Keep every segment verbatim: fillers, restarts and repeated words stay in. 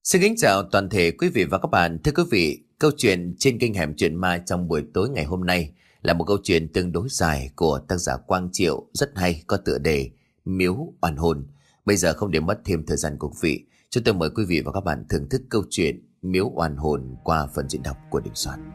Xin kính chào toàn thể quý vị và các bạn. Thưa quý vị, câu chuyện trên kênh Hẻm Chuyện Ma trong buổi tối ngày hôm nay là một câu chuyện tương đối dài của tác giả Quang Triệu, rất hay, có tựa đề Miếu Oan Hồn. Bây giờ không để mất thêm thời gian của quý vị, chúng tôi mời quý vị và các bạn thưởng thức câu chuyện Miếu Oan Hồn qua phần diễn đọc của Đình Soạn.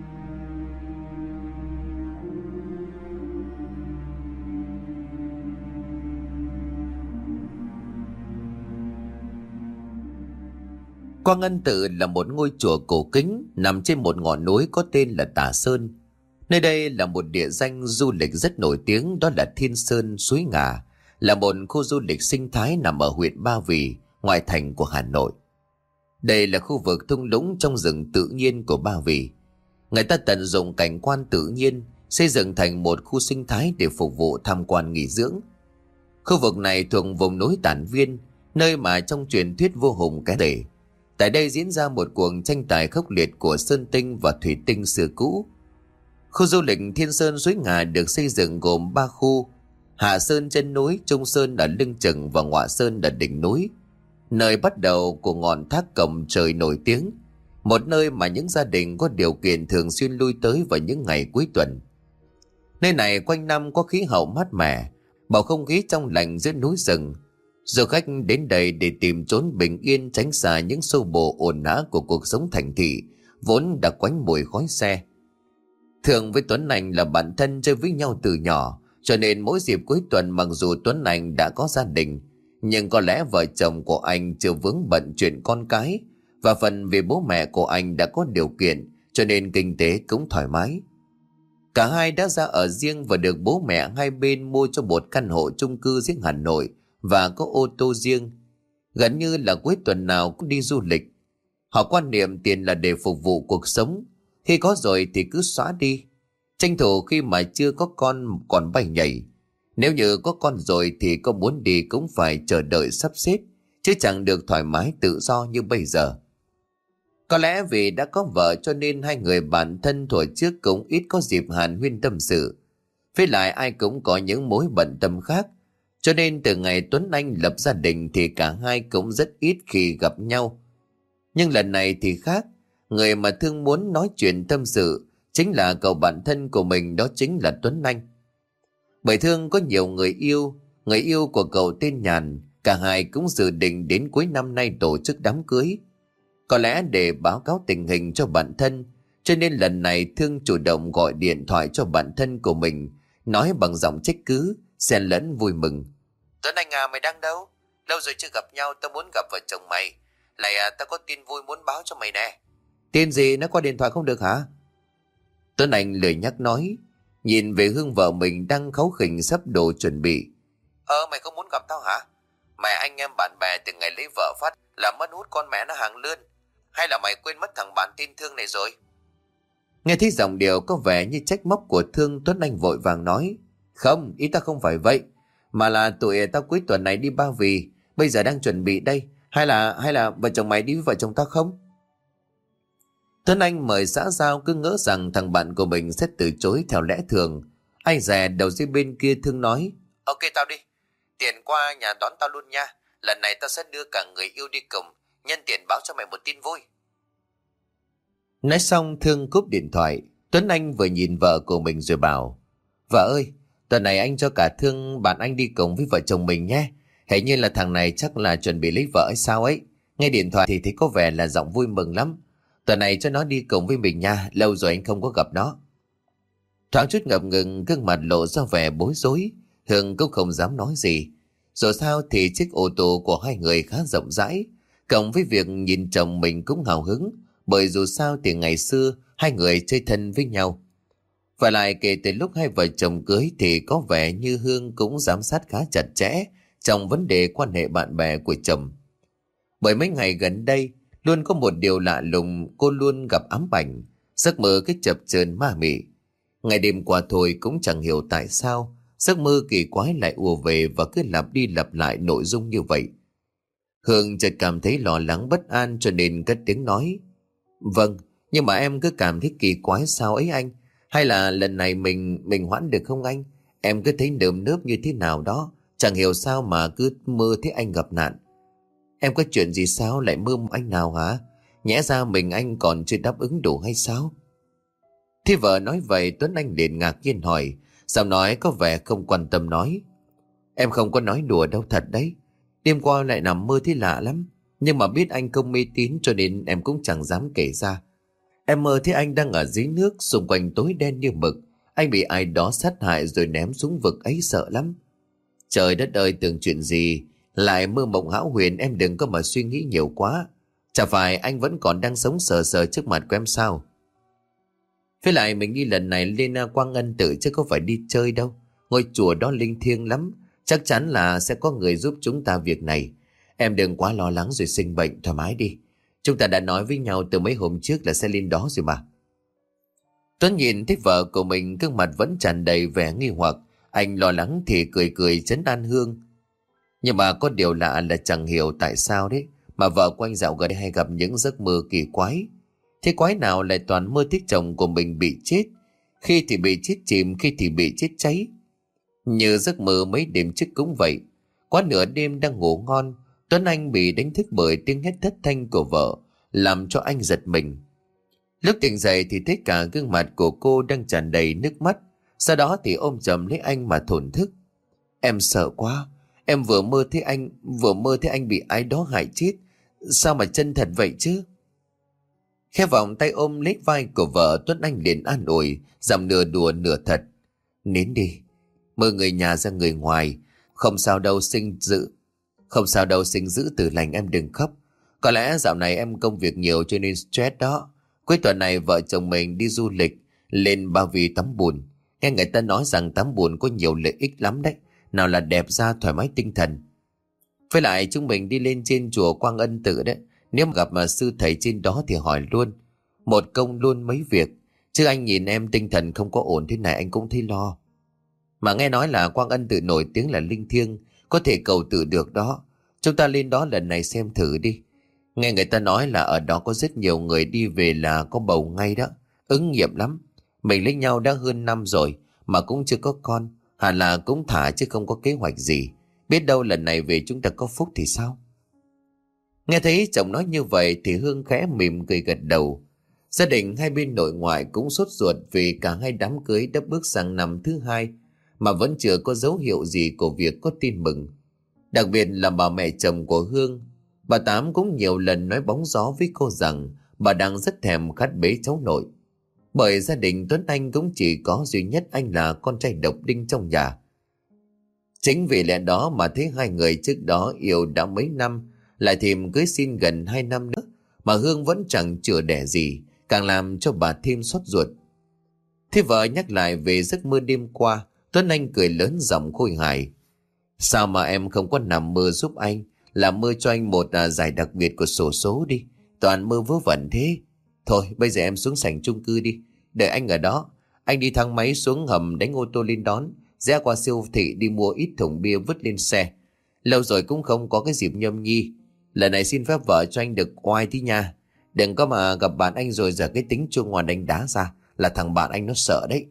Quang Ân Tự là một ngôi chùa cổ kính nằm trên một ngọn núi có tên là Tà Sơn. Nơi đây là một địa danh du lịch rất nổi tiếng, đó là Thiên Sơn Suối Ngà, là một khu du lịch sinh thái nằm ở huyện Ba Vì, ngoại thành của Hà Nội. Đây là khu vực thung lũng trong rừng tự nhiên của Ba Vì. Người ta tận dụng cảnh quan tự nhiên, xây dựng thành một khu sinh thái để phục vụ tham quan nghỉ dưỡng. Khu vực này thuộc vùng núi Tản Viên, nơi mà trong truyền thuyết vua Hùng cái để. Tại đây diễn ra một cuộc tranh tài khốc liệt của sơn tinh và thủy tinh xưa cũ. Khu du lịch Thiên Sơn Suối Ngà được xây dựng gồm ba khu: Hạ Sơn chân núi, Trung Sơn ở lưng chừng và Ngọa Sơn ở đỉnh núi, nơi bắt đầu của ngọn thác Cổng Trời nổi tiếng, một nơi mà những gia đình có điều kiện thường xuyên lui tới vào những ngày cuối tuần. Nơi này quanh năm có khí hậu mát mẻ, bầu không khí trong lành giữa núi rừng. Du khách đến đây để tìm chốn bình yên, tránh xa những xô bồ ồn ào của cuộc sống thành thị vốn đã quánh mùi khói xe. Thường với Tuấn Anh là bạn thân chơi với nhau từ nhỏ, cho nên mỗi dịp cuối tuần mặc dù Tuấn Anh đã có gia đình, nhưng có lẽ vợ chồng của anh chưa vướng bận chuyện con cái, và phần vì bố mẹ của anh đã có điều kiện cho nên kinh tế cũng thoải mái. Cả hai đã ra ở riêng và được bố mẹ hai bên mua cho một căn hộ chung cư riêng Hà Nội và có ô tô riêng. Gần như là cuối tuần nào cũng đi du lịch. Họ quan niệm tiền là để phục vụ cuộc sống, khi có rồi thì cứ xóa đi, tranh thủ khi mà chưa có con còn bay nhảy. Nếu như có con rồi thì có muốn đi cũng phải chờ đợi sắp xếp, chứ chẳng được thoải mái tự do như bây giờ. Có lẽ vì đã có vợ cho nên hai người bạn thân thuở trước cũng ít có dịp hàn huyên tâm sự. Với lại ai cũng có những mối bận tâm khác, cho nên từ ngày Tuấn Anh lập gia đình thì cả hai cũng rất ít khi gặp nhau. Nhưng lần này thì khác, người mà Thương muốn nói chuyện tâm sự chính là cậu bạn thân của mình, đó chính là Tuấn Anh. Bởi Thương có nhiều người yêu, người yêu của cậu tên Nhàn, cả hai cũng dự định đến cuối năm nay tổ chức đám cưới. Có lẽ để báo cáo tình hình cho bạn thân, cho nên lần này Thương chủ động gọi điện thoại cho bạn thân của mình, nói bằng giọng trách cứ, xen lẫn vui mừng. Tuấn Anh à, mày đang đâu? Lâu rồi chưa gặp nhau, tao muốn gặp vợ chồng mày. Lại à, tao có tin vui muốn báo cho mày nè. Tin gì, nói qua điện thoại không được hả? Tuấn Anh lười nhắc nói, nhìn về Hương vợ mình đang kháu khỉnh sắp đồ chuẩn bị. Ờ, mày không muốn gặp tao hả? Mày anh em bạn bè từ ngày lấy vợ phát là mất hút con mẹ nó hàng lươn. Hay là mày quên mất thằng bạn tin Thương này rồi? Nghe thấy giọng điệu có vẻ như trách móc của Thương, Tuấn Anh vội vàng nói, không, ý ta không phải vậy, mà là tụi tao cuối tuần này đi Ba Vì, bây giờ đang chuẩn bị đây. Hay là hay là vợ chồng mày đi với vợ chồng tao không? Tuấn Anh mời xã giao cứ ngỡ rằng thằng bạn của mình sẽ từ chối theo lẽ thường. Ai dè đầu dây bên kia Thương nói, ok tao đi, tiền qua nhà đón tao luôn nha. Lần này tao sẽ đưa cả người yêu đi cùng, nhân tiện báo cho mày một tin vui. Nói xong Thương cúp điện thoại. Tuấn Anh vừa nhìn vợ của mình rồi bảo, vợ ơi, tuần này anh cho cả Thương bạn anh đi cùng với vợ chồng mình nhé. Hình như là thằng này chắc là chuẩn bị lấy vợ hay sao ấy. Nghe điện thoại thì thấy có vẻ là giọng vui mừng lắm. Tuần này cho nó đi cùng với mình nha, lâu rồi anh không có gặp nó. Thoáng chút ngập ngừng, gương mặt lộ ra vẻ bối rối. Hương cũng không dám nói gì. Dù sao thì chiếc ô tô của hai người khá rộng rãi, cộng với việc nhìn chồng mình cũng hào hứng, bởi dù sao thì ngày xưa hai người chơi thân với nhau. Và lại kể từ lúc hai vợ chồng cưới thì có vẻ như Hương cũng giám sát khá chặt chẽ trong vấn đề quan hệ bạn bè của chồng. Bởi mấy ngày gần đây luôn có một điều lạ lùng, cô luôn gặp ám ảnh, giấc mơ cứ chập chờn ma mị. Ngày đêm qua thôi cũng chẳng hiểu tại sao giấc mơ kỳ quái lại ùa về và cứ lặp đi lặp lại nội dung như vậy. Hương chợt cảm thấy lo lắng bất an cho nên cất tiếng nói, vâng, nhưng mà em cứ cảm thấy kỳ quái sao ấy anh? Hay là lần này mình mình hoãn được không anh? Em cứ thấy nơm nớp như thế nào đó, chẳng hiểu sao mà cứ mơ thấy anh gặp nạn. Em có chuyện gì sao lại mơ anh nào hả? Nhẽ ra mình anh còn chưa đáp ứng đủ hay sao? Thế vợ nói vậy Tuấn Anh liền ngạc nhiên hỏi, giọng nói có vẻ không quan tâm nói. Em không có nói đùa đâu, thật đấy. Đêm qua lại nằm mơ thấy lạ lắm. Nhưng mà biết anh không mê tín cho nên em cũng chẳng dám kể ra. Em mơ thấy anh đang ở dưới nước, xung quanh tối đen như mực. Anh bị ai đó sát hại rồi ném xuống vực ấy, sợ lắm. Trời đất ơi, tưởng chuyện gì. Lại mơ mộng hão huyền, em đừng có mà suy nghĩ nhiều quá. Chả phải anh vẫn còn đang sống sờ sờ trước mặt của em sao? Với lại mình đi lần này lên Quang Ân Tự chứ có phải đi chơi đâu. Ngôi chùa đó linh thiêng lắm. Chắc chắn là sẽ có người giúp chúng ta việc này. Em đừng quá lo lắng rồi sinh bệnh, thoải mái đi. Chúng ta đã nói với nhau từ mấy hôm trước là sẽ lên đó rồi mà. Tuấn nhìn thấy vợ của mình gương mặt vẫn tràn đầy vẻ nghi hoặc. Anh lo lắng thì cười cười trấn an Hương. Nhưng mà có điều lạ là chẳng hiểu tại sao đấy mà vợ của anh dạo gần đây hay gặp những giấc mơ kỳ quái. Thế quái nào lại toàn mơ thấy chồng của mình bị chết, khi thì bị chết chìm, khi thì bị chết cháy. Như giấc mơ mấy đêm trước cũng vậy. Quá nửa đêm đang ngủ ngon, Tuấn Anh bị đánh thức bởi tiếng hét thất thanh của vợ, làm cho anh giật mình. Lúc tỉnh dậy thì thấy cả gương mặt của cô đang tràn đầy nước mắt. Sau đó thì ôm chầm lấy anh mà thổn thức. Em sợ quá. Em vừa mơ thấy anh Vừa mơ thấy anh bị ai đó hại chết. Sao mà chân thật vậy chứ? Khẽ vòng tay ôm lấy vai của vợ, Tuấn Anh liền an ủi, giọng nửa đùa nửa thật. Nín đi. Mơ người nhà ra người ngoài. Không sao đâu sinh dự Không sao đâu sinh giữ từ lành, em đừng khóc. Có lẽ dạo này em công việc nhiều cho nên stress đó. Cuối tuần này vợ chồng mình đi du lịch lên Ba Vì tắm bùn. Nghe người ta nói rằng tắm bùn có nhiều lợi ích lắm đấy. Nào là đẹp da, thoải mái tinh thần. Với lại chúng mình đi lên trên chùa Quang Ân Tự đấy. Nếu gặp mà sư thầy trên đó thì hỏi luôn. Một công luôn mấy việc. Chứ anh nhìn em tinh thần không có ổn thế này anh cũng thấy lo. Mà nghe nói là Quang Ân Tự nổi tiếng là linh thiêng, có thể cầu tự được đó. Chúng ta lên đó lần này xem thử đi. Nghe người ta nói là ở đó có rất nhiều người đi về là có bầu ngay đó. Ứng nghiệm lắm. Mình lấy nhau đã hơn năm rồi mà cũng chưa có con. Hẳn là cũng thả chứ không có kế hoạch gì. Biết đâu lần này về chúng ta có phúc thì sao? Nghe thấy chồng nói như vậy thì Hương khẽ mỉm cười gật đầu. Gia đình hai bên nội ngoại cũng sốt ruột vì cả hai đám cưới đã bước sang năm thứ hai mà vẫn chưa có dấu hiệu gì của việc có tin mừng. Đặc biệt là bà mẹ chồng của Hương. Bà Tám cũng nhiều lần nói bóng gió với cô rằng bà đang rất thèm khát bế cháu nội. Bởi gia đình Tuấn Anh cũng chỉ có duy nhất anh là con trai độc đinh trong nhà. Chính vì lẽ đó mà thấy hai người trước đó yêu đã mấy năm, lại thêm cưới xin gần hai năm nữa mà Hương vẫn chẳng chữa đẻ gì, càng làm cho bà thêm xót ruột. Thế vợ nhắc lại về giấc mơ đêm qua, Tuấn Anh cười lớn giọng khôi hài. Sao mà em không có nằm mơ giúp anh, làm mơ cho anh một à, giải đặc biệt của xổ số đi, toàn mơ vớ vẩn thế. Thôi bây giờ em xuống sảnh chung cư đi, đợi anh ở đó. Anh đi thang máy xuống hầm đánh ô tô lên đón, rẽ qua siêu thị đi mua ít thùng bia vứt lên xe. Lâu rồi cũng không có cái dịp nhâm nhi. Lần này xin phép vợ cho anh được oai tí nha. Đừng có mà gặp bạn anh rồi giờ cái tính chua ngoan đánh đá ra, là thằng bạn anh nó sợ đấy.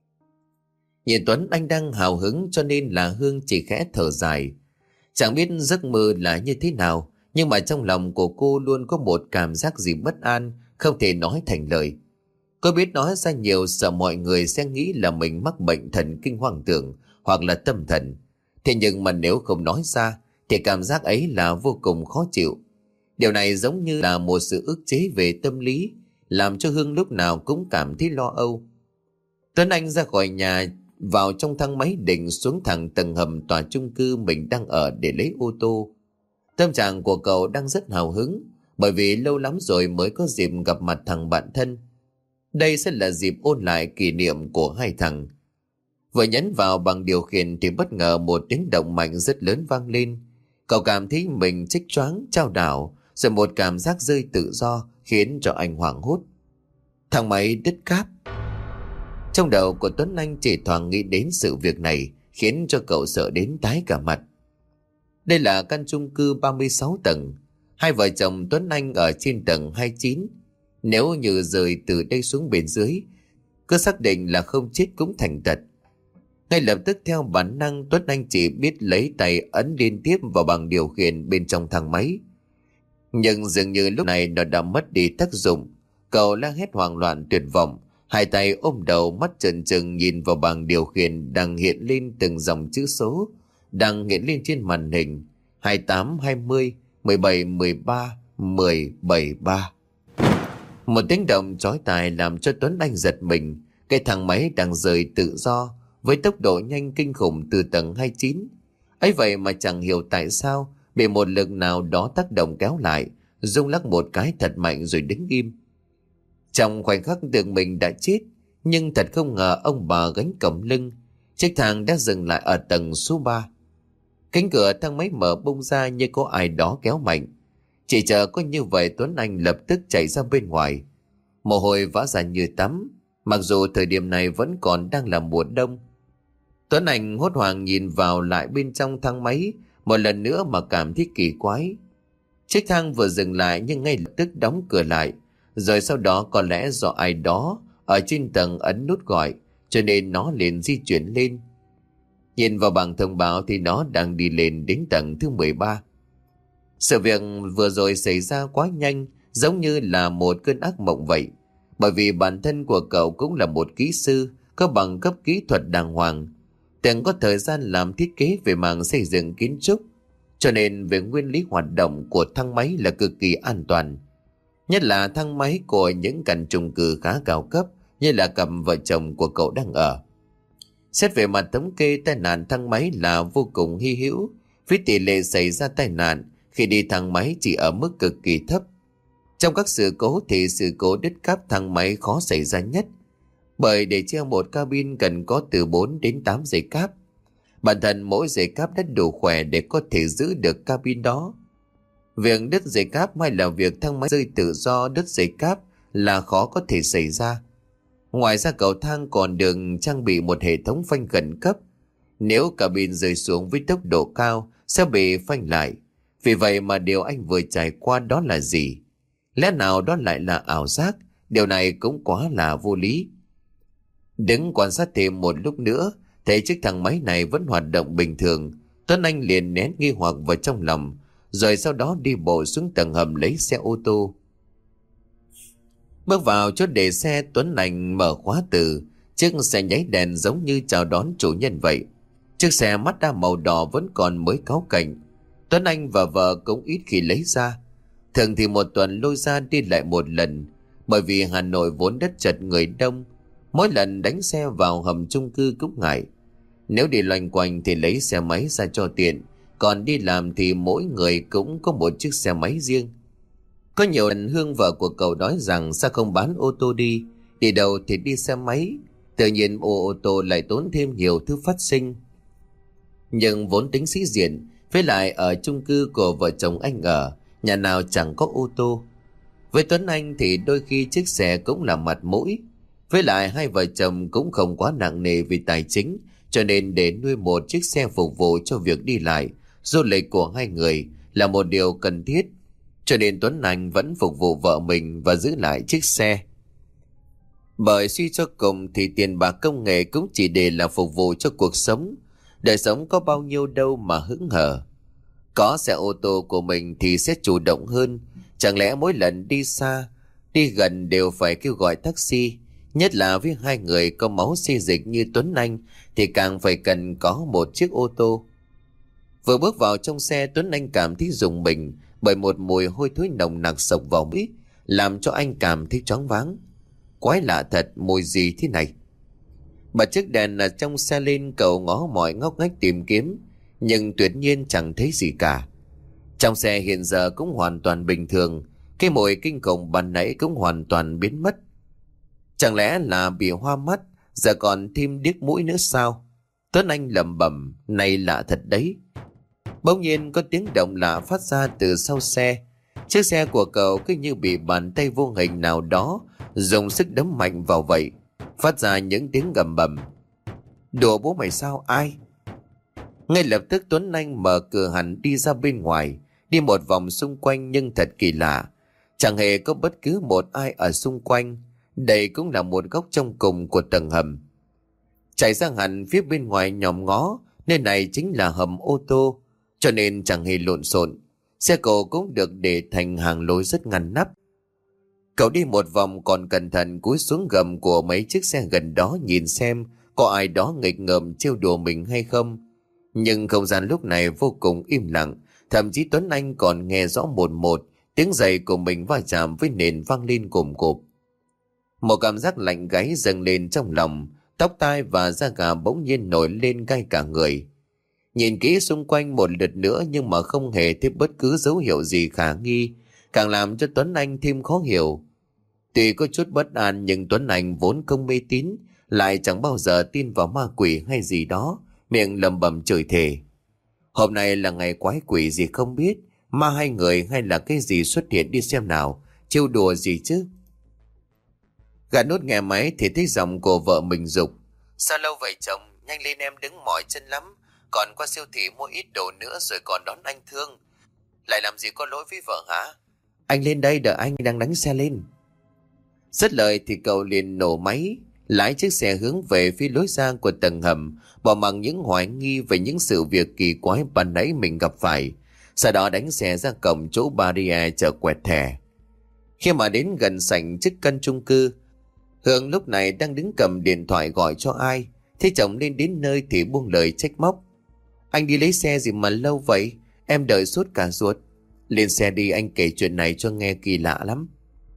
Nhìn Tuấn Anh đang hào hứng cho nên là Hương chỉ khẽ thở dài. Chẳng biết giấc mơ là như thế nào, nhưng mà trong lòng của cô luôn có một cảm giác gì bất an, không thể nói thành lời. Cô biết nói ra nhiều sợ mọi người sẽ nghĩ là mình mắc bệnh thần kinh hoang tưởng hoặc là tâm thần. Thế nhưng mà nếu không nói ra thì cảm giác ấy là vô cùng khó chịu. Điều này giống như là một sự ức chế về tâm lý, làm cho Hương lúc nào cũng cảm thấy lo âu. Tuấn Anh ra khỏi nhà, vào trong thang máy định xuống thẳng tầng hầm tòa chung cư mình đang ở để lấy ô tô. Tâm trạng của cậu đang rất hào hứng, bởi vì lâu lắm rồi mới có dịp gặp mặt thằng bạn thân. Đây sẽ là dịp ôn lại kỷ niệm của hai thằng. Vừa nhấn vào bằng điều khiển thì bất ngờ một tiếng động mạnh rất lớn vang lên. Cậu cảm thấy mình chích choáng chao đảo, rồi một cảm giác rơi tự do khiến cho anh hoảng hốt. Thang máy đứt cáp. Trong đầu của Tuấn Anh chỉ thoáng nghĩ đến sự việc này, khiến cho cậu sợ đến tái cả mặt. Đây là căn chung cư ba mươi sáu tầng. Hai vợ chồng Tuấn Anh ở trên tầng hai mươi chín. Nếu như rời từ đây xuống bên dưới, cứ xác định là không chết cũng thành tật. Ngay lập tức theo bản năng, Tuấn Anh chỉ biết lấy tay ấn liên tiếp vào bằng điều khiển bên trong thang máy. Nhưng dường như lúc này nó đã mất đi tác dụng. Cậu la hét hoảng loạn tuyệt vọng, hai tay ôm đầu, mắt trợn trừng nhìn vào bảng điều khiển đang hiện lên từng dòng chữ số, đang hiện lên trên màn hình: hai tám, hai mươi, mười bảy, mười ba, mười, bảy, ba. Một tiếng động chói tai làm cho Tuấn Anh giật mình. Cái thang máy đang rời tự do với tốc độ nhanh kinh khủng từ tầng hai mươi chín. Ấy vậy mà chẳng hiểu tại sao bị một lực nào đó tác động kéo lại, rung lắc một cái thật mạnh rồi đứng im. Trong khoảnh khắc tưởng mình đã chết, nhưng thật không ngờ ông bà gánh cổng lưng, chiếc thang đã dừng lại ở tầng số ba. Cánh cửa thang máy mở bung ra như có ai đó kéo mạnh. Chỉ chờ có như vậy, Tuấn Anh lập tức chạy ra bên ngoài. Mồ hôi vã ra như tắm, mặc dù thời điểm này vẫn còn đang là mùa đông. Tuấn Anh hốt hoảng nhìn vào lại bên trong thang máy một lần nữa mà cảm thấy kỳ quái. Chiếc thang vừa dừng lại nhưng ngay lập tức đóng cửa lại, rồi sau đó có lẽ do ai đó ở trên tầng ấn nút gọi, cho nên nó liền di chuyển lên. Nhìn vào bảng thông báo thì nó đang đi lên đến tầng thứ mười ba. Sự việc vừa rồi xảy ra quá nhanh, giống như là một cơn ác mộng vậy. Bởi vì bản thân của cậu cũng là một kỹ sư, có bằng cấp kỹ thuật đàng hoàng, từng có thời gian làm thiết kế về mảng xây dựng kiến trúc, cho nên về nguyên lý hoạt động của thang máy là cực kỳ an toàn. Nhất là thang máy của những căn chung cư khá cao cấp như là cặp vợ chồng của cậu đang ở. Xét về mặt thống kê, tai nạn thang máy là vô cùng hy hữu, với tỷ lệ xảy ra tai nạn khi đi thang máy chỉ ở mức cực kỳ thấp. Trong các sự cố thì sự cố đứt cáp thang máy khó xảy ra nhất, bởi để treo một cabin cần có từ bốn đến tám dây cáp. Bản thân mỗi dây cáp đã đủ khỏe để có thể giữ được cabin đó. Việc đứt dây cáp hay là việc thang máy rơi tự do đứt dây cáp là khó có thể xảy ra. Ngoài ra cầu thang còn được trang bị một hệ thống phanh khẩn cấp. Nếu cabin rơi xuống với tốc độ cao sẽ bị phanh lại. Vì vậy mà điều anh vừa trải qua đó là gì? Lẽ nào đó lại là ảo giác? Điều này cũng quá là vô lý. Đứng quan sát thêm một lúc nữa, thấy chiếc thang máy này vẫn hoạt động bình thường, Tuấn Anh liền nén nghi hoặc vào trong lòng, rồi sau đó đi bộ xuống tầng hầm lấy xe ô tô. Bước vào chỗ để xe, Tuấn Anh mở khóa từ, chiếc xe nháy đèn giống như chào đón chủ nhân vậy. Chiếc xe Mazda màu đỏ vẫn còn mới cáu cảnh. Tuấn Anh và vợ cũng ít khi lấy ra. Thường thì một tuần lôi ra đi lại một lần, bởi vì Hà Nội vốn đất chật người đông, mỗi lần đánh xe vào hầm chung cư cũng ngại. Nếu đi loanh quanh thì lấy xe máy ra cho tiện, còn đi làm thì mỗi người cũng có một chiếc xe máy riêng. Có nhiều lần Hương vợ của cậu nói rằng sao không bán ô tô đi, đi đâu thì đi xe máy, tự nhiên ô ô tô lại tốn thêm nhiều thứ phát sinh. Nhưng vốn tính sĩ diện, với lại ở chung cư của vợ chồng anh ở, nhà nào chẳng có ô tô. Với Tuấn Anh thì đôi khi chiếc xe cũng là mặt mũi. Với lại hai vợ chồng cũng không quá nặng nề vì tài chính, cho nên để nuôi một chiếc xe phục vụ cho việc đi lại, du lịch của hai người là một điều cần thiết. Cho nên Tuấn Anh vẫn phục vụ vợ mình và giữ lại chiếc xe. Bởi suy cho cùng thì tiền bạc công nghệ cũng chỉ để là phục vụ cho cuộc sống. Đời sống có bao nhiêu đâu mà hững hờ. Có xe ô tô của mình thì sẽ chủ động hơn. Chẳng lẽ mỗi lần đi xa, đi gần đều phải kêu gọi taxi? Nhất là với hai người có máu xê dịch như Tuấn Anh thì càng phải cần có một chiếc ô tô. Vừa bước vào trong xe, Tuấn Anh cảm thấy rùng mình bởi một mùi hôi thối nồng nặc sộc vào mũi, làm cho anh cảm thấy choáng váng. Quái lạ thật, mùi gì thế này? Bật chiếc đèn ở trong xe lên, cậu ngó mọi ngóc ngách tìm kiếm, nhưng tuyệt nhiên chẳng thấy gì cả. Trong xe hiện giờ cũng hoàn toàn bình thường, cái mùi kinh khủng ban nãy cũng hoàn toàn biến mất. Chẳng lẽ là bị hoa mắt, giờ còn thêm điếc mũi nữa sao? Tuấn Anh lẩm bẩm, này lạ thật đấy. Bỗng nhiên có tiếng động lạ phát ra từ sau xe. Chiếc xe của cậu cứ như bị bàn tay vô hình nào đó dùng sức đấm mạnh vào vậy, phát ra những tiếng gầm bầm. Đùa bố mày sao? Ai? Ngay lập tức Tuấn Anh mở cửa hẳn đi ra bên ngoài, đi một vòng xung quanh, nhưng thật kỳ lạ, chẳng hề có bất cứ một ai ở xung quanh. Đây cũng là một góc trong cùng của tầng hầm. Chạy ra hẳn phía bên ngoài nhòm ngó, nơi này chính là hầm ô tô, cho nên chẳng hề lộn xộn. Xe cộ cũng được để thành hàng lối rất ngăn nắp. Cậu đi một vòng còn cẩn thận cúi xuống gầm của mấy chiếc xe gần đó nhìn xem có ai đó nghịch ngợm trêu đùa mình hay không. Nhưng không gian lúc này vô cùng im lặng, thậm chí Tuấn Anh còn nghe rõ một một tiếng giày của mình va chạm với nền vang lên cồm cộp. Một cảm giác lạnh gáy dâng lên trong lòng, tóc tai và da gà bỗng nhiên nổi lên gai cả người. Nhìn kỹ xung quanh một lượt nữa nhưng mà không hề thấy bất cứ dấu hiệu gì khả nghi, càng làm cho Tuấn Anh thêm khó hiểu. Tuy có chút bất an nhưng Tuấn Anh vốn không mê tín, lại chẳng bao giờ tin vào ma quỷ hay gì đó, miệng lầm bầm chửi thề. Hôm nay là ngày quái quỷ gì không biết, ma hay người hay là cái gì xuất hiện đi xem nào, trêu đùa gì chứ. Gã nút nghe máy thì thấy giọng của vợ mình dục: Sao lâu vậy chồng, nhanh lên em đứng mỏi chân lắm, còn qua siêu thị mua ít đồ nữa rồi còn đón anh Thương. Lại làm gì có lỗi với vợ hả? Anh lên đây, đợi anh đang đánh xe lên. Dứt lời thì cậu liền nổ máy, lái chiếc xe hướng về phía lối ra của tầng hầm, bỏ mặc những hoài nghi về những sự việc kỳ quái ban nãy mình gặp phải. Sau đó đánh xe ra cổng chỗ barrier chờ quẹt thẻ. Khi mà đến gần sảnh trước căn chung cư, Hương lúc này đang đứng cầm điện thoại gọi cho ai. Thế chồng lên đến nơi thì buông lời trách móc: Anh đi lấy xe gì mà lâu vậy, em đợi suốt cả ruột. Lên xe đi, anh kể chuyện này cho nghe kỳ lạ lắm.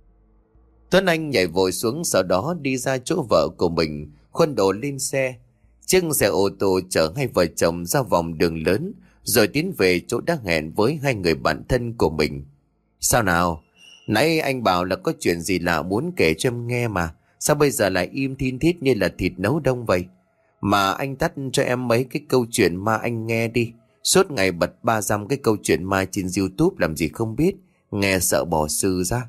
Tuấn Anh nhảy vội xuống, sau đó đi ra chỗ vợ của mình, khuân đồ lên xe. Chiếc xe ô tô chở hai vợ chồng ra vòng đường lớn, rồi tiến về chỗ đã hẹn với hai người bạn thân của mình. Sao nào? Nãy anh bảo là có chuyện gì lạ muốn kể cho em nghe mà, sao bây giờ lại im thin thít như là thịt nấu đông vậy? Mà anh tắt cho em mấy cái câu chuyện ma anh nghe đi. Suốt ngày bật ba dăm cái câu chuyện ma trên YouTube làm gì không biết, nghe sợ bỏ sư ra.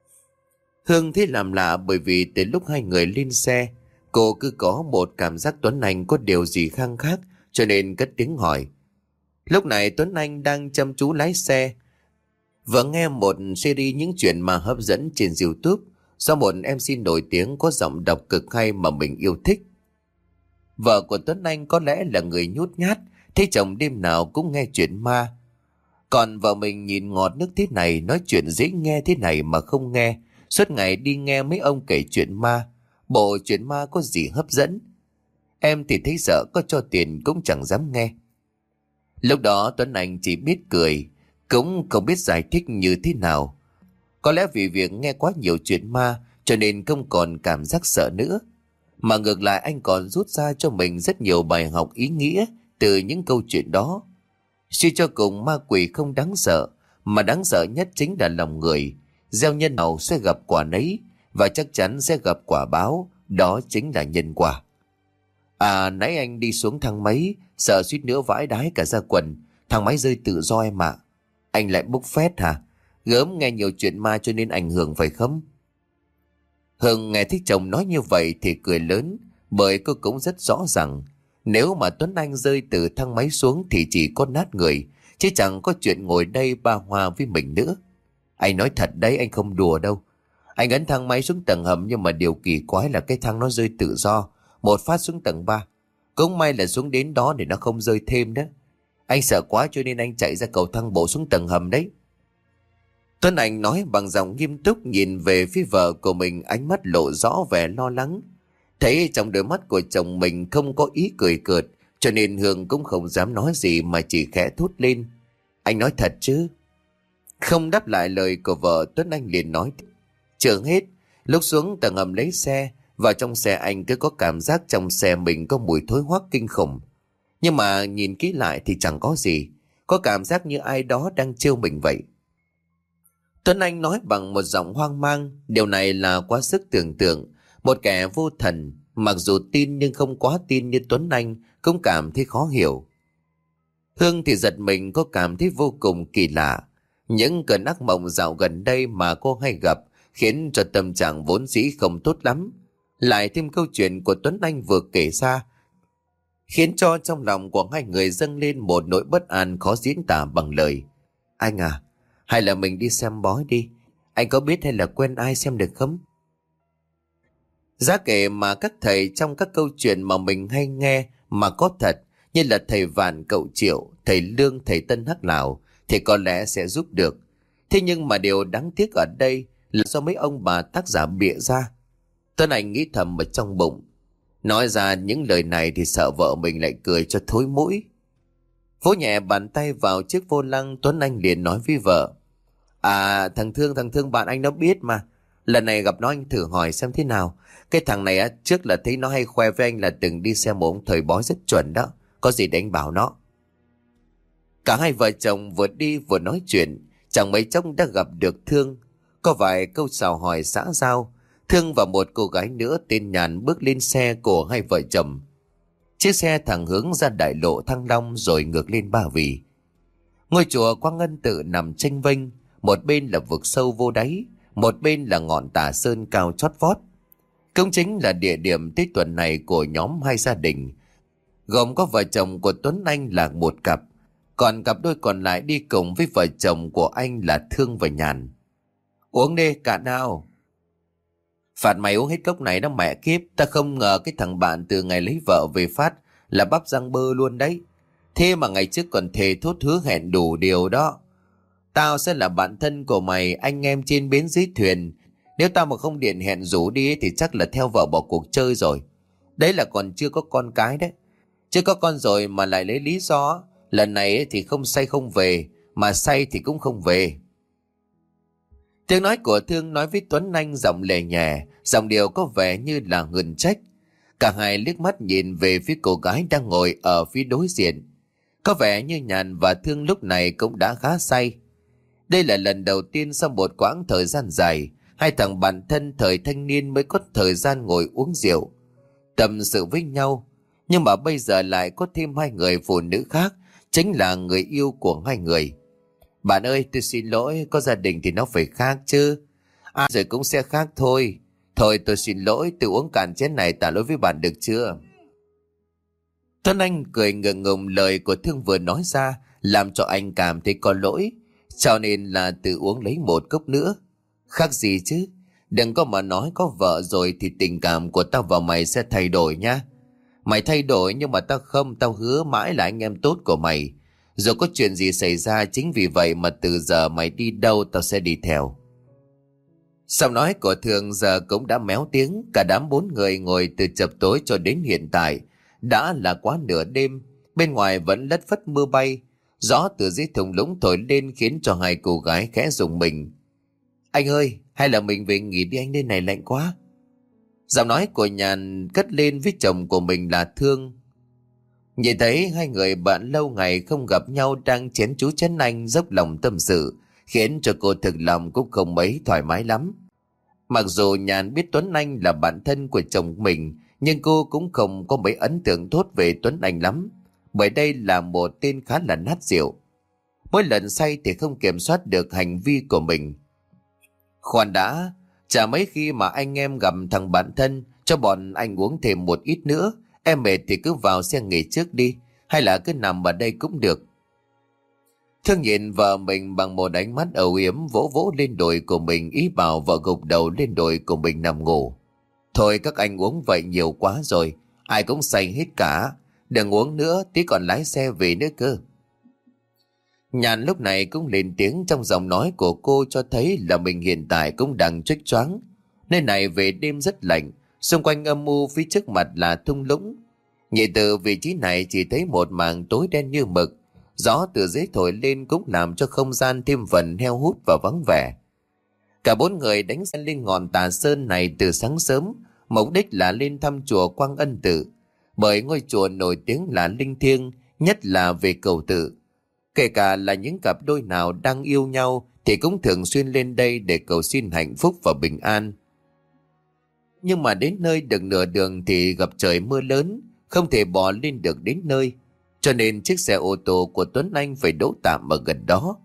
Hương thấy làm lạ, bởi vì từ lúc hai người lên xe, cô cứ có một cảm giác Tuấn Anh có điều gì khăng khác, cho nên cất tiếng hỏi. Lúc này Tuấn Anh đang chăm chú lái xe, vừa nghe một series những chuyện mà hấp dẫn trên YouTube do một em xê nổi tiếng có giọng đọc cực hay mà mình yêu thích. Vợ của Tuấn Anh có lẽ là người nhút nhát, thấy chồng đêm nào cũng nghe chuyện ma. Còn vợ mình nhìn ngọt nước thế này, nói chuyện dễ nghe thế này mà không nghe, suốt ngày đi nghe mấy ông kể chuyện ma. Bộ chuyện ma có gì hấp dẫn? Em thì thấy sợ, có cho tiền cũng chẳng dám nghe. Lúc đó Tuấn Anh chỉ biết cười, cũng không biết giải thích như thế nào. Có lẽ vì việc nghe quá nhiều chuyện ma cho nên không còn cảm giác sợ nữa, mà ngược lại anh còn rút ra cho mình rất nhiều bài học ý nghĩa từ những câu chuyện đó. Suy cho cùng, ma quỷ không đáng sợ, mà đáng sợ nhất chính là lòng người. Gieo nhân nào sẽ gặp quả nấy, và chắc chắn sẽ gặp quả báo, đó chính là nhân quả. À, nãy anh đi xuống thang máy, sợ suýt nữa vãi đái cả ra quần, thang máy rơi tự do em ạ. Anh lại bốc phét hả? Gớm nghe nhiều chuyện ma cho nên ảnh hưởng phải không? Hương nghe thấy chồng nói như vậy thì cười lớn, bởi cô cũng rất rõ rằng nếu mà Tuấn Anh rơi từ thang máy xuống thì chỉ có nát người, chứ chẳng có chuyện ngồi đây ba hoa với mình nữa. Anh nói thật đấy, anh không đùa đâu. Anh ấn thang máy xuống tầng hầm, nhưng mà điều kỳ quái là cái thang nó rơi tự do, một phát xuống tầng ba. Cũng may là xuống đến đó để nó không rơi thêm đó. Anh sợ quá cho nên anh chạy ra cầu thang bộ xuống tầng hầm đấy. Tuấn Anh nói bằng giọng nghiêm túc, nhìn về phía vợ của mình, ánh mắt lộ rõ vẻ lo lắng. Thấy trong đôi mắt của chồng mình không có ý cười cợt, cho nên Hương cũng không dám nói gì mà chỉ khẽ thốt lên: Anh nói thật chứ? Không đáp lại lời của vợ, Tuấn Anh liền nói: Chưa hết, lúc xuống tầng hầm lấy xe, vào trong xe anh cứ có cảm giác trong xe mình có mùi thối hoắc kinh khủng. Nhưng mà nhìn kỹ lại thì chẳng có gì, có cảm giác như ai đó đang trêu mình vậy. Tuấn Anh nói bằng một giọng hoang mang, điều này là quá sức tưởng tượng. Một kẻ vô thần, mặc dù tin nhưng không quá tin như Tuấn Anh, cũng cảm thấy khó hiểu. Hương thì giật mình, có cảm thấy vô cùng kỳ lạ. Những cơn ác mộng dạo gần đây mà cô hay gặp khiến cho tâm trạng vốn dĩ không tốt lắm. Lại thêm câu chuyện của Tuấn Anh vừa kể ra, khiến cho trong lòng của hai người dâng lên một nỗi bất an khó diễn tả bằng lời. Anh à, hay là mình đi xem bói đi. Anh có biết hay là quen ai xem được không? Giá kể mà các thầy trong các câu chuyện mà mình hay nghe mà có thật, như là thầy Vạn Cậu Triệu, thầy Lương, thầy Tân Hắc Lào, thì có lẽ sẽ giúp được. Thế nhưng mà điều đáng tiếc ở đây là do mấy ông bà tác giả bịa ra. Tuấn Anh nghĩ thầm ở trong bụng. Nói ra những lời này thì sợ vợ mình lại cười cho thối mũi. Vỗ nhẹ bàn tay vào chiếc vô lăng, Tuấn Anh liền nói với vợ. À, thằng Thương, thằng Thương bạn anh nó biết mà. Lần này gặp nó anh thử hỏi xem thế nào. Cái thằng này á, trước là thấy nó hay khoe với anh là từng đi xem một ông thầy bói rất chuẩn đó. Có gì để anh bảo nó. Cả hai vợ chồng vừa đi vừa nói chuyện. Chẳng mấy chốc đã gặp được Thương. Có vài câu chào hỏi xã giao. Thương và một cô gái nữa tên Nhàn bước lên xe của hai vợ chồng. Chiếc xe thẳng hướng ra đại lộ Thăng Long rồi ngược lên Ba Vì. Ngôi chùa Quang Ân Tự nằm chênh vênh, một bên là vực sâu vô đáy, một bên là ngọn Tà Sơn cao chót vót. Cũng chính là địa điểm Tết tuần này của nhóm hai gia đình, gồm có vợ chồng của Tuấn Anh là một cặp, còn cặp đôi còn lại đi cùng với vợ chồng của anh là Thương và Nhàn. Uống đi cả nào. Phạt mày uống hết cốc này đó mẹ kiếp, ta không ngờ cái thằng bạn từ ngày lấy vợ về phát là bắp răng bơ luôn đấy. Thế mà ngày trước còn thề thốt hứa hẹn đủ điều đó. Tao sẽ là bạn thân của mày, anh em trên bến dưới thuyền. Nếu tao mà không điện hẹn rủ đi thì chắc là theo vợ bỏ cuộc chơi rồi. Đấy là còn chưa có con cái đấy. Chưa có con rồi mà lại lấy lý do lần này thì không say không về, mà say thì cũng không về. Tiếng nói của Thương nói với Tuấn Anh giọng lè nhẹ, giọng điệu có vẻ như là ngừng trách. Cả hai liếc mắt nhìn về phía cô gái đang ngồi ở phía đối diện. Có vẻ như Nhàn và Thương lúc này cũng đã khá say. Đây là lần đầu tiên sau một quãng thời gian dài, hai thằng bạn thân thời thanh niên mới có thời gian ngồi uống rượu, tâm sự với nhau. Nhưng mà bây giờ lại có thêm hai người phụ nữ khác, chính là người yêu của hai người. Bạn ơi, tôi xin lỗi, có gia đình thì nó phải khác chứ. À rồi cũng sẽ khác thôi. Thôi tôi xin lỗi, tôi uống cạn chén này tạ lỗi với bạn được chưa? Tuấn Anh cười ngượng ngùng, lời của Thương vừa nói ra làm cho anh cảm thấy có lỗi, cho nên là tự uống lấy một cốc nữa. Khác gì chứ, đừng có mà nói có vợ rồi thì tình cảm của tao và mày sẽ thay đổi nha. Mày thay đổi nhưng mà tao không, tao hứa mãi là anh em tốt của mày. Dù có chuyện gì xảy ra, chính vì vậy mà từ giờ mày đi đâu tao sẽ đi theo. Sau nói của Thường giờ cũng đã méo tiếng. Cả đám bốn người ngồi từ chập tối cho đến hiện tại đã là quá nửa đêm. Bên ngoài vẫn lất phất mưa bay. Gió từ dưới thung lũng thổi lên khiến cho hai cô gái khẽ rùng mình. Anh ơi, hay là mình về nghỉ đi anh, đây này lạnh quá. Giọng nói của Nhàn cất lên với chồng của mình là Thương. Nhìn thấy hai người bạn lâu ngày không gặp nhau đang chén chú chén anh dốc lòng tâm sự, khiến cho cô thực lòng cũng không mấy thoải mái lắm. Mặc dù Nhàn biết Tuấn Anh là bạn thân của chồng mình, nhưng cô cũng không có mấy ấn tượng tốt về Tuấn Anh lắm, bởi đây là một tên khá là nát rượu. Mỗi lần say thì không kiểm soát được hành vi của mình. Khoan đã, chả mấy khi mà anh em gặp thằng bạn thân cho bọn anh uống thêm một ít nữa. Em mệt thì cứ vào xe nghỉ trước đi, hay là cứ nằm ở đây cũng được. Thương nhìn vợ mình bằng một ánh mắt âu yếm, vỗ vỗ lên đùi của mình, ý bảo vợ gục đầu lên đùi của mình nằm ngủ. Thôi các anh uống vậy nhiều quá rồi, ai cũng say hết cả. Đừng uống nữa, tí còn lái xe về nữa cơ. Nhàn lúc này cũng lên tiếng, trong giọng nói của cô cho thấy là mình hiện tại cũng đang choáng choáng. Nơi này về đêm rất lạnh, xung quanh âm u, phía trước mặt là thung lũng. Nhìn từ vị trí này chỉ thấy một mảng tối đen như mực. Gió từ dưới thổi lên cũng làm cho không gian thêm phần heo hút và vắng vẻ. Cả bốn người đánh xe lên ngọn Tà Sơn này từ sáng sớm, mục đích là lên thăm chùa Quang Ân Tự, bởi ngôi chùa nổi tiếng là linh thiêng, nhất là về cầu tự. Kể cả là những cặp đôi nào đang yêu nhau thì cũng thường xuyên lên đây để cầu xin hạnh phúc và bình an. Nhưng mà đến nơi được nửa đường thì gặp trời mưa lớn, không thể bò lên được đến nơi, cho nên chiếc xe ô tô của Tuấn Anh phải đỗ tạm ở gần đó.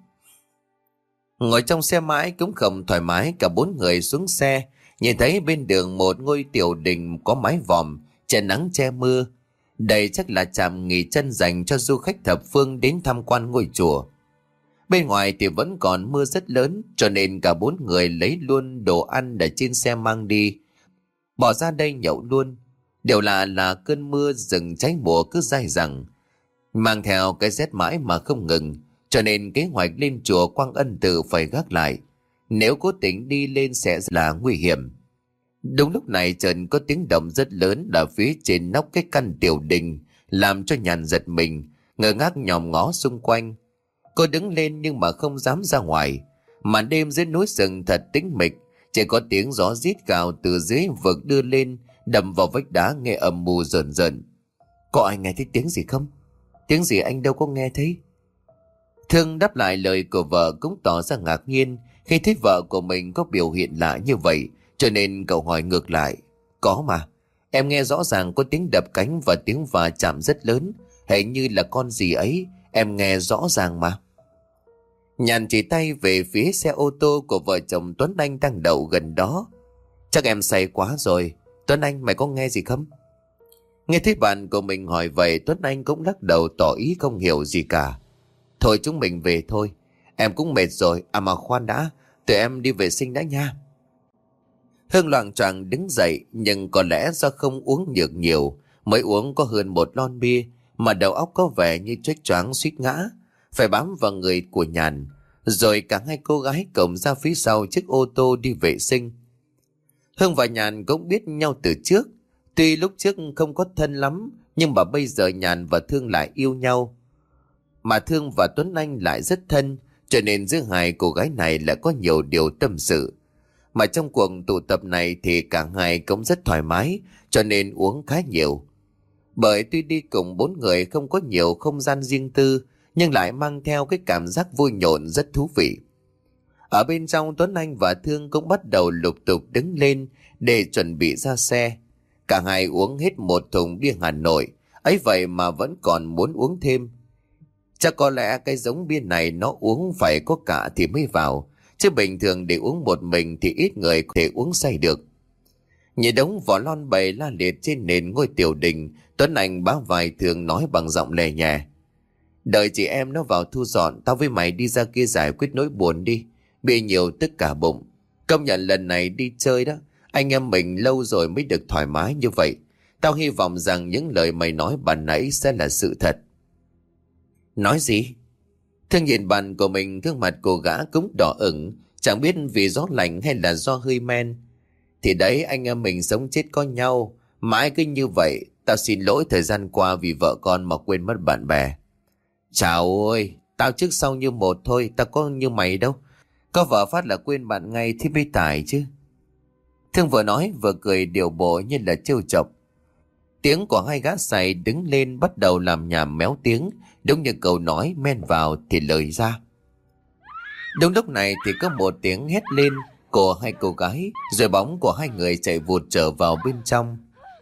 Ngồi trong xe mãi cũng không thoải mái, cả bốn người xuống xe, nhìn thấy bên đường một ngôi tiểu đình có mái vòm, che nắng che mưa. Đây chắc là trạm nghỉ chân dành cho du khách thập phương đến tham quan ngôi chùa. Bên ngoài thì vẫn còn mưa rất lớn, cho nên cả bốn người lấy luôn đồ ăn để trên xe mang đi, bỏ ra đây nhậu luôn. Điều lạ là cơn mưa rừng cháy mùa cứ dai dẳng, mang theo cái rét mãi mà không ngừng, cho nên kế hoạch lên chùa Quang Ân Tự phải gác lại. Nếu cố tình đi lên sẽ là nguy hiểm. Đúng lúc này chợt có tiếng động rất lớn ở phía trên nóc cái căn tiểu đình, làm cho Nhàn giật mình, ngơ ngác nhòm ngó xung quanh. Cô đứng lên nhưng mà không dám ra ngoài. Màn đêm dưới núi rừng thật tĩnh mịch, chỉ có tiếng gió rít gào từ dưới vực đưa lên, đầm vào vách đá nghe ầm mù rợn rợn. Có ai nghe thấy tiếng gì không? Tiếng gì anh đâu có nghe thấy. Thương đáp lại lời của vợ cũng tỏ ra ngạc nhiên khi thấy vợ của mình có biểu hiện lạ như vậy, cho nên cậu hỏi ngược lại. Có mà, em nghe rõ ràng có tiếng đập cánh và tiếng va chạm rất lớn, hình như là con gì ấy, em nghe rõ ràng mà. Nhàn chỉ tay về phía xe ô tô của vợ chồng Tuấn Anh đang đậu gần đó. Chắc em say quá rồi, Tuấn Anh mày có nghe gì không? Nghe thấy bạn của mình hỏi vậy, Tuấn Anh cũng lắc đầu tỏ ý không hiểu gì cả. Thôi chúng mình về thôi, em cũng mệt rồi. À mà khoan đã, tụi em đi vệ sinh đã nha. Hương loạng choạng đứng dậy, nhưng có lẽ do không uống được nhiều, mới uống có hơn một lon bia mà đầu óc có vẻ như choáng choáng suýt ngã, phải bám vào người của Nhàn. Rồi cả hai cô gái cộng ra phía sau chiếc ô tô đi vệ sinh. Hương và Nhàn cũng biết nhau từ trước, tuy lúc trước không có thân lắm, nhưng mà bây giờ Nhàn và Thương lại yêu nhau. Mà Thương và Tuấn Anh lại rất thân, cho nên giữa hai cô gái này lại có nhiều điều tâm sự. Mà trong cuộc tụ tập này thì cả hai cũng rất thoải mái, cho nên uống khá nhiều. Bởi tuy đi cùng bốn người không có nhiều không gian riêng tư, nhưng lại mang theo cái cảm giác vui nhộn rất thú vị. Ở bên trong, Tuấn Anh và Thương cũng bắt đầu lục tục đứng lên để chuẩn bị ra xe. Cả hai uống hết một thùng bia Hà Nội, ấy vậy mà vẫn còn muốn uống thêm. Chắc có lẽ cái giống bia này nó uống phải có cả thì mới vào, chứ bình thường để uống một mình thì ít người có thể uống say được. Nhìn đống vỏ lon bày la liệt trên nền ngôi tiểu đình, Tuấn Anh bá vai Thương nói bằng giọng lè nhẹ. Đợi chị em nó vào thu dọn, tao với mày đi ra kia giải quyết nỗi buồn đi. Bia nhiều tức cả bụng. Công nhận lần này đi chơi đó, anh em mình lâu rồi mới được thoải mái như vậy. Tao hy vọng rằng những lời mày nói ban nãy sẽ là sự thật. Nói gì? Thương nhìn bạn của mình, gương mặt cô gã cũng đỏ ửng, chẳng biết vì gió lạnh hay là do hơi men. Thì đấy, anh em mình sống chết có nhau, mãi cứ như vậy. Tao xin lỗi thời gian qua vì vợ con mà quên mất bạn bè. Chào ơi, tao trước sau như một thôi, tao có như mày đâu. Có vợ phát là quên bạn ngay thì mới tải chứ. Thương vừa nói vừa cười điều bộ như là trêu chọc. Tiếng của hai gã say đứng lên bắt đầu làm nhảm méo tiếng, đúng như câu nói men vào thì lời ra. Đúng lúc này thì có một tiếng hét lên của hai cô gái, rồi bóng của hai người chạy vụt trở vào bên trong.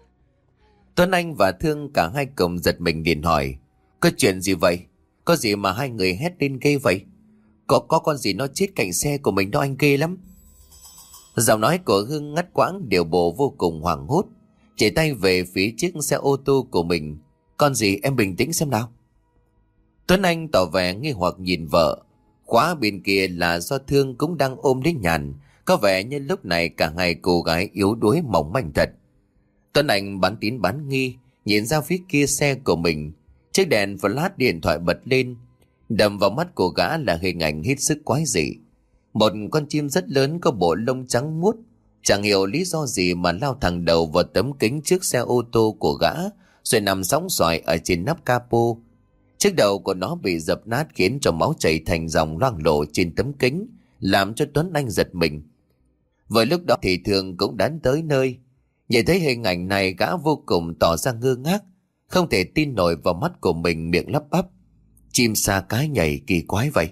Tuấn Anh và Thương cả hai cùng giật mình liền hỏi. Có chuyện gì vậy? Có gì mà hai người hét lên ghê vậy? Có có con gì nó chết cạnh xe của mình đó anh, ghê lắm. Giọng nói của Hương ngắt quãng, điều bộ vô cùng hoảng hốt, chỉ tay về phía chiếc xe ô tô của mình. Con gì, em bình tĩnh xem nào. Tuấn Anh tỏ vẻ nghi hoặc nhìn vợ. Khóa bên kia là do Thương cũng đang ôm lấy Nhàn, có vẻ như lúc này cả hai cô gái yếu đuối mỏng manh thật. Tuấn Anh bán tín bán nghi, nhìn ra phía kia xe của mình. Chiếc đèn flash điện thoại bật lên, đầm vào mắt của gã là hình ảnh hết sức quái dị. Một con chim rất lớn có bộ lông trắng muốt, chẳng hiểu lý do gì mà lao thẳng đầu vào tấm kính trước xe ô tô của gã, rồi nằm sóng xoài ở trên nắp capo. Chiếc đầu của nó bị dập nát khiến cho máu chảy thành dòng loang lổ trên tấm kính, làm cho Tuấn Anh giật mình. Với lúc đó thì Thương cũng đã tới nơi. Nhìn thấy hình ảnh này, gã vô cùng tỏ ra ngơ ngác, không thể tin nổi vào mắt của mình, miệng lắp bắp. Chim sa cá nhảy kỳ quái vậy.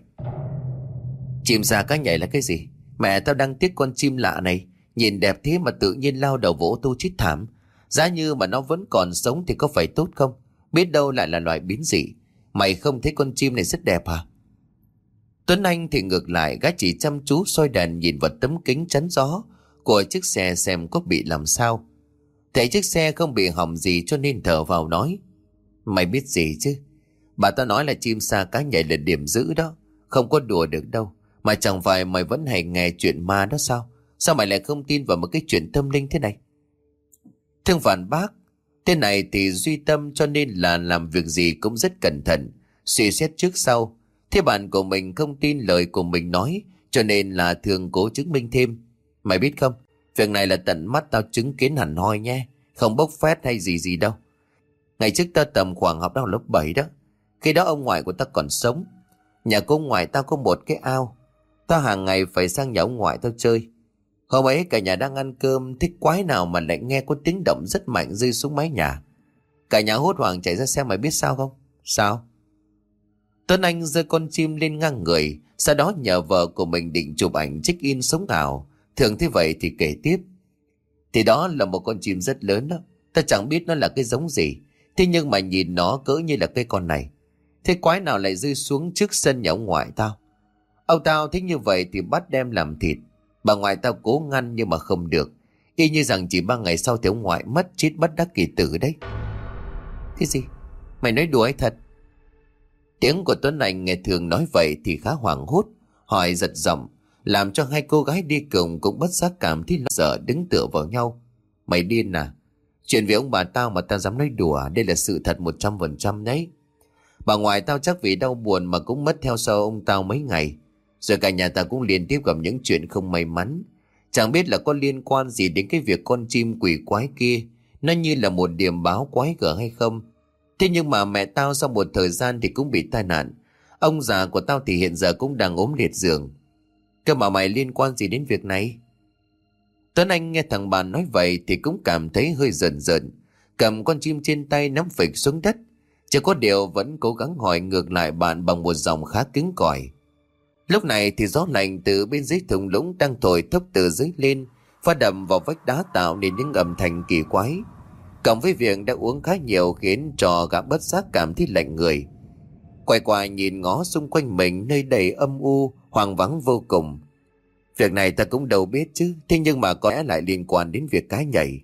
Chim sa cá nhảy là cái gì? Mẹ tao đang tiếc con chim lạ này, nhìn đẹp thế mà tự nhiên lao đầu vỗ tô chết thảm. Giá như mà nó vẫn còn sống thì có phải tốt không? Biết đâu lại là loài biến dị. Mày không thấy con chim này rất đẹp hả? Tuấn Anh thì ngược lại, gã chỉ chăm chú soi đèn nhìn vào tấm kính chắn gió của chiếc xe xem có bị làm sao. Thấy chiếc xe không bị hỏng gì cho nên thở vào nói. Mày biết gì chứ? Bà ta nói là chim sa cá nhảy là điểm dữ đó, không có đùa được đâu. Mà chẳng phải mày vẫn hay nghe chuyện ma đó sao? Sao mày lại không tin vào một cái chuyện tâm linh thế này? Thương phản bác. Thế này thì duy tâm, cho nên là làm việc gì cũng rất cẩn thận, suy xét trước sau. Thế bạn của mình không tin lời của mình nói, cho nên là thường cố chứng minh thêm. Mày biết không, việc này là tận mắt tao chứng kiến hẳn hoi nhé, không bốc phét hay gì gì đâu. Ngày trước tao tầm khoảng học到lớp bảy đó. Khi đó ông ngoại của tao còn sống. Nhà cô ngoại tao có một cái ao. Tao hàng ngày phải sang nhà ông ngoại tao chơi. Hôm ấy cả nhà đang ăn cơm, thích quái nào mà lại nghe có tiếng động rất mạnh rơi xuống mái nhà. Cả nhà hốt hoảng chạy ra xem, mày biết sao không? Sao? Tuấn Anh giơ con chim lên ngang người, sau đó nhờ vợ của mình định chụp ảnh check in sống ảo. Thường thế vậy thì kể tiếp. Thì đó là một con chim rất lớn đó. Ta chẳng biết nó là cái giống gì. Thế nhưng mà nhìn nó cỡ như là cây con này. Thế quái nào lại rơi xuống trước sân nhà ông ngoại tao. Ông tao thích như vậy thì bắt đem làm thịt. Bà ngoại tao cố ngăn nhưng mà không được. Y như rằng chỉ ba ngày sau thì ông ngoại mất, chết bất đắc kỳ tử đấy. Cái gì? Mày nói đùa hay thật? Tiếng của Tuấn Anh nghe Thường nói vậy thì khá hoảng hốt, hỏi giật giọng, làm cho hai cô gái đi cùng cũng bất giác cảm thấy lo sợ, đứng tựa vào nhau. Mày điên à? Chuyện về ông bà tao mà tao dám nói đùa, đây là sự thật một trăm phần trăm đấy. Bà ngoại tao chắc vì đau buồn mà cũng mất theo sau ông tao mấy ngày. Rồi cả nhà tao cũng liên tiếp gặp những chuyện không may mắn. Chẳng biết là có liên quan gì đến cái việc con chim quỷ quái kia, nó như là một điểm báo quái gở hay không. Thế nhưng mà mẹ tao sau một thời gian thì cũng bị tai nạn. Ông già của tao thì hiện giờ cũng đang ốm liệt giường. Cơ mà mày liên quan gì đến việc này? Tuấn Anh nghe thằng bạn nói vậy thì cũng cảm thấy hơi giận giận, cầm con chim trên tay nắm phịch xuống đất. Chỉ có điều vẫn cố gắng hỏi ngược lại bạn bằng một giọng khá cứng cỏi. Lúc này thì gió lạnh từ bên dưới thung lũng đang thổi thốc từ dưới lên, pha đầm vào vách đá tạo nên những âm thanh kỳ quái. Cộng với việc đã uống khá nhiều khiến cho gã bất giác cảm thấy lạnh người. Quay qua nhìn ngó xung quanh mình, nơi đầy âm u, hoang vắng vô cùng. Việc này ta cũng đâu biết chứ, thế nhưng mà có lẽ lại liên quan đến việc cá nhảy.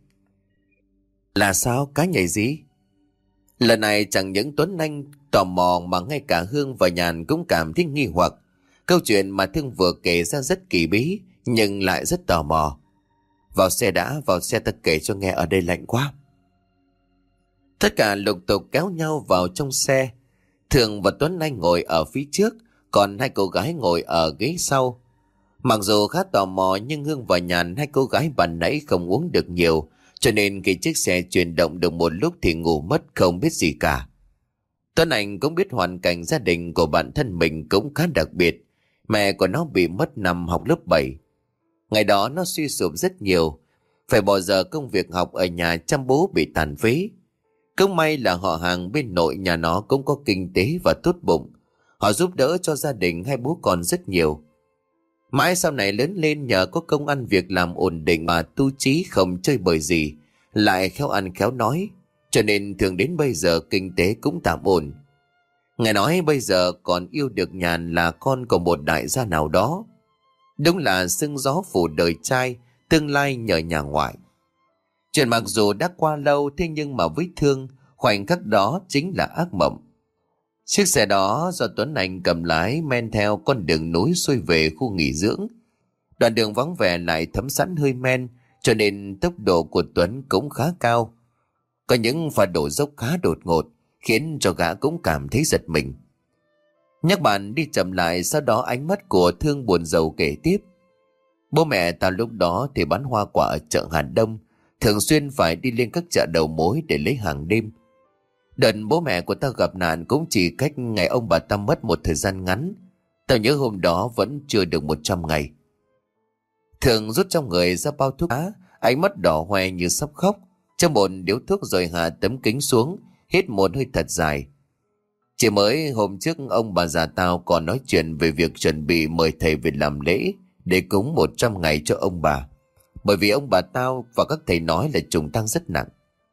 Là sao? Cá nhảy gì? Lần này chẳng những Tuấn Anh tò mò mà ngay cả Hương và Nhàn cũng cảm thấy nghi hoặc. Câu chuyện mà Thương vừa kể ra rất kỳ bí, nhưng lại rất tò mò. Vào xe đã, vào xe ta kể cho nghe, ở đây lạnh quá. Tất cả lục tục kéo nhau vào trong xe. Thường và Tuấn Anh ngồi ở phía trước, còn hai cô gái ngồi ở ghế sau. Mặc dù khá tò mò nhưng Hương và Nhàn, hai cô gái ban nãy không uống được nhiều, cho nên khi chiếc xe chuyển động được một lúc thì ngủ mất không biết gì cả. Tuấn Anh cũng biết hoàn cảnh gia đình của bản thân mình cũng khá đặc biệt. Mẹ của nó bị mất năm học lớp bảy. Ngày đó nó suy sụp rất nhiều, phải bỏ giờ công việc học ở nhà chăm bố bị tàn phế. Cũng may là họ hàng bên nội nhà nó cũng có kinh tế và tốt bụng. Họ giúp đỡ cho gia đình hai bố con rất nhiều. Mãi sau này lớn lên nhờ có công ăn việc làm ổn định mà tu chí không chơi bời gì, lại khéo ăn khéo nói, cho nên thường đến bây giờ kinh tế cũng tạm ổn. Nghe nói bây giờ còn yêu được Nhàn là con của một đại gia nào đó. Đúng là sương gió phủ đời trai, tương lai nhờ nhà ngoại. Chuyện mặc dù đã qua lâu, thế nhưng mà với Thương, khoảnh khắc đó chính là ác mộng. Chiếc xe đó do Tuấn Anh cầm lái men theo con đường núi xuôi về khu nghỉ dưỡng. Đoạn đường vắng vẻ lại thấm sẵn hơi men, cho nên tốc độ của Tuấn cũng khá cao. Có những pha đổ dốc khá đột ngột, khiến cho gã cũng cảm thấy giật mình. Nhắc bạn đi chậm lại, sau đó ánh mắt của Thương buồn rầu kể tiếp. Bố mẹ tao lúc đó thì bán hoa quả ở chợ Hà Đông, thường xuyên phải đi lên các chợ đầu mối để lấy hàng đêm. Đợt bố mẹ của tao gặp nạn cũng chỉ cách ngày ông bà tao mất một thời gian ngắn. Tao nhớ hôm đó vẫn chưa được một trăm ngày. Thường rút trong người ra bao thuốc lá, ánh mắt đỏ hoe như sắp khóc, trong một điếu thuốc rồi hạ tấm kính xuống, hít một hơi thật dài. Chỉ mới hôm trước ông bà già tao còn nói chuyện về việc chuẩn bị mời thầy về làm lễ để cúng một trăm ngày cho ông bà. Bởi vì ông bà tao và các thầy nói là trùng tang rất nặng.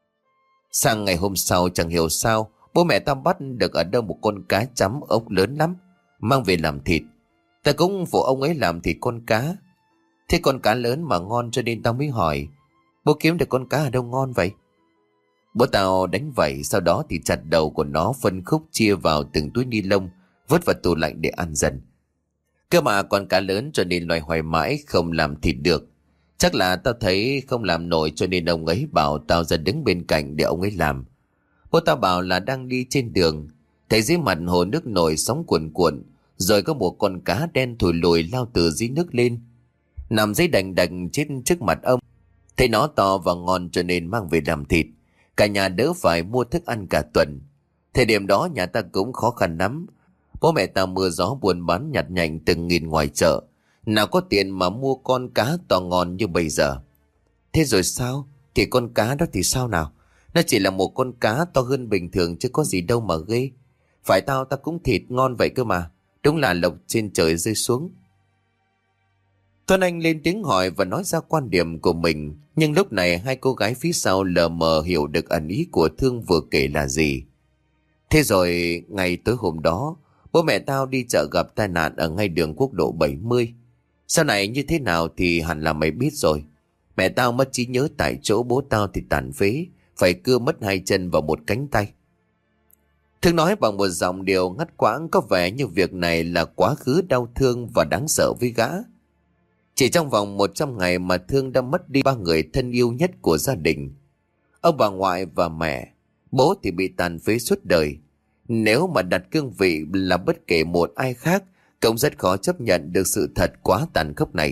Sang ngày hôm sau chẳng hiểu sao, bố mẹ tao bắt được ở đâu một con cá chấm ốc lớn lắm, mang về làm thịt. Ta cũng phụ ông ấy làm thịt con cá. Thế con cá lớn mà ngon cho nên tao mới hỏi, bố kiếm được con cá ở đâu ngon vậy? Bố tao đánh vẩy, sau đó thì chặt đầu của nó phân khúc chia vào từng túi ni lông, vứt vào tủ lạnh để ăn dần. Cơ mà con cá lớn cho nên loài hoài mãi không làm thịt được. Chắc là tao thấy không làm nổi cho nên ông ấy bảo tao ra đứng bên cạnh để ông ấy làm. Bố tao bảo là đang đi trên đường, thấy dưới mặt hồ nước nổi sóng cuồn cuộn, Rồi có một con cá đen thổi lùi lao từ dưới nước lên, nằm dưới đành đành trên trước mặt ông. Thấy nó to và ngon cho nên mang về làm thịt. Cả nhà đỡ phải mua thức ăn cả tuần. Thời điểm đó nhà ta cũng khó khăn lắm. Bố mẹ ta mưa gió buôn bán nhặt nhạnh từng nghìn ngoài chợ, nào có tiền mà mua con cá to ngon như bây giờ. Thế rồi sao? Thì con cá đó thì sao nào? Nó chỉ là một con cá to hơn bình thường chứ có gì đâu mà ghê. Phải tao ta cũng thịt ngon vậy cơ mà. Đúng là lộc trên trời rơi xuống. Tuấn Anh lên tiếng hỏi và nói ra quan điểm của mình. Nhưng lúc này hai cô gái phía sau lờ mờ hiểu được ẩn ý của Thương vừa kể là gì. Thế rồi ngày tối hôm đó, bố mẹ tao đi chợ gặp tai nạn ở ngay đường quốc lộ bảy mươi. Sau này như thế nào thì hẳn là mày biết rồi. Mẹ tao mất trí nhớ tại chỗ, bố tao thì tàn phế, phải cưa mất hai chân và một cánh tay. Thương nói bằng một giọng điệu ngắt quãng, có vẻ như việc này là quá khứ đau thương và đáng sợ với gã. Chỉ trong vòng một trăm ngày mà Thương đã mất đi ba người thân yêu nhất của gia đình. Ông bà ngoại và mẹ, bố thì bị tàn phế suốt đời. Nếu mà đặt cương vị là bất kể một ai khác, cũng rất khó chấp nhận được sự thật quá tàn khốc này.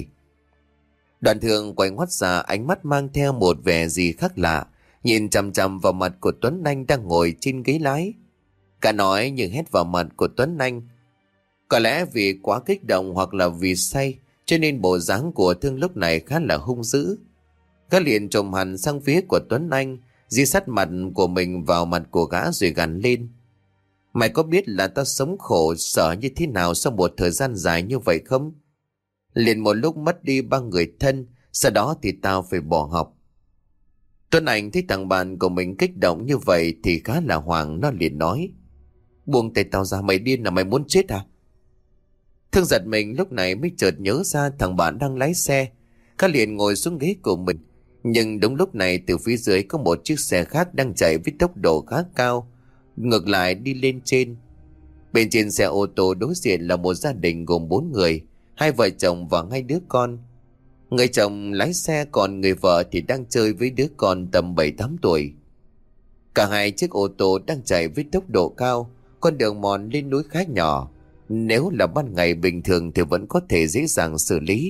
Đoàn Thương quay ngoắt ra, ánh mắt mang theo một vẻ gì khác lạ, nhìn chằm chằm vào mặt của Tuấn Anh đang ngồi trên ghế lái. Cả nói nhưng hét vào mặt của Tuấn Anh. Có lẽ vì quá kích động hoặc là vì say, cho nên bộ dáng của Thương lúc này khá là hung dữ. Gã liền trồm hẳn sang phía của Tuấn Anh, di sát mặt của mình vào mặt của gã rồi gằn lên. Mày có biết là tao sống khổ sở như thế nào sau một thời gian dài như vậy không? Liền một lúc mất đi ba người thân, sau đó thì tao phải bỏ học. Tuấn Anh thấy thằng bạn của mình kích động như vậy thì khá là hoảng, nó liền nói. Buông tay tao ra, mày điên là mày muốn chết à? Thương giật mình lúc này mới chợt nhớ ra thằng bạn đang lái xe. Gã liền ngồi xuống ghế của mình. Nhưng đúng lúc này từ phía dưới có một chiếc xe khác đang chạy với tốc độ khá cao, ngược lại đi lên trên. Bên trên xe ô tô đối diện là một gia đình gồm bốn người, hai vợ chồng và hai đứa con. Người chồng lái xe, còn người vợ thì đang chơi với đứa con tầm bảy tám tuổi. Cả hai chiếc ô tô đang chạy với tốc độ cao, con đường mòn lên núi khá nhỏ. Nếu là ban ngày bình thường thì vẫn có thể dễ dàng xử lý.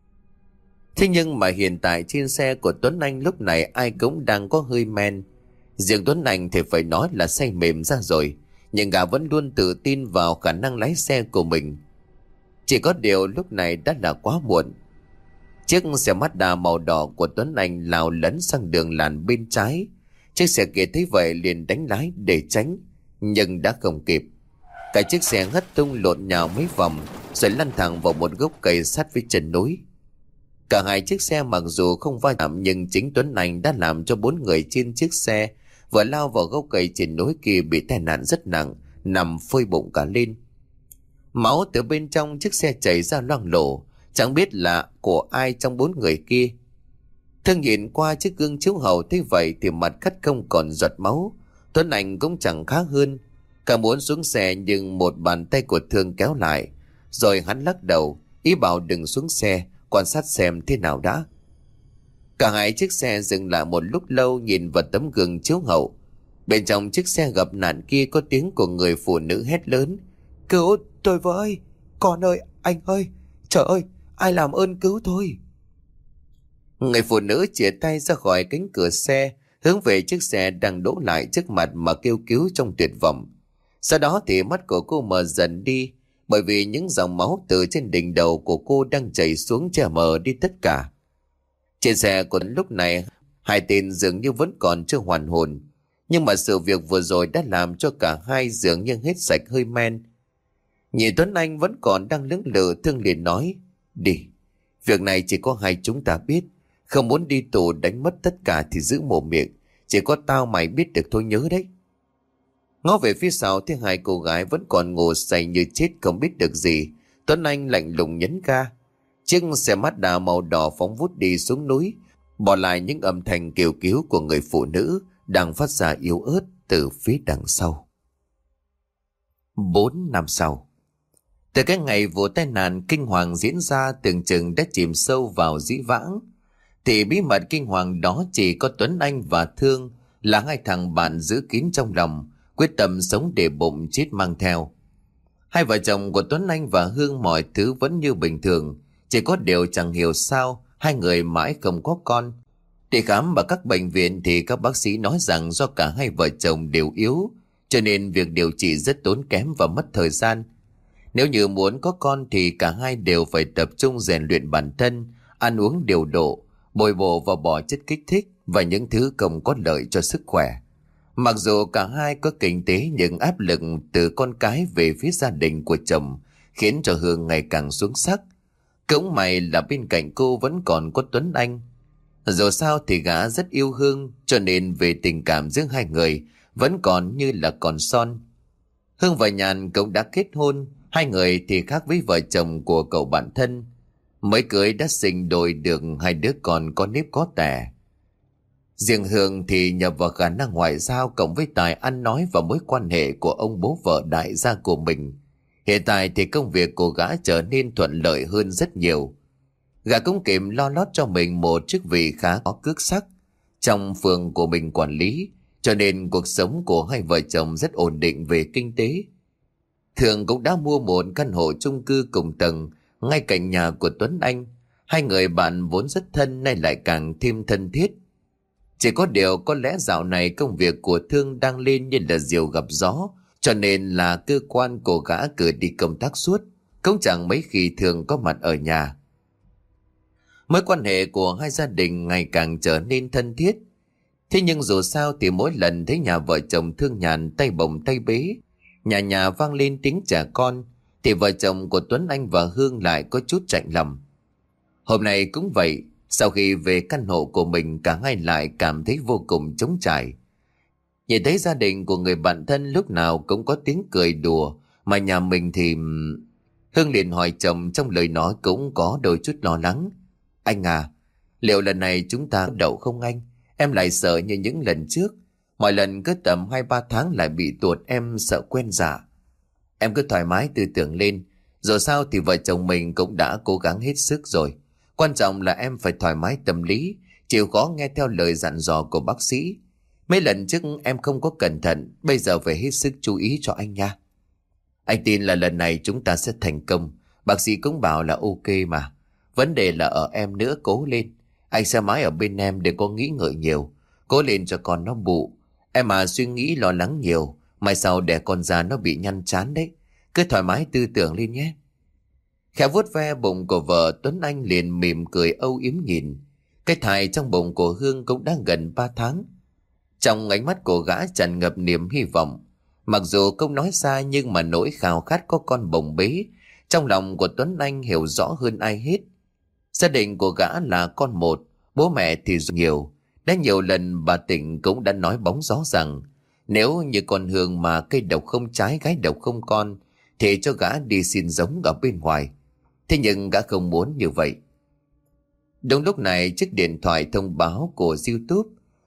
Thế nhưng mà hiện tại trên xe của Tuấn Anh lúc này ai cũng đang có hơi men. Riêng Tuấn Anh thì phải nói là say mềm ra rồi, nhưng gã vẫn luôn tự tin vào khả năng lái xe của mình. Chỉ có điều lúc này đã là quá muộn. Chiếc xe Mazda màu đỏ của Tuấn Anh lao lấn sang đường làn bên trái. Chiếc xe kia thấy vậy liền đánh lái để tránh, nhưng đã không kịp. Cả chiếc xe hất tung lộn nhào mấy vòng rồi lăn thẳng vào một gốc cây sát với chân núi. Cả hai chiếc xe mặc dù không va chạm, nhưng chính Tuấn Anh đã làm cho bốn người trên chiếc xe vừa lao vào gốc cây trên núi kia bị tai nạn rất nặng, nằm phơi bụng cả lên. Máu từ bên trong chiếc xe chảy ra loang lổ, chẳng biết là của ai trong bốn người kia. Thương nhìn qua chiếc gương chiếu hậu thấy vậy thì mặt cắt không còn giọt máu. Tuấn Anh cũng chẳng khá hơn, cả muốn xuống xe nhưng một bàn tay của Thương kéo lại, rồi hắn lắc đầu ý bảo đừng xuống xe, quan sát xem thế nào đã. Cả hai chiếc xe dừng lại một lúc lâu nhìn vào tấm gương chiếu hậu. Bên trong chiếc xe gặp nạn kia có tiếng của người phụ nữ hét lớn. Cứu tôi với! Con ơi! Anh ơi! Trời ơi! Ai làm ơn cứu tôi! Người phụ nữ chìa tay ra khỏi cánh cửa xe, hướng về chiếc xe đang đỗ lại trước mặt mà kêu cứu trong tuyệt vọng. Sau đó thì mắt của cô mờ dần đi, bởi vì những dòng máu từ trên đỉnh đầu của cô đang chảy xuống che mờ đi tất cả. Trên xe của lúc này, hai tên dường như vẫn còn chưa hoàn hồn, nhưng mà sự việc vừa rồi đã làm cho cả hai dường như hết sạch hơi men. Nhìn Tuấn Anh vẫn còn đang lưỡng lự, Thương liền nói, đi, việc này chỉ có hai chúng ta biết, không muốn đi tù đánh mất tất cả thì giữ mồm miệng, chỉ có tao mày biết được thôi nhớ đấy. Ngó về phía sau thấy hai cô gái vẫn còn ngủ say như chết không biết được gì, Tuấn Anh lạnh lùng nhấn ga. Chiếc xe Mazda màu đỏ phóng vút đi xuống núi, bỏ lại những âm thanh kêu cứu của người phụ nữ đang phát ra yếu ớt từ phía đằng sau. Bốn năm sau, từ cái ngày vụ tai nạn kinh hoàng diễn ra tưởng chừng đã chìm sâu vào dĩ vãng, thì bí mật kinh hoàng đó chỉ có Tuấn Anh và Thương là hai thằng bạn giữ kín trong lòng, quyết tâm sống để bụng chết mang theo. Hai vợ chồng của Tuấn Anh và Hương mọi thứ vẫn như bình thường, chỉ có điều chẳng hiểu sao hai người mãi không có con. Đi khám ở các bệnh viện thì các bác sĩ nói rằng do cả hai vợ chồng đều yếu, cho nên việc điều trị rất tốn kém và mất thời gian. Nếu như muốn có con thì cả hai đều phải tập trung rèn luyện bản thân, ăn uống điều độ, bồi bổ và bỏ chất kích thích và những thứ không có lợi cho sức khỏe. Mặc dù cả hai có kinh tế nhưng áp lực từ con cái về phía gia đình của chồng khiến cho Hương ngày càng xuống sắc. Cũng may là bên cạnh cô vẫn còn có Tuấn Anh. Dù sao thì gã rất yêu Hương, cho nên về tình cảm giữa hai người vẫn còn như là còn son. Hương và Nhàn cũng đã kết hôn, hai người thì khác với vợ chồng của cậu bạn thân. Mới cưới đã sinh đôi được hai đứa con có nếp có tẻ. Riêng Hương thì nhờ vào khả năng ngoại giao cộng với tài ăn nói và mối quan hệ của ông bố vợ đại gia của mình. Hiện tại thì công việc của gã trở nên thuận lợi hơn rất nhiều. Gã cũng kịp lo lót cho mình một chức vị khá có cước sắc trong phường của mình quản lý, cho nên cuộc sống của hai vợ chồng rất ổn định về kinh tế. Thường cũng đã mua một căn hộ chung cư cùng tầng ngay cạnh nhà của Tuấn Anh. Hai người bạn vốn rất thân nay lại càng thêm thân thiết. Chỉ có điều có lẽ dạo này công việc của Thương đang lên như là diều gặp gió, cho nên là cơ quan của gã cử đi công tác suốt, cũng chẳng mấy khi Thương có mặt ở nhà. Mối quan hệ của hai gia đình ngày càng trở nên thân thiết. Thế nhưng dù sao thì mỗi lần thấy nhà vợ chồng Thương Nhàn tay bồng tay bế, nhà nhà vang lên tiếng trẻ con, thì vợ chồng của Tuấn Anh và Hương lại có chút chạnh lòng. Hôm nay cũng vậy, sau khi về căn hộ của mình cả hai lại cảm thấy vô cùng trống trải. Nhìn thấy gia đình của người bạn thân lúc nào cũng có tiếng cười đùa, mà nhà mình thì... Hương liền hỏi chồng trong lời nói cũng có đôi chút lo lắng. Anh à, liệu lần này chúng ta đậu không anh? Em lại sợ như những lần trước. Mọi lần cứ tầm hai ba tháng lại bị tuột, em sợ quen dạ. Em cứ thoải mái tư tưởng lên. Dù sao thì vợ chồng mình cũng đã cố gắng hết sức rồi. Quan trọng là em phải thoải mái tâm lý, chịu khó nghe theo lời dặn dò của bác sĩ. Mấy lần trước em không có cẩn thận, bây giờ phải hết sức chú ý cho anh nha. Anh tin là lần này chúng ta sẽ thành công. Bác sĩ cũng bảo là ok mà. Vấn đề là ở em nữa, cố lên. Anh sẽ mãi ở bên em, đừng có nghĩ ngợi nhiều. Cố lên cho con nó bụ. Em mà suy nghĩ lo lắng nhiều, mai sau đẻ con ra nó bị nhăn chán đấy. Cứ thoải mái tư tưởng lên nhé. Khẽ vuốt ve bụng của vợ, Tuấn Anh liền mỉm cười âu yếm nhìn. Cái thai trong bụng của Hương cũng đã gần ba tháng. Trong ánh mắt của gã tràn ngập niềm hy vọng. Mặc dù không nói ra nhưng mà nỗi khao khát có con bồng bế trong lòng của Tuấn Anh hiểu rõ hơn ai hết. Gia đình của gã là con một, bố mẹ thì nhiều. Đã nhiều lần bà Tịnh cũng đã nói bóng gió rằng nếu như con Hương mà cây độc không trái gái độc không con thì cho gã đi xin giống ở bên ngoài. Thế nhưng gã không muốn như vậy. Đúng lúc này chiếc điện thoại thông báo của YouTube.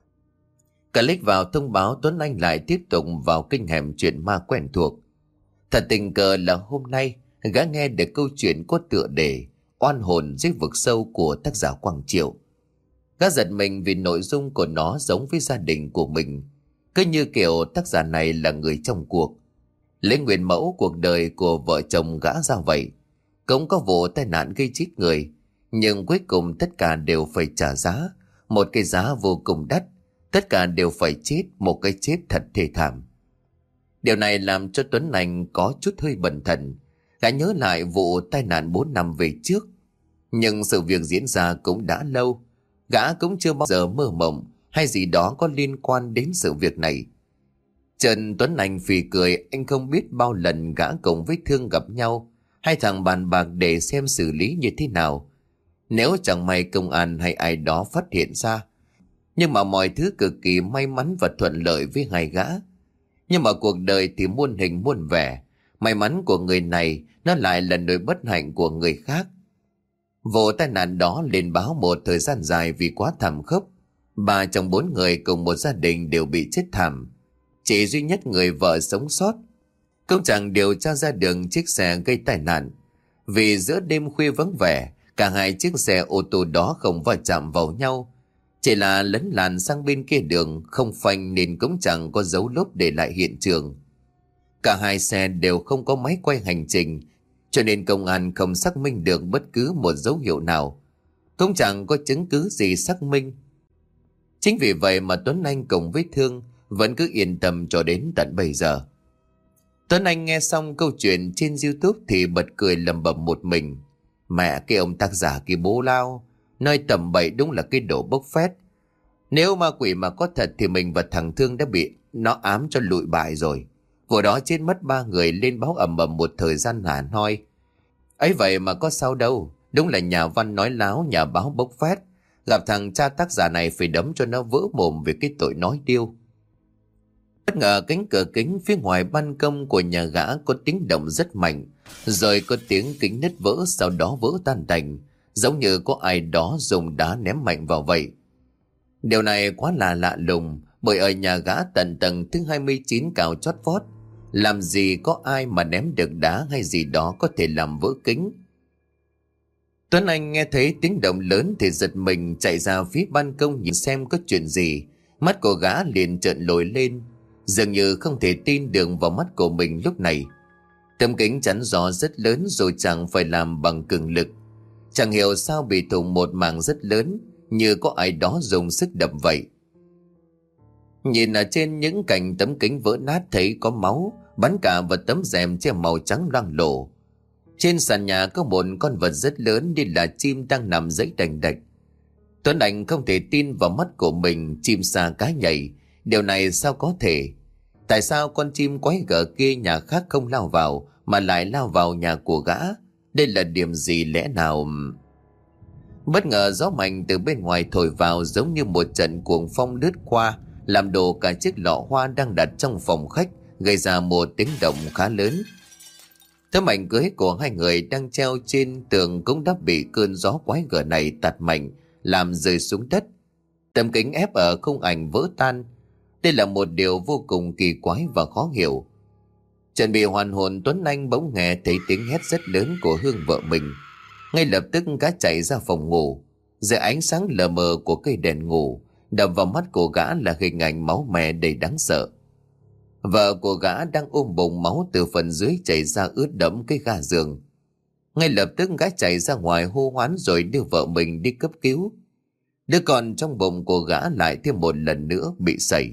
Cả click vào thông báo, Tuấn Anh lại tiếp tục vào kênh hẻm chuyện ma quen thuộc. Thật tình cờ là hôm nay gã nghe được câu chuyện có tựa đề Oan hồn dưới vực sâu của tác giả Quang Triệu. Gã giật mình vì nội dung của nó giống với gia đình của mình. Cứ như kiểu tác giả này là người trong cuộc, lấy nguyên mẫu cuộc đời của vợ chồng gã ra vậy. Cũng có vụ tai nạn gây chết người, nhưng cuối cùng tất cả đều phải trả giá, một cái giá vô cùng đắt. Tất cả đều phải chết một cái chết thật thê thảm. Điều này làm cho Tuấn Anh có chút hơi bần thần. Gã nhớ lại vụ tai nạn bốn năm về trước. Nhưng sự việc diễn ra cũng đã lâu. Gã cũng chưa bao giờ mơ mộng hay gì đó có liên quan đến sự việc này. Trần Tuấn Anh phì cười, anh không biết bao lần gã cùng với Thương gặp nhau, hai thằng bàn bạc để xem xử lý như thế nào nếu chẳng may công an hay ai đó phát hiện ra. Nhưng mà mọi thứ cực kỳ may mắn và thuận lợi với hai gã. Nhưng mà cuộc đời thì muôn hình muôn vẻ. May mắn của người này nó lại là nỗi bất hạnh của người khác. Vụ tai nạn đó lên báo một thời gian dài vì quá thảm khốc. Ba trong bốn người cùng một gia đình đều bị chết thảm. Chỉ duy nhất người vợ sống sót. Công chẳng điều tra ra được chiếc xe gây tai nạn. Vì giữa đêm khuya vắng vẻ, cả hai chiếc xe ô tô đó không va chạm vào nhau. Chỉ là lấn làn sang bên kia đường, không phanh nên cũng chẳng có dấu lốp để lại hiện trường. Cả hai xe đều không có máy quay hành trình, cho nên công an không xác minh được bất cứ một dấu hiệu nào, cũng chẳng có chứng cứ gì xác minh. Chính vì vậy mà Tuấn Anh cùng với Thương vẫn cứ yên tâm cho đến tận bây giờ. Tuấn Anh nghe xong câu chuyện trên YouTube thì bật cười lẩm bẩm một mình. Mẹ cái ông tác giả kia bố lao, nói tầm bậy đúng là cái đồ bốc phét. Nếu ma quỷ mà có thật thì mình và thằng Thương đã bị nó ám cho lụi bại rồi. Vụ đó chết mất ba người, lên báo ầm ầm một thời gian hả hoi. Ấy vậy mà có sao đâu, đúng là nhà văn nói láo, nhà báo bốc phét. Gặp thằng cha tác giả này phải đấm cho nó vỡ mồm vì cái tội nói điêu. Bất ngờ cánh cửa kính phía ngoài ban công của nhà gã có tiếng động rất mạnh, rồi có tiếng kính nứt vỡ, sau đó vỡ tan tành, giống như có ai đó dùng đá ném mạnh vào vậy. Điều này quá là lạ lùng, bởi ở nhà gã tận tầng thứ hai mươi chín cao chót vót, làm gì có ai mà ném được đá hay gì đó có thể làm vỡ kính. Tuấn Anh nghe thấy tiếng động lớn thì giật mình chạy ra phía ban công nhìn xem có chuyện gì. Mắt của gã liền trợn lồi lên, dường như không thể tin được vào mắt của mình lúc này. Tấm kính chắn gió rất lớn rồi chẳng phải làm bằng cường lực, chẳng hiểu sao bị thủng một mảng rất lớn, như có ai đó dùng sức đập vậy. Nhìn ở trên những cạnh tấm kính vỡ nát thấy có máu bắn cả vào tấm rèm che màu trắng loang lổ. Trên sàn nhà có một con vật rất lớn như là chim đang nằm giãy đành đạch. Tuấn Anh không thể tin vào mắt của mình, chim sa cá nhảy, điều này sao có thể? Tại sao con chim quái gở kia nhà khác không lao vào mà lại lao vào nhà của gã? Đây là điểm gì lẽ nào? Bất ngờ gió mạnh từ bên ngoài thổi vào giống như một trận cuồng phong lướt qua, làm đổ cả chiếc lọ hoa đang đặt trong phòng khách, gây ra một tiếng động khá lớn. Tấm ảnh cưới của hai người đang treo trên tường cũng đã bị cơn gió quái gở này tạt mạnh, làm rơi xuống đất. Tấm kính ép ở khung ảnh vỡ tan. Đây là một điều vô cùng kỳ quái và khó hiểu. Chuẩn bị hoàn hồn, Tuấn Anh bỗng nghe thấy tiếng hét rất lớn của Hương vợ mình. Ngay lập tức gã chạy ra phòng ngủ. Dưới ánh sáng lờ mờ của cây đèn ngủ, đập vào mắt của gã là hình ảnh máu me đầy đáng sợ. Vợ của gã đang ôm bụng, máu từ phần dưới chảy ra ướt đẫm cái ga giường. Ngay lập tức gã chạy ra ngoài hô hoán rồi đưa vợ mình đi cấp cứu. Đứa con trong bụng của gã lại thêm một lần nữa bị sẩy.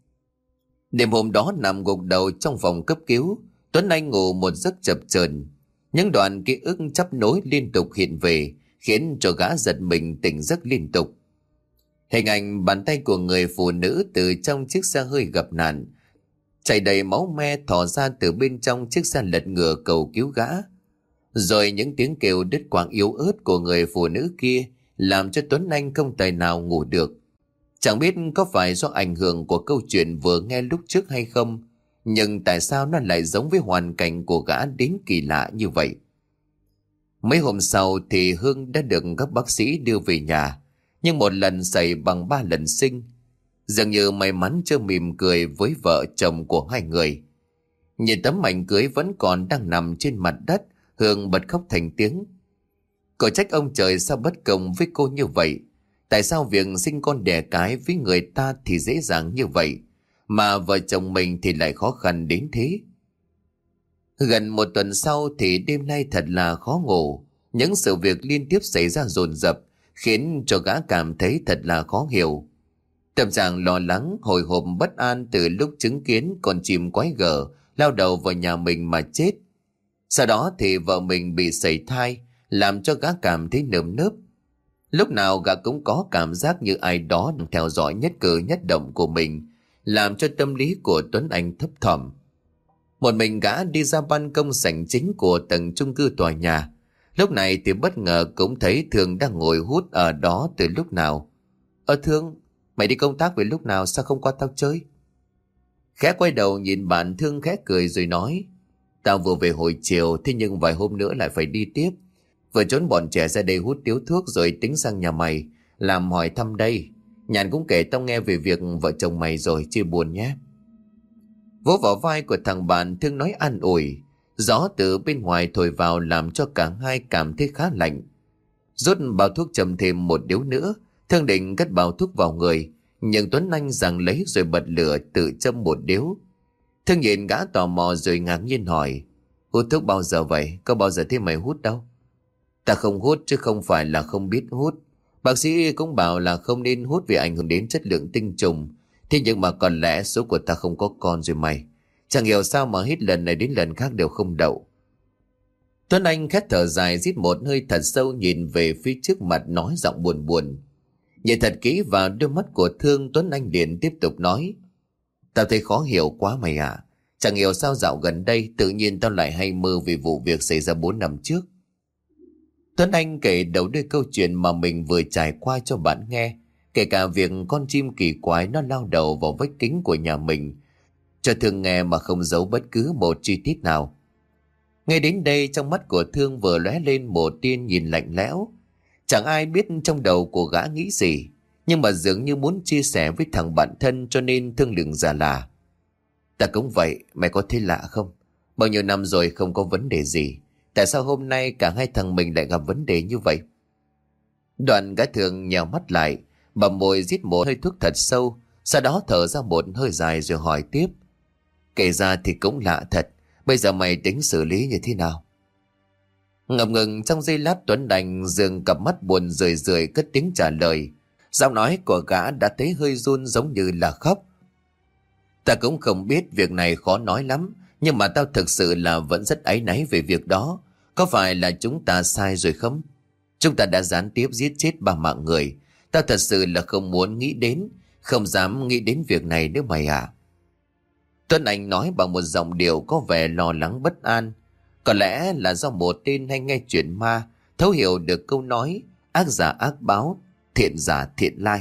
Đêm hôm đó nằm gục đầu trong phòng cấp cứu, Tuấn Anh ngủ một giấc chập chờn. Những đoạn ký ức chắp nối liên tục hiện về, khiến cho gã giật mình tỉnh giấc liên tục. Hình ảnh bàn tay của người phụ nữ từ trong chiếc xe hơi gặp nạn, chảy đầy máu me thò ra từ bên trong chiếc xe lật ngửa cầu cứu gã. Rồi những tiếng kêu đứt quãng yếu ớt của người phụ nữ kia làm cho Tuấn Anh không tài nào ngủ được. Chẳng biết có phải do ảnh hưởng của câu chuyện vừa nghe lúc trước hay không, nhưng tại sao nó lại giống với hoàn cảnh của gã đến kỳ lạ như vậy. Mấy hôm sau thì Hương đã được các bác sĩ đưa về nhà, nhưng một lần sẩy bằng ba lần sinh. Dường như may mắn chưa mỉm cười với vợ chồng của hai người. Nhìn tấm ảnh cưới vẫn còn đang nằm trên mặt đất, Hương bật khóc thành tiếng. Cô trách ông trời sao bất công với cô như vậy. Tại sao việc sinh con đẻ cái với người ta thì dễ dàng như vậy, mà vợ chồng mình thì lại khó khăn đến thế. Gần một tuần sau thì đêm nay thật là khó ngủ. Những sự việc liên tiếp xảy ra dồn dập khiến cho gã cảm thấy thật là khó hiểu. Tâm trạng lo lắng, hồi hộp bất an từ lúc chứng kiến con chim quái gở lao đầu vào nhà mình mà chết. Sau đó thì vợ mình bị sẩy thai, làm cho gã cảm thấy nơm nớp. Lúc nào gã cũng có cảm giác như ai đó đang theo dõi nhất cử nhất động của mình, làm cho tâm lý của Tuấn Anh thấp thỏm. Một mình gã đi ra ban công sảnh chính của tầng chung cư tòa nhà. Lúc này thì bất ngờ cũng thấy Thương đang ngồi hút ở đó từ lúc nào. Ơ Thương, mày đi công tác về lúc nào, sao không qua tao chơi? Khẽ quay đầu nhìn bạn, Thương khẽ cười rồi nói: Tao vừa về hồi chiều, thế nhưng vài hôm nữa lại phải đi tiếp. Vừa trốn bọn trẻ ra đây hút điếu thuốc rồi tính sang nhà mày làm hỏi thăm đây. Nhàn cũng kể tao nghe về việc vợ chồng mày rồi, chia buồn nhé. Vỗ vào vai của thằng bạn, Thương nói an ủi. Gió từ bên ngoài thổi vào làm cho cả hai cảm thấy khá lạnh. Rút bao thuốc châm thêm một điếu nữa, Thương định cất bao thuốc vào người, nhưng Tuấn Anh giằng lấy rồi bật lửa tự châm một điếu. Thương nhìn gã tò mò rồi ngạc nhiên hỏi: Hút thuốc bao giờ vậy? Có bao giờ thấy mày hút đâu? Ta không hút chứ không phải là không biết hút. Bác sĩ cũng bảo là không nên hút vì ảnh hưởng đến chất lượng tinh trùng. Thế nhưng mà có lẽ số của ta không có con rồi mày. Chẳng hiểu sao mà hết lần này đến lần khác đều không đậu. Tuấn Anh khét thở dài, rít một hơi thật sâu, nhìn về phía trước mặt nói giọng buồn buồn. Nhìn thật kỹ vào đôi mắt của Thương, Tuấn Anh liền tiếp tục nói: Tao thấy khó hiểu quá mày ạ. Chẳng hiểu sao dạo gần đây tự nhiên tao lại hay mơ về vụ việc xảy ra bốn năm trước. Tuấn Anh kể đầu đuôi câu chuyện mà mình vừa trải qua cho bạn nghe, kể cả việc con chim kỳ quái nó lao đầu vào vách kính của nhà mình, cho Thương nghe mà không giấu bất cứ một chi tiết nào. Ngay đến đây, trong mắt của Thương vừa lóe lên một tia nhìn lạnh lẽo. Chẳng ai biết trong đầu của gã nghĩ gì, nhưng mà dường như muốn chia sẻ với thằng bạn thân, cho nên Thương lượng giả là: Ta cũng vậy, mày có thấy lạ không? Bao nhiêu năm rồi không có vấn đề gì, tại sao hôm nay cả hai thằng mình lại gặp vấn đề như vậy? Đoạn gã Thương nhào mắt lại, bầm môi rít một hơi thuốc thật sâu, sau đó thở ra một hơi dài rồi hỏi tiếp: Kể ra thì cũng lạ thật, bây giờ mày tính xử lý như thế nào? Ngập ngừng trong giây lát, Tuấn Anh dường cặp mắt buồn rười rười cất tiếng trả lời. Giọng nói của gã đã thấy hơi run, giống như là khóc. Ta cũng không biết, việc này khó nói lắm, nhưng mà tao thực sự là vẫn rất áy náy về việc đó. Có phải là chúng ta sai rồi không? Chúng ta đã gián tiếp giết chết ba mạng người. Tao thật sự là không muốn nghĩ đến, không dám nghĩ đến việc này nữa mày à. Tuấn Anh nói bằng một giọng điệu có vẻ lo lắng bất an. Có lẽ là do một tên hay nghe chuyện ma, thấu hiểu được câu nói ác giả ác báo, thiện giả thiện lai.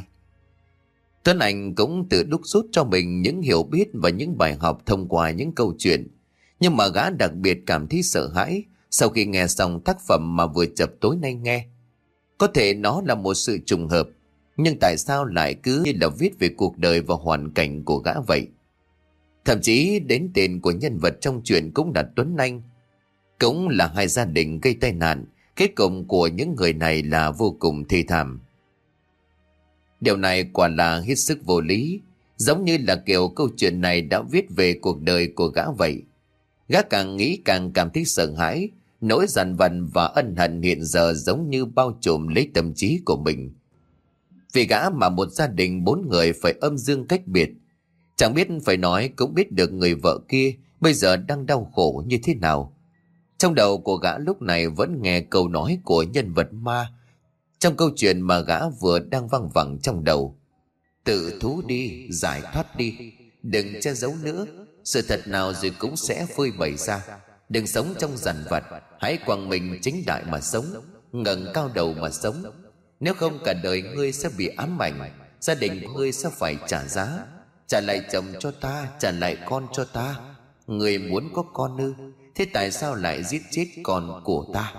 Tuấn Anh cũng tự đúc rút cho mình những hiểu biết và những bài học thông qua những câu chuyện. Nhưng mà gã đặc biệt cảm thấy sợ hãi sau khi nghe xong tác phẩm mà vừa chập tối nay nghe. Có thể nó là một sự trùng hợp, nhưng tại sao lại cứ như là viết về cuộc đời và hoàn cảnh của gã vậy? Thậm chí đến tên của nhân vật trong chuyện cũng là Tuấn Anh. Cũng là hai gia đình gây tai nạn, kết cục của những người này là vô cùng thê thảm. Điều này quả là hết sức vô lý, giống như là kiểu câu chuyện này đã viết về cuộc đời của gã vậy. Gã càng nghĩ càng cảm thấy sợ hãi, nỗi dằn vặt và ân hận hiện giờ giống như bao trùm lấy tâm trí của mình. Vì gã mà một gia đình bốn người phải âm dương cách biệt. Chẳng biết phải nói cũng biết được người vợ kia bây giờ đang đau khổ như thế nào. Trong đầu của gã lúc này vẫn nghe câu nói của nhân vật ma trong câu chuyện mà gã vừa đang văng vẳng trong đầu: Tự thú đi, giải thoát đi, đừng che giấu nữa, sự thật nào rồi cũng sẽ phơi bày ra. Đừng sống trong dằn vặt, hãy quăng mình chính đại mà sống, ngẩng cao đầu mà sống. Nếu không cả đời ngươi sẽ bị ám ảnh, gia đình ngươi sẽ phải trả giá. Trả lại chồng cho ta, trả lại con cho ta. Người muốn có con ư? Thế tại sao lại giết chết con của ta?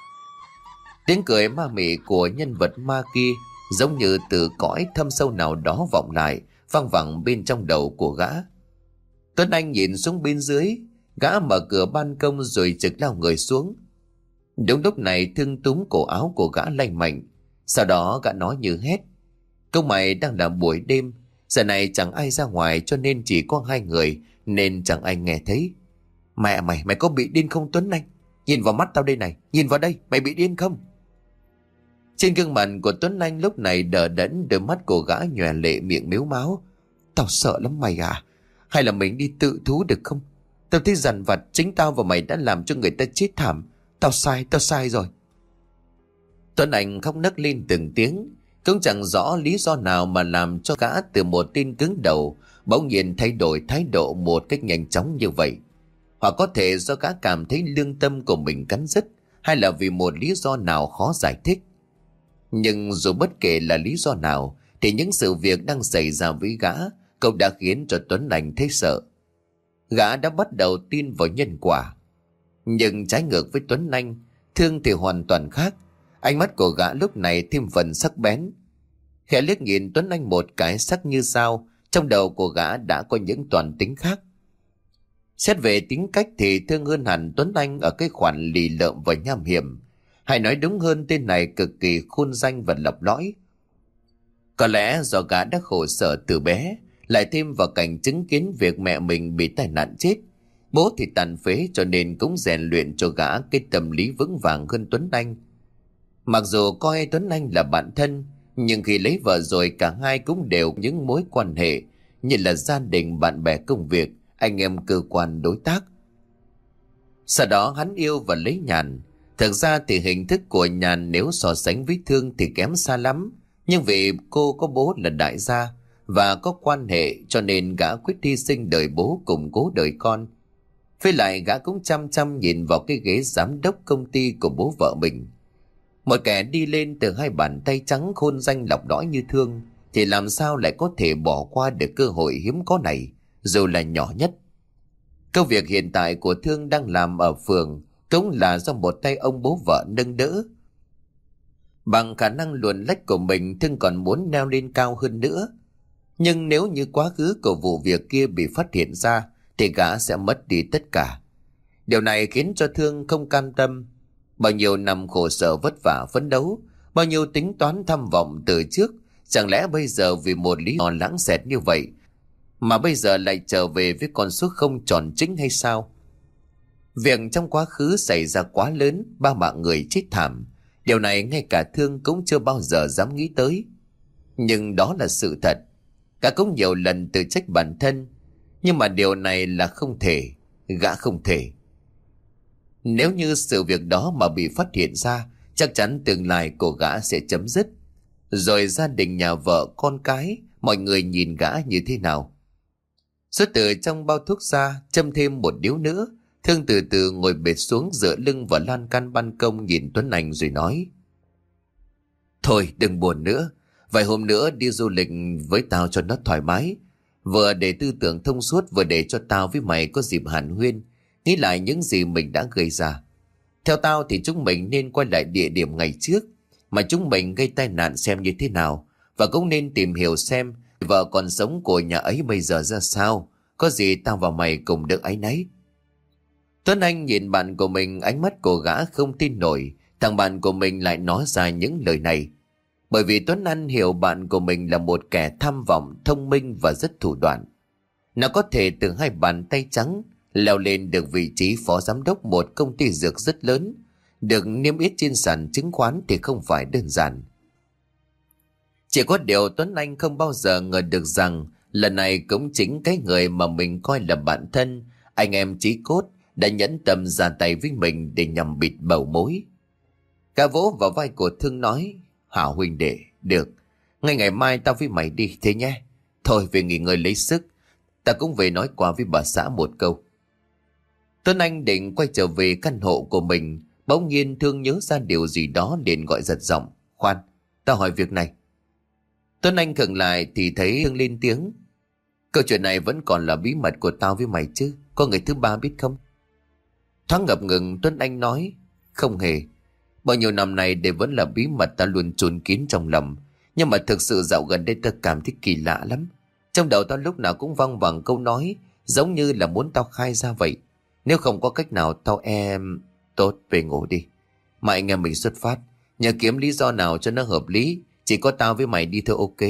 Tiếng cười ma mị của nhân vật ma kia giống như từ cõi thâm sâu nào đó vọng lại, văng vẳng bên trong đầu của gã. Tuấn Anh nhìn xuống bên dưới, gã mở cửa ban công rồi trực lao người xuống. Đúng lúc này Thương túm cổ áo của gã lay mạnh. Sau đó gã nói như hét: Công mày đang là buổi đêm, giờ này chẳng ai ra ngoài cho nên chỉ có hai người, nên chẳng ai nghe thấy. Mẹ mày, mày có bị điên không Tuấn Anh? Nhìn vào mắt tao đây này, nhìn vào đây, mày bị điên không? Trên gương mặt của Tuấn Anh lúc này đờ đẫn, đôi mắt của gã nhòe lệ, miệng mếu máo. Tao sợ lắm mày à, hay là mình đi tự thú được không? Tao thấy dằn vặt, chính tao và mày đã làm cho người ta chết thảm. Tao sai, tao sai rồi. Tuấn Anh khóc nấc lên từng tiếng, cũng chẳng rõ lý do nào mà làm cho gã từ một tên cứng đầu bỗng nhiên thay đổi thái độ một cách nhanh chóng như vậy. Hoặc có thể do gã cảm thấy lương tâm của mình cắn rứt, hay là vì một lý do nào khó giải thích. Nhưng dù bất kể là lý do nào thì những sự việc đang xảy ra với gã cũng đã khiến cho Tuấn Anh thấy sợ. Gã đã bắt đầu tin vào nhân quả. Nhưng trái ngược với Tuấn Anh, Thương thì hoàn toàn khác. Ánh mắt của gã lúc này thêm phần sắc bén. Khẽ liếc nhìn Tuấn Anh một cái sắc như dao, trong đầu của gã đã có những toàn tính khác. Xét về tính cách thì Thương hơn hẳn Tuấn Anh ở cái khoản lì lợm và nham hiểm. Hay nói đúng hơn, tên này cực kỳ khôn danh và lọc lõi. Có lẽ do gã đã khổ sở từ bé, Lại thêm vào cảnh chứng kiến việc mẹ mình bị tai nạn chết, bố thì tàn phế, cho nên cũng rèn luyện cho gã cái tâm lý vững vàng hơn Tuấn Anh. Mặc dù coi Tuấn Anh là bạn thân, nhưng khi lấy vợ rồi cả hai cũng đều những mối quan hệ như là gia đình, bạn bè, công việc, anh em, cơ quan, đối tác. Sau đó hắn yêu và lấy Nhàn. Thực ra thì hình thức của Nhàn nếu so sánh với Thương thì kém xa lắm, nhưng vì cô có bố là đại gia và có quan hệ, cho nên gã quyết hy sinh đời bố củng cố đời con. Với lại gã cũng chăm chăm nhìn vào cái ghế giám đốc công ty của bố vợ mình. Một kẻ đi lên từ hai bàn tay trắng khôn danh lọc đõi như Thương thì làm sao lại có thể bỏ qua được cơ hội hiếm có này, dù là nhỏ nhất. Công việc hiện tại của Thương đang làm ở phường cũng là do một tay ông bố vợ nâng đỡ. Bằng khả năng luồn lách của mình, Thương còn muốn leo lên cao hơn nữa. Nhưng nếu như quá khứ của vụ việc kia bị phát hiện ra thì gã sẽ mất đi tất cả. Điều này khiến cho Thương không cam tâm. Bao nhiêu năm khổ sở vất vả phấn đấu, bao nhiêu tính toán tham vọng từ trước, chẳng lẽ bây giờ vì một lý do lãng xẹt như vậy mà bây giờ lại trở về với con số không tròn chính hay sao? Việc trong quá khứ xảy ra quá lớn, ba mạng người chết thảm. Điều này ngay cả Thương cũng chưa bao giờ dám nghĩ tới. Nhưng đó là sự thật. Gã cũng nhiều lần tự trách bản thân, nhưng mà điều này là không thể. Gã không thể. Nếu như sự việc đó mà bị phát hiện ra, chắc chắn tương lai của gã sẽ chấm dứt. Rồi gia đình, nhà vợ, con cái, mọi người nhìn gã như thế nào? Xuất từ trong bao thuốc ra, châm thêm một điếu nữa. Thương từ từ ngồi bệt xuống, dựa lưng vào lan can ban công nhìn Tuấn Anh rồi nói: Thôi đừng buồn nữa, vài hôm nữa đi du lịch với tao cho nó thoải mái. Vừa để tư tưởng thông suốt, vừa để cho tao với mày có dịp hàn huyên, nghĩ lại những gì mình đã gây ra. Theo tao thì chúng mình nên quay lại địa điểm ngày trước mà chúng mình gây tai nạn xem như thế nào, và cũng nên tìm hiểu xem vợ còn sống của nhà ấy bây giờ ra sao. Có gì tao và mày cùng được áy náy. Tuấn Anh nhìn bạn của mình, ánh mắt của gã không tin nổi thằng bạn của mình lại nói ra những lời này. Bởi vì Tuấn Anh hiểu bạn của mình là một kẻ tham vọng, thông minh và rất thủ đoạn. Nó có thể từ hai bàn tay trắng leo lên được vị trí phó giám đốc một công ty dược rất lớn, được niêm yết trên sàn chứng khoán thì không phải đơn giản. Chỉ có điều Tuấn Anh không bao giờ ngờ được rằng lần này cũng chính cái người mà mình coi là bạn thân, anh em chí cốt đã nhẫn tâm ra tay với mình để nhằm bịt bầu mối. Cả vỗ vào vai của Thương nói: Hảo huynh đệ, được, ngay ngày mai tao với mày đi thế nhé. Thôi về nghỉ ngơi lấy sức, ta cũng về nói qua với bà xã một câu. Tuấn Anh định quay trở về căn hộ của mình, bỗng nhiên Thương nhớ ra điều gì đó liền gọi giật giọng: Khoan, tao hỏi việc này. Tuấn Anh khựng lại thì thấy Thương lên tiếng: Câu chuyện này vẫn còn là bí mật của tao với mày chứ, có người thứ ba biết không? Thoáng ngập ngừng, Tuấn Anh nói: Không hề. Bao nhiêu năm nay đây vẫn là bí mật ta luôn chôn kín trong lòng. Nhưng mà thực sự dạo gần đây ta cảm thấy kỳ lạ lắm. Trong đầu tao lúc nào cũng văng vẳng câu nói giống như là muốn tao khai ra vậy. Nếu không có cách nào tao em... Tốt, về ngủ đi. Mà anh em mình xuất phát, nhờ kiếm lý do nào cho nó hợp lý. Chỉ có tao với mày đi thôi, ok?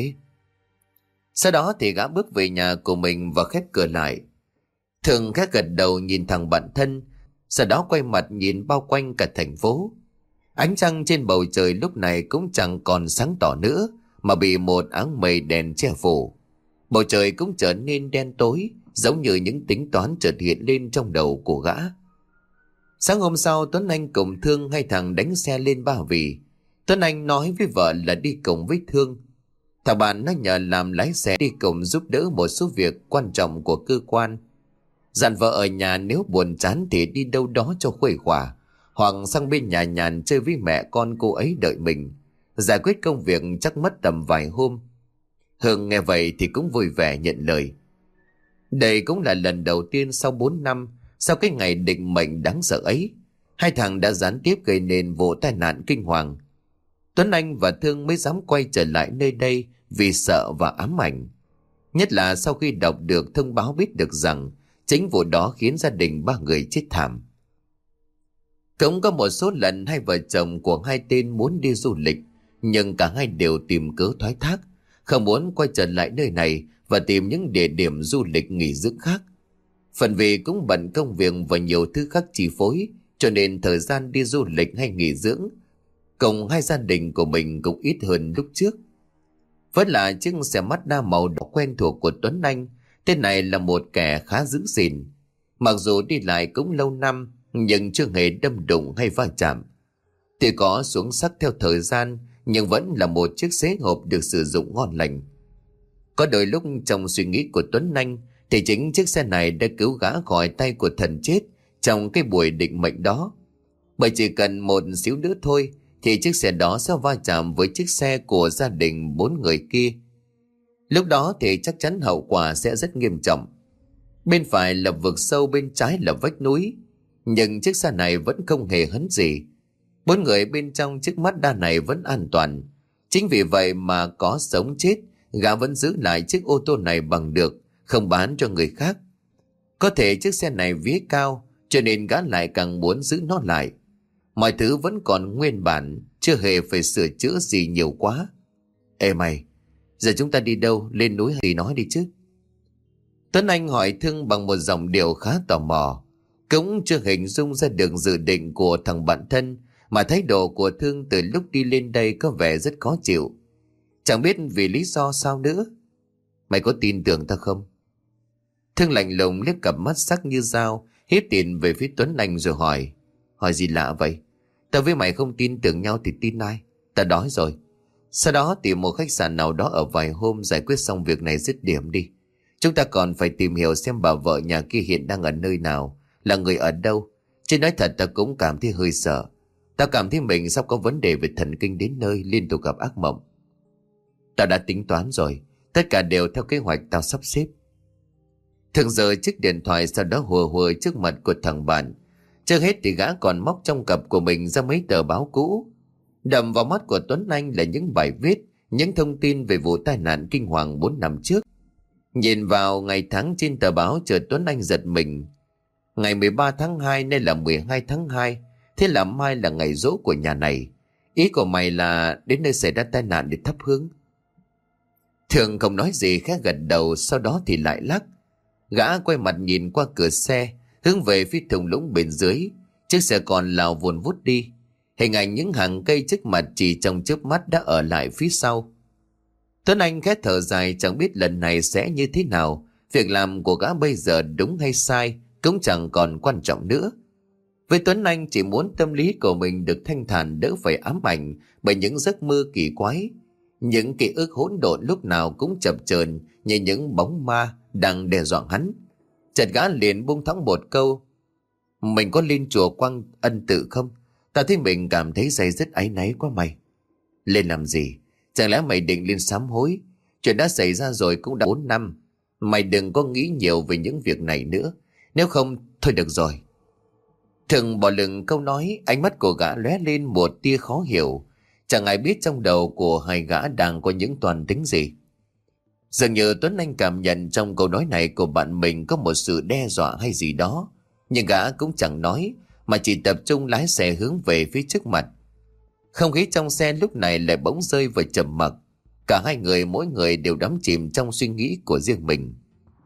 Sau đó thì gã bước về nhà của mình và khép cửa lại. Thường khẽ gật đầu nhìn thằng bạn thân, sau đó quay mặt nhìn bao quanh cả thành phố. Ánh trăng trên bầu trời lúc này cũng chẳng còn sáng tỏ nữa, mà bị một áng mây đen che phủ. Bầu trời cũng trở nên đen tối, giống như những tính toán chợt hiện lên trong đầu của gã. Sáng hôm sau, Tuấn Anh cùng Thương hai thằng đánh xe lên Ba Vì. Tuấn Anh nói với vợ là đi cùng với Thương. Thằng bạn nó nhờ làm lái xe đi cùng giúp đỡ một số việc quan trọng của cơ quan. Dặn vợ ở nhà nếu buồn chán thì đi đâu đó cho khuây khỏa, hoặc sang bên nhà nhàn chơi với mẹ con cô ấy đợi mình. Giải quyết công việc chắc mất tầm vài hôm. Hương nghe vậy thì cũng vui vẻ nhận lời. Đây cũng là lần đầu tiên sau bốn năm, sau cái ngày định mệnh đáng sợ ấy, hai thằng đã gián tiếp gây nên vụ tai nạn kinh hoàng. Tuấn Anh và Thương mới dám quay trở lại nơi đây vì sợ và ám ảnh. Nhất là sau khi đọc được thông báo biết được rằng chính vụ đó khiến gia đình ba người chết thảm. Cũng có một số lần hai vợ chồng của hai tên muốn đi du lịch, nhưng cả hai đều tìm cớ thoái thác, không muốn quay trở lại nơi này và tìm những địa điểm du lịch nghỉ dưỡng khác. Phần vì cũng bận công việc và nhiều thứ khác chi phối, cho nên thời gian đi du lịch hay nghỉ dưỡng cùng hai gia đình của mình cũng ít hơn lúc trước. Vẫn là chiếc xe Mazda màu đỏ quen thuộc của Tuấn Anh. Tên này là một kẻ khá giữ gìn. Mặc dù đi lại cũng lâu năm, nhưng chưa hề đâm đụng hay va chạm. Tuy có xuống sắc theo thời gian, nhưng vẫn là một chiếc xế hộp được sử dụng ngon lành. Có đôi lúc trong suy nghĩ của Tuấn Anh, thì chính chiếc xe này đã cứu gã khỏi tay của thần chết trong cái buổi định mệnh đó. Bởi chỉ cần một xíu nữa thôi, thì chiếc xe đó sẽ va chạm với chiếc xe của gia đình bốn người kia. Lúc đó thì chắc chắn hậu quả sẽ rất nghiêm trọng. Bên phải là vực sâu, bên trái là vách núi. Nhưng chiếc xe này vẫn không hề hấn gì. Bốn người bên trong chiếc Mazda này vẫn an toàn. Chính vì vậy mà có sống chết, gã vẫn giữ lại chiếc ô tô này bằng được, không bán cho người khác. Có thể chiếc xe này vía cao, cho nên gã lại càng muốn giữ nó lại. Mọi thứ vẫn còn nguyên bản, chưa hề phải sửa chữa gì nhiều quá. Ê mày, giờ chúng ta đi đâu, lên núi hay gì nói đi chứ? Tuấn Anh hỏi Thương bằng một giọng điệu khá tò mò. Cũng chưa hình dung ra được dự định của thằng bạn thân, mà thái độ của Thương từ lúc đi lên đây có vẻ rất khó chịu. Chẳng biết vì lý do sao nữa. Mày có tin tưởng ta không? Thương lạnh lùng liếc cặp mắt sắc như dao, hiếp tiền về phía Tuấn Anh rồi hỏi. Hỏi gì lạ vậy? Ta với mày không tin tưởng nhau thì tin ai? Ta đói rồi. Sau đó tìm một khách sạn nào đó ở vài hôm giải quyết xong việc này dứt điểm đi. Chúng ta còn phải tìm hiểu xem bà vợ nhà kia hiện đang ở nơi nào, là người ở đâu. Chứ nói thật ta cũng cảm thấy hơi sợ. Tao cảm thấy mình sắp có vấn đề về thần kinh đến nơi liên tục gặp ác mộng. Tao đã tính toán rồi, tất cả đều theo kế hoạch tao sắp xếp. Thường giờ chiếc điện thoại, sau đó hùa hùa trước mặt của thằng bạn. Trước hết thì gã còn móc trong cặp của mình ra mấy tờ báo cũ. Đầm vào mắt của Tuấn Anh là những bài viết, những thông tin về vụ tai nạn kinh hoàng bốn năm trước. Nhìn vào ngày tháng trên tờ báo, chờ Tuấn Anh giật mình. Ngày mười ba tháng hai, nay là mười hai tháng hai. Thế là mai là ngày giỗ của nhà này. Ý của mày là đến nơi xảy ra tai nạn để thắp hương? Thường không nói gì, khẽ gật đầu, sau đó thì lại lắc. Gã quay mặt nhìn qua cửa xe, hướng về phía thung lũng bên dưới. Chiếc xe còn lao vùn vút đi. Hình ảnh những hàng cây trước mặt chỉ trong chớp mắt đã ở lại phía sau. Tuấn Anh khẽ thở dài, chẳng biết lần này sẽ như thế nào. Việc làm của gã bây giờ đúng hay sai cũng chẳng còn quan trọng nữa. Với Tuấn Anh chỉ muốn tâm lý của mình được thanh thản, đỡ phải ám ảnh bởi những giấc mơ kỳ quái. Những ký ức hỗn độn lúc nào cũng chập chờn như những bóng ma đang đe dọa hắn. Chợt gã liền buông thõng một câu. Mình có lên chùa Quang Ân Tự không? Ta thấy mình cảm thấy day dứt áy náy quá mày. Lên làm gì? Chẳng lẽ mày định lên sám hối? Chuyện đã xảy ra rồi cũng đã bốn năm. Mày đừng có nghĩ nhiều về những việc này nữa. Nếu không, thôi được rồi. Thường bỏ lửng câu nói, ánh mắt của gã lóe lên một tia khó hiểu. Chẳng ai biết trong đầu của hai gã đang có những toàn tính gì. Dường như Tuấn Anh cảm nhận trong câu nói này của bạn mình có một sự đe dọa hay gì đó. Nhưng gã cũng chẳng nói, mà chỉ tập trung lái xe hướng về phía trước mặt. Không khí trong xe lúc này lại bỗng rơi vào trầm mặc. Cả hai người mỗi người đều đắm chìm trong suy nghĩ của riêng mình.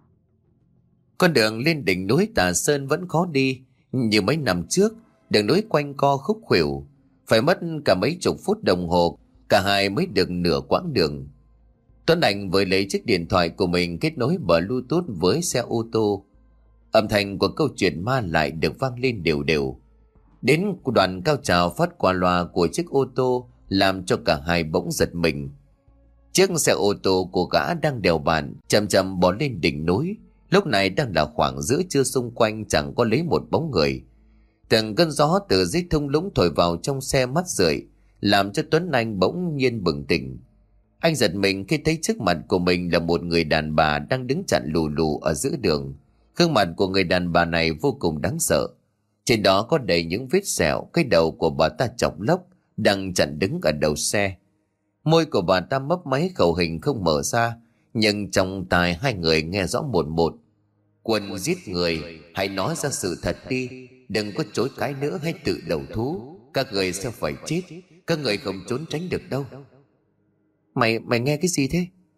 Con đường lên đỉnh núi Tà Sơn vẫn khó đi. Như mấy năm trước, đường núi quanh co khúc khuỷu, phải mất cả mấy chục phút đồng hồ, cả hai mới được nửa quãng đường. Tuấn Anh vừa lấy chiếc điện thoại của mình kết nối Bluetooth với xe ô tô. Âm thanh của câu chuyện ma lại được vang lên đều đều. Đến đoạn cao trào phát qua loa của chiếc ô tô làm cho cả hai bỗng giật mình. Chiếc xe ô tô của gã đang đèo bản chậm chậm bò lên đỉnh núi. Lúc này đang là khoảng giữa trưa, xung quanh chẳng có lấy một bóng người. Từng cơn gió từ dưới thung lũng thổi vào trong xe mắt rượi, làm cho Tuấn Anh bỗng nhiên bừng tỉnh. Anh giật mình khi thấy trước mặt của mình là một người đàn bà đang đứng chặn lù lù ở giữa đường. Gương mặt của người đàn bà này vô cùng đáng sợ. Trên đó có đầy những vết sẹo, cái đầu của bà ta chọc lóc đang chặn đứng ở đầu xe. Môi của bà ta mấp máy, khẩu hình không mở ra, nhưng trong tai hai người nghe rõ một một. Quân giết người, hãy nói ra sự thật đi, đừng có chối cãi nữa hay tự đầu thú. Các người sẽ phải chết, các người không trốn tránh được đâu. Mày, mày nghe cái gì thế?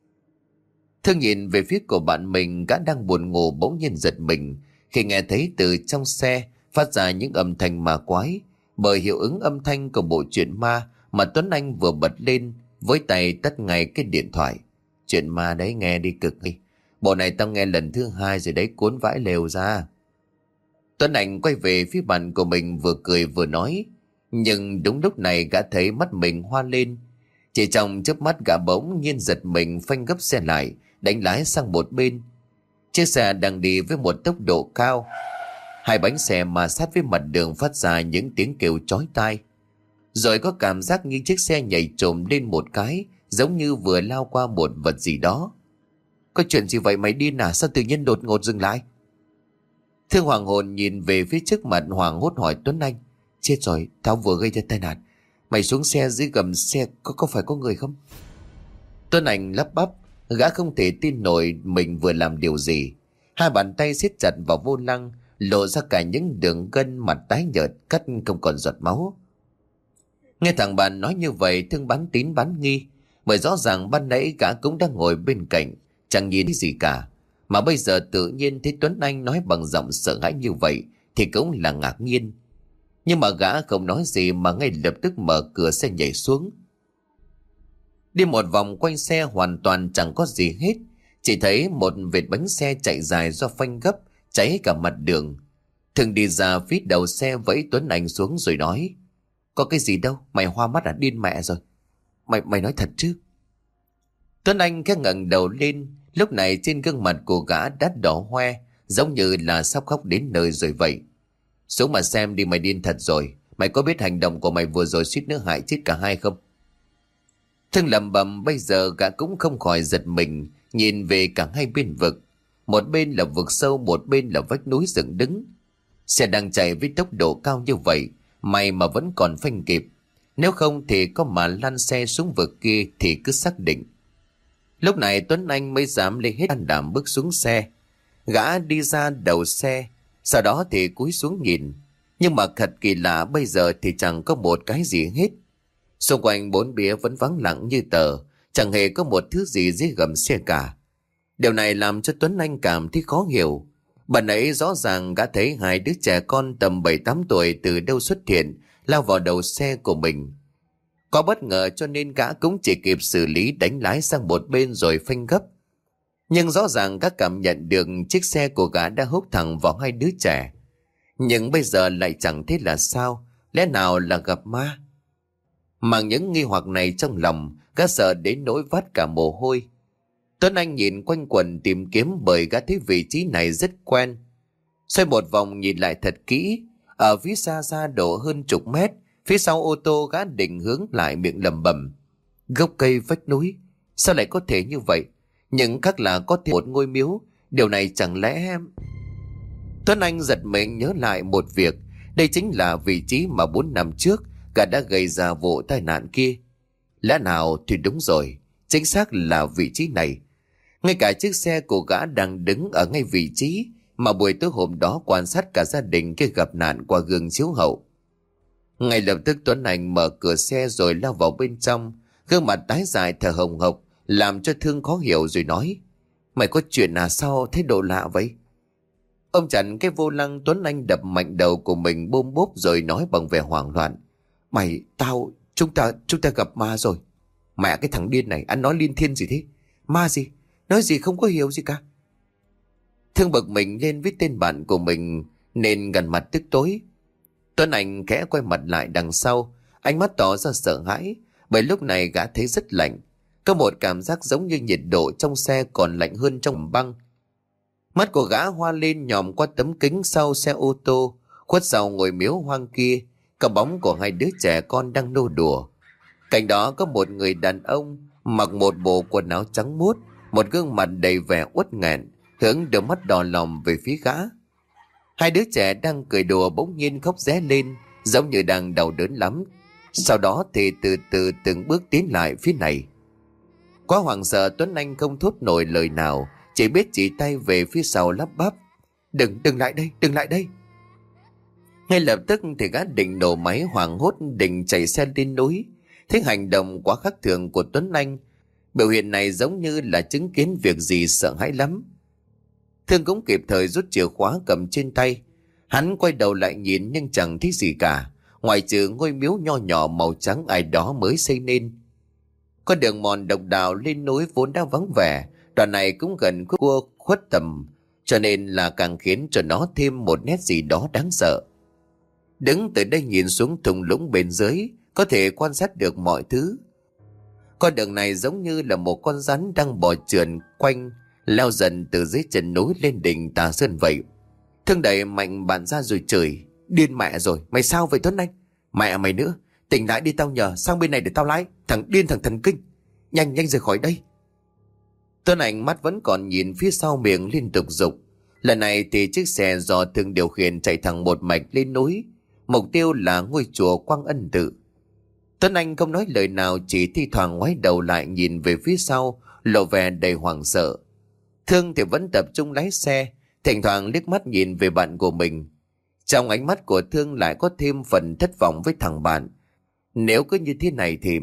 Thương nhìn về phía của bạn mình, gã đang buồn ngủ bỗng nhiên giật mình khi nghe thấy từ trong xe phát ra những âm thanh ma quái, bởi hiệu ứng âm thanh của bộ truyện ma mà Tuấn Anh vừa bật lên, với tay tắt ngay cái điện thoại. Chuyện ma đấy nghe đi cực đi. Bộ này tao nghe lần thứ hai rồi đấy, cuốn vãi lều ra. Tuấn Anh quay về phía bạn của mình vừa cười vừa nói. Nhưng đúng lúc này gã thấy mắt mình hoa lên. Chỉ trong chớp mắt gã bỗng nhiên giật mình phanh gấp xe lại, đánh lái sang một bên. Chiếc xe đang đi với một tốc độ cao. Hai bánh xe ma sát với mặt đường phát ra những tiếng kêu chói tai. Rồi có cảm giác như chiếc xe nhảy trồm lên một cái, giống như vừa lao qua một vật gì đó. Có chuyện gì vậy mày điên à? Sao tự nhiên đột ngột dừng lại? Thương hoàng hồn nhìn về phía trước mặt, hoảng hốt hỏi Tuấn Anh. Chết rồi, tao vừa gây ra tai nạn. Mày xuống xe, dưới gầm xe có, có phải có người không? Tuấn Anh lắp bắp, gã không thể tin nổi mình vừa làm điều gì. Hai bàn tay siết chặt vào vô lăng, lộ ra cả những đường gân, mặt tái nhợt, cắt không còn giọt máu. Nghe thằng bạn nói như vậy, Thương bán tín bán nghi, bởi rõ ràng ban nãy gã cũng đang ngồi bên cạnh, chẳng nhìn thấy gì cả. Mà bây giờ tự nhiên thấy Tuấn Anh nói bằng giọng sợ hãi như vậy thì cũng là ngạc nhiên. Nhưng mà gã không nói gì mà ngay lập tức mở cửa xe nhảy xuống. Đi một vòng quanh xe hoàn toàn chẳng có gì hết. Chỉ thấy một vệt bánh xe chạy dài do phanh gấp, cháy cả mặt đường. Thường đi ra phía đầu xe vẫy Tuấn Anh xuống rồi nói. Có cái gì đâu, mày hoa mắt à, điên mẹ rồi. Mày mày nói thật chứ? Tuấn Anh khẽ ngẩng đầu lên. Lúc này trên gương mặt của gã đã đỏ hoe, giống như là sắp khóc đến nơi rồi vậy. Xuống mà xem đi, mày điên thật rồi. Mày có biết hành động của mày vừa rồi suýt nữa hại chết cả hai không? Thương lầm bầm, bây giờ gã cũng không khỏi giật mình, nhìn về cả hai bên vực. Một bên là vực sâu, một bên là vách núi dựng đứng. Xe đang chạy với tốc độ cao như vậy, may mà vẫn còn phanh kịp. Nếu không thì có mà lăn xe xuống vực kia thì cứ xác định. Lúc này Tuấn Anh mới dám lấy hết can đảm bước xuống xe. Gã đi ra đầu xe, sau đó thì cúi xuống nhìn. Nhưng mà thật kỳ lạ, bây giờ thì chẳng có một cái gì hết. Xung quanh bốn bía vẫn vắng lặng như tờ, chẳng hề có một thứ gì dưới gầm xe cả. Điều này làm cho Tuấn Anh cảm thấy khó hiểu. Bạn ấy rõ ràng gã thấy hai đứa trẻ con tầm bảy tám tuổi từ đâu xuất hiện, lao vào đầu xe của mình. Có bất ngờ cho nên gã cũng chỉ kịp xử lý đánh lái sang một bên rồi phanh gấp. Nhưng rõ ràng gã cảm nhận được chiếc xe của gã đã húc thẳng vào hai đứa trẻ. Nhưng bây giờ lại chẳng thấy là sao, lẽ nào là gặp ma? Mà những nghi hoặc này trong lòng, gã sợ đến nỗi vắt cả mồ hôi. Tuấn Anh nhìn quanh quần tìm kiếm, bởi gã thấy vị trí này rất quen. Xoay một vòng nhìn lại thật kỹ, ở phía xa xa độ hơn chục mét, phía sau ô tô gã định hướng lại, miệng lẩm bẩm. Gốc cây vách núi, sao lại có thể như vậy? Nhưng khác là có thêm một ngôi miếu, điều này chẳng lẽ... Tuấn Anh giật mình nhớ lại một việc, đây chính là vị trí mà bốn năm trước gã đã gây ra vụ tai nạn kia. Lẽ nào thì đúng rồi, chính xác là vị trí này. Ngay cả chiếc xe của gã đang đứng ở ngay vị trí mà buổi tối hôm đó quan sát cả gia đình kia gặp nạn qua gương chiếu hậu. Ngay lập tức Tuấn Anh mở cửa xe rồi lao vào bên trong, gương mặt tái dài thở hồng hộc, làm cho Thương khó hiểu rồi nói. Mày có chuyện à, sao thái độ lạ vậy? Ông chặn cái vô lăng, Tuấn Anh đập mạnh đầu của mình bôm bốp rồi nói bằng vẻ hoảng loạn. Mày, tao, chúng ta, chúng ta gặp ma rồi. Mẹ cái thằng điên này, ăn nói liên thiên gì thế? Ma gì? Nói gì không có hiểu gì cả. Thương bực mình lên với tên bạn của mình nên gần mặt tức tối. Tuấn Anh khẽ quay mặt lại đằng sau, ánh mắt tỏ ra sợ hãi, bởi lúc này gã thấy rất lạnh. Có một cảm giác giống như nhiệt độ trong xe còn lạnh hơn trong băng. Mắt của gã hoa lên nhòm qua tấm kính sau xe ô tô, khuất sau ngôi miếu hoang kia, cả bóng của hai đứa trẻ con đang nô đùa. Cạnh đó có một người đàn ông mặc một bộ quần áo trắng muốt, một gương mặt đầy vẻ uất nghẹn, hướng đôi mắt đỏ lòm về phía gã. Hai đứa trẻ đang cười đùa bỗng nhiên khóc ré lên, giống như đang đau đớn lắm. Sau đó thì từ từ từng bước tiến lại phía này. Quá hoảng sợ, Tuấn Anh không thốt nổi lời nào, chỉ biết chỉ tay về phía sau lắp bắp. Đừng, đừng lại đây, đừng lại đây. Ngay lập tức thì gã định nổ máy hoảng hốt định chạy xe lên núi. Thấy hành động quá khác thường của Tuấn Anh Biểu hiện này giống như là chứng kiến việc gì sợ hãi lắm. Thương cũng kịp thời rút chìa khóa cầm trên tay. Hắn quay đầu lại nhìn nhưng chẳng thấy gì cả, ngoại trừ ngôi miếu nho nhỏ màu trắng ai đó mới xây nên. Con đường mòn độc đạo lên núi vốn đã vắng vẻ, đoạn này cũng gần cua khuất tầm, cho nên là càng khiến cho nó thêm một nét gì đó đáng sợ. Đứng từ đây nhìn xuống thung lũng bên dưới, có thể quan sát được mọi thứ. Con đường này giống như là một con rắn đang bò trườn quanh, leo dần từ dưới chân núi lên đỉnh Tà Sơn vậy. Thương đẩy mạnh bạn ra rồi chửi: điên mẹ rồi, mày sao vậy Tuấn Anh? Mẹ mày nữa, tỉnh lại đi, tao nhờ, sang bên này để tao lái. Thằng điên, thằng thần kinh, nhanh nhanh rời khỏi đây. Tuấn Anh mắt vẫn còn nhìn phía sau, miệng liên tục giục. Lần này thì chiếc xe do Thương điều khiển chạy thẳng một mạch lên núi, mục tiêu là ngôi chùa Quang Ân Tự. Tuấn Anh không nói lời nào, chỉ thi thoảng ngoái đầu lại nhìn về phía sau, lộ vẻ đầy hoảng sợ. Thương thì vẫn tập trung lái xe, thỉnh thoảng liếc mắt nhìn về bạn của mình. Trong ánh mắt của Thương lại có thêm phần thất vọng với thằng bạn. Nếu cứ như thế này thì...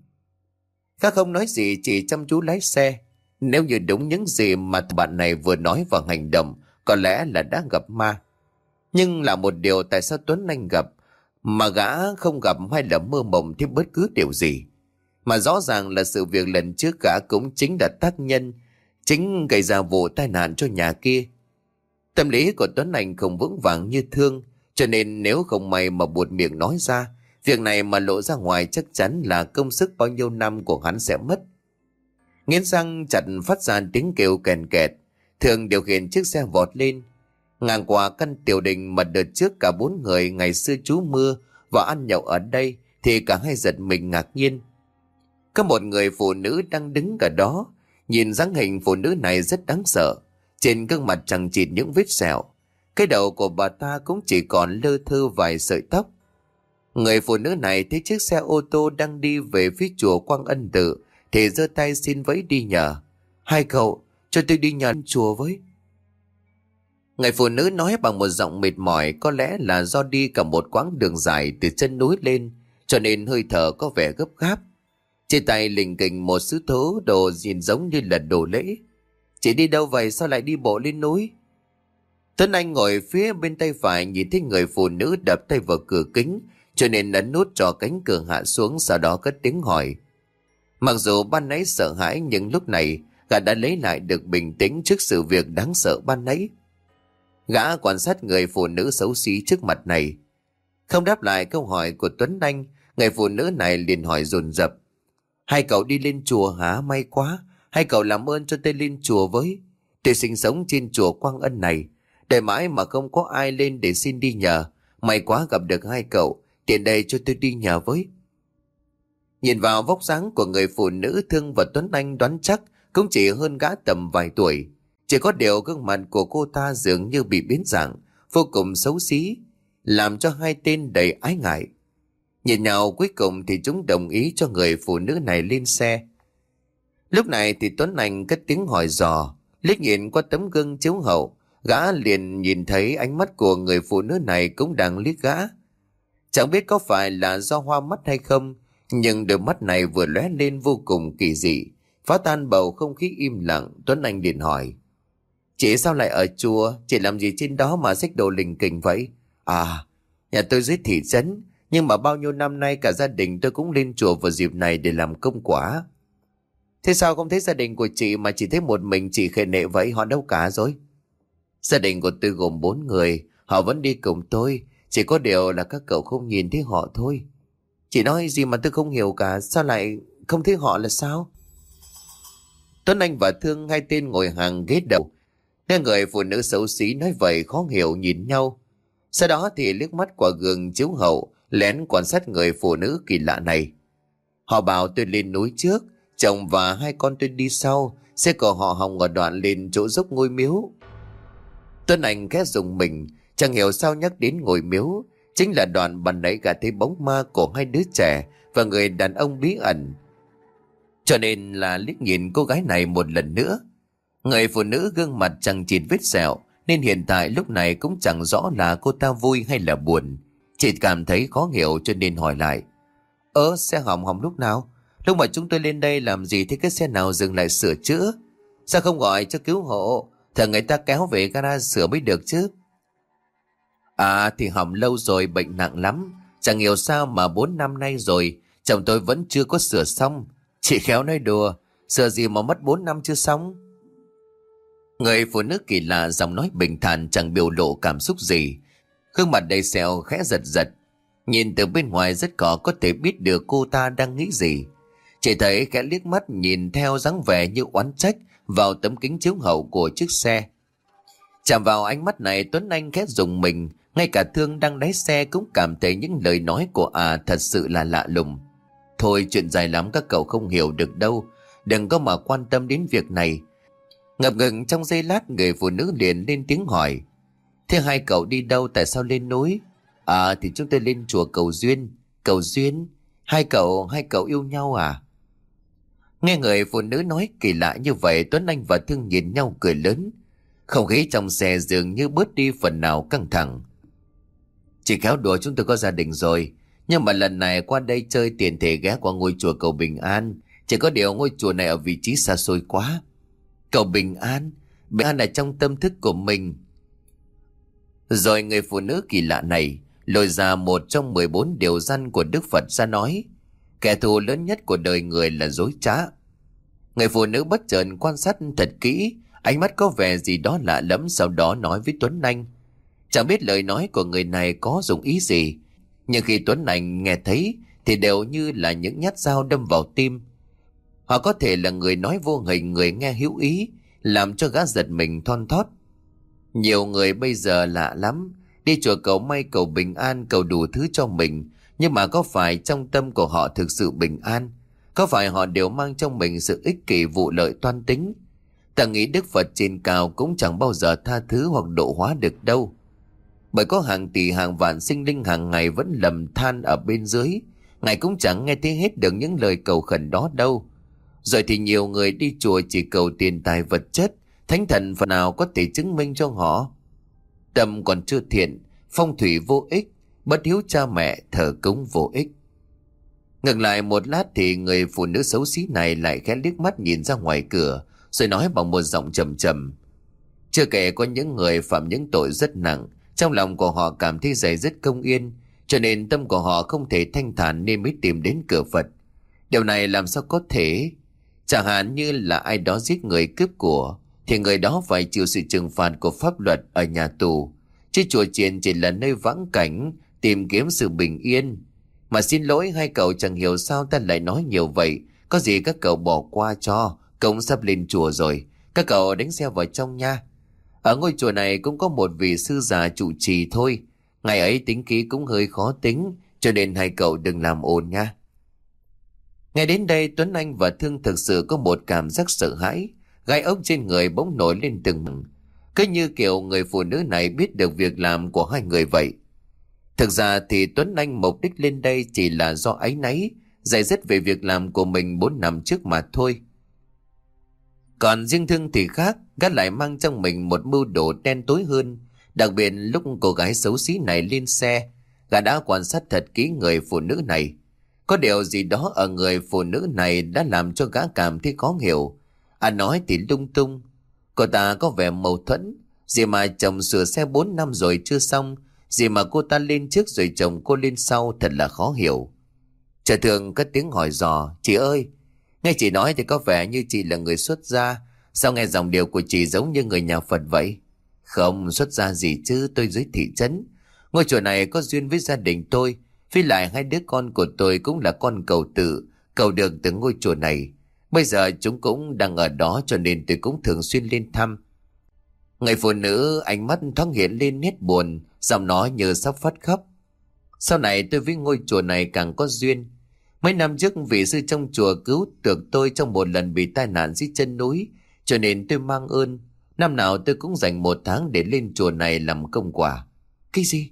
Khác không nói gì, chỉ chăm chú lái xe. Nếu như đúng những gì mà bạn này vừa nói và hành động, có lẽ là đã gặp ma. Nhưng là một điều, tại sao Tuấn Anh gặp mà gã không gặp, hay là mơ mộng thêm bất cứ điều gì? Mà rõ ràng là sự việc lần trước gã cũng chính là tác nhân, chính gây ra vụ tai nạn cho nhà kia. Tâm lý của Tuấn Anh không vững vàng như Thương, cho nên nếu không may mà buột miệng nói ra, việc này mà lộ ra ngoài chắc chắn là công sức bao nhiêu năm của hắn sẽ mất. Nghiến răng chặt phát ra tiếng kêu kèn kẹt, Thương điều khiển chiếc xe vọt lên. Ngang qua căn tiểu đình mà đợt trước cả bốn người ngày xưa trú mưa và ăn nhậu ở đây, thì cả hai giật mình ngạc nhiên. Có một người phụ nữ đang đứng ở đó, nhìn dáng hình phụ nữ này rất đáng sợ. Trên gương mặt chẳng chịt những vết sẹo, cái đầu của bà ta cũng chỉ còn lơ thơ vài sợi tóc. Người phụ nữ này thấy chiếc xe ô tô đang đi về phía chùa Quang Ân Tự thì giơ tay xin vẫy đi nhờ: hai cậu, cho tôi đi nhờ chùa với. Người phụ nữ nói bằng một giọng mệt mỏi, có lẽ là do đi cả một quãng đường dài từ chân núi lên, cho nên hơi thở có vẻ gấp gáp. Trên tay lình kình một sứ thố đồ nhìn giống như là đồ lễ. Chị đi đâu vậy, sao lại đi bộ lên núi? Tuấn Anh ngồi phía bên tay phải, nhìn thấy người phụ nữ đập tay vào cửa kính, cho nên ấn nút cho cánh cửa hạ xuống, sau đó cất tiếng hỏi. Mặc dù ban nãy sợ hãi, nhưng lúc này gã đã lấy lại được bình tĩnh trước sự việc đáng sợ ban nãy. Gã quan sát người phụ nữ xấu xí trước mặt này. Không đáp lại câu hỏi của Tuấn Anh, người phụ nữ này liền hỏi dồn dập: hai cậu đi lên chùa hả? May quá, hai cậu làm ơn cho tôi lên chùa với. Tôi sinh sống trên chùa Quang Ân này, đợi mãi mà không có ai lên để xin đi nhờ. May quá gặp được hai cậu, tiện đây cho tôi đi nhờ với. Nhìn vào vóc dáng của người phụ nữ, Thương và Tuấn Anh đoán chắc cũng chỉ hơn gã tầm vài tuổi. Chỉ có điều gương mặt của cô ta dường như bị biến dạng, vô cùng xấu xí, làm cho hai tên đầy ái ngại. Nhìn nhau cuối cùng thì chúng đồng ý cho người phụ nữ này lên xe. Lúc này thì Tuấn Anh cất tiếng hỏi dò, liếc nhìn qua tấm gương chiếu hậu, gã liền nhìn thấy ánh mắt của người phụ nữ này cũng đang liếc gã. Chẳng biết có phải là do hoa mắt hay không, nhưng đôi mắt này vừa lóe lên vô cùng kỳ dị, phá tan bầu không khí im lặng. Tuấn Anh liền hỏi: chị sao lại ở chùa? Chị làm gì trên đó mà xách đồ lình kình vậy? À, nhà tôi dưới thị trấn, nhưng mà bao nhiêu năm nay cả gia đình tôi cũng lên chùa vào dịp này để làm công quả. Thế sao không thấy gia đình của chị mà chỉ thấy một mình chị khệ nệ vậy? Họ đâu cả rồi? Gia đình của tôi gồm bốn người, họ vẫn đi cùng tôi, chỉ có điều là các cậu không nhìn thấy họ thôi. Chị nói gì mà tôi không hiểu cả, sao lại không thấy họ là sao? Tuấn Anh và Thương, hai tên ngồi hàng ghế đầu, nghe người phụ nữ xấu xí nói vậy khó hiểu nhìn nhau. Sau đó thì liếc mắt qua gương chiếu hậu, lén quan sát người phụ nữ kỳ lạ này. Họ bảo tôi lên núi trước, chồng và hai con tôi đi sau, xe của họ hỏng ở đoạn lên chỗ dốc ngôi miếu. Tuấn Anh khẽ rùng mình, chẳng hiểu sao nhắc đến ngôi miếu, chính là đoạn ban nãy gã thấy bóng ma của hai đứa trẻ và người đàn ông bí ẩn. Cho nên là liếc nhìn cô gái này một lần nữa. Người phụ nữ gương mặt chẳng chịt vết sẹo, nên hiện tại lúc này cũng chẳng rõ là cô ta vui hay là buồn. Chị cảm thấy khó hiểu cho nên hỏi lại: ơ xe hỏng hỏng lúc nào? Lúc mà chúng tôi lên đây làm gì thì cái xe nào dừng lại sửa chữa? Sao không gọi cho cứu hộ? Thờ người ta kéo về gara sửa mới được chứ. À thì hỏng lâu rồi, bệnh nặng lắm. Chẳng hiểu sao mà bốn năm nay rồi chồng tôi vẫn chưa có sửa xong. Chị khéo nói đùa, sửa gì mà mất bốn năm chưa xong. Người phụ nữ kỳ lạ, giọng nói bình thản, chẳng biểu lộ cảm xúc gì. Gương mặt đầy sẹo khẽ giật giật. Nhìn từ bên ngoài rất khó có thể biết được cô ta đang nghĩ gì. Chỉ thấy khẽ liếc mắt nhìn theo dáng vẻ như oán trách vào tấm kính chiếu hậu của chiếc xe. Chạm vào ánh mắt này, Tuấn Anh khẽ rùng mình. Ngay cả Thương đang lái xe cũng cảm thấy những lời nói của à thật sự là lạ lùng. Thôi chuyện dài lắm các cậu không hiểu được đâu. Đừng có mà quan tâm đến việc này. Ngập ngừng trong giây lát, người phụ nữ liền lên tiếng hỏi. Thế hai cậu đi đâu, tại sao lên núi? À thì chúng tôi lên chùa cầu duyên. Cầu duyên? Hai cậu, hai cậu yêu nhau à? Nghe người phụ nữ nói kỳ lạ như vậy, Tuấn Anh và Thương nhìn nhau cười lớn. Không khí trong xe dường như bớt đi phần nào căng thẳng. Chỉ khéo đùa, chúng tôi có gia đình rồi. Nhưng mà lần này qua đây chơi tiền thể ghé qua ngôi chùa cầu Bình An. Chỉ có điều ngôi chùa này ở vị trí xa xôi quá. Cầu Bình An? Bình An là trong tâm thức của mình. Rồi người phụ nữ kỳ lạ này lôi ra một trong mười bốn điều răn của Đức Phật ra nói. Kẻ thù lớn nhất của đời người là dối trá. Người phụ nữ bất chợt quan sát thật kỹ, ánh mắt có vẻ gì đó lạ lẫm, sau đó nói với Tuấn Anh. Chẳng biết lời nói của người này có dụng ý gì, nhưng khi Tuấn Anh nghe thấy thì đều như là những nhát dao đâm vào tim. Họ có thể là người nói vô hình, người nghe hữu ý, làm cho gã giật mình thon thót. Nhiều người bây giờ lạ lắm, đi chùa cầu may, cầu bình an, cầu đủ thứ cho mình. Nhưng mà có phải trong tâm của họ thực sự bình an? Có phải họ đều mang trong mình sự ích kỷ, vụ lợi, toan tính? Ta nghĩ Đức Phật trên cao cũng chẳng bao giờ tha thứ hoặc độ hóa được đâu. Bởi có hàng tỷ hàng vạn sinh linh hàng ngày vẫn lầm than ở bên dưới. Ngài cũng chẳng nghe thấy hết được những lời cầu khẩn đó đâu. Rồi thì nhiều người đi chùa chỉ cầu tiền tài vật chất, thánh thần phần nào có thể chứng minh cho họ. Tâm còn chưa thiện, phong thủy vô ích, bất hiếu cha mẹ, thờ cúng vô ích. Ngừng lại một lát thì người phụ nữ xấu xí này lại khẽ liếc mắt nhìn ra ngoài cửa, rồi nói bằng một giọng trầm trầm. Chưa kể có những người phạm những tội rất nặng, trong lòng của họ cảm thấy dày dứt không yên, cho nên tâm của họ không thể thanh thản nên mới tìm đến cửa Phật. Điều này làm sao có thể? Chẳng hạn như là ai đó giết người cướp của, thì người đó phải chịu sự trừng phạt của pháp luật ở nhà tù. Chứ chùa chiền chỉ là nơi vãng cảnh, tìm kiếm sự bình yên. Mà xin lỗi, hai cậu chẳng hiểu sao ta lại nói nhiều vậy. Có gì các cậu bỏ qua cho, cậu sắp lên chùa rồi. Các cậu đánh xe vào trong nha. Ở ngôi chùa này cũng có một vị sư già trụ trì thôi. Ngày ấy tính khí cũng hơi khó tính, cho nên hai cậu đừng làm ồn nha. Ngay đến đây, Tuấn Anh và Thương thực sự có một cảm giác sợ hãi. Gai ốc trên người bỗng nổi lên từng. Cứ như kiểu người phụ nữ này biết được việc làm của hai người vậy. Thực ra thì Tuấn Anh mục đích lên đây chỉ là do áy náy, dày dứt về việc làm của mình bốn năm trước mà thôi. Còn riêng Thương thì khác, gã lại mang trong mình một mưu đồ đen tối hơn. Đặc biệt lúc cô gái xấu xí này lên xe, gã đã quan sát thật kỹ người phụ nữ này. Có điều gì đó ở người phụ nữ này đã làm cho gã cảm thấy khó hiểu. Anh nói thì lung tung. Cô ta có vẻ mâu thuẫn. Gì mà chồng sửa xe bốn năm rồi chưa xong, gì mà cô ta lên trước rồi chồng cô lên sau, thật là khó hiểu. Chờ Thường cất tiếng hỏi dò. Chị ơi, nghe chị nói thì có vẻ như chị là người xuất gia. Sao nghe dòng điệu của chị giống như người nhà Phật vậy? Không xuất gia gì chứ, tôi dưới thị trấn. Ngôi chùa này có duyên với gia đình tôi. Với lại hai đứa con của tôi cũng là con cầu tự, cầu được từ ngôi chùa này. Bây giờ chúng cũng đang ở đó, cho nên tôi cũng thường xuyên lên thăm. Người phụ nữ ánh mắt thoáng hiện lên nét buồn, giọng nói như sắp phát khóc. Sau này tôi với ngôi chùa này càng có duyên. Mấy năm trước vị sư trong chùa cứu được tôi trong một lần bị tai nạn dưới chân núi, cho nên tôi mang ơn. Năm nào tôi cũng dành một tháng để lên chùa này làm công quả. Cái gì?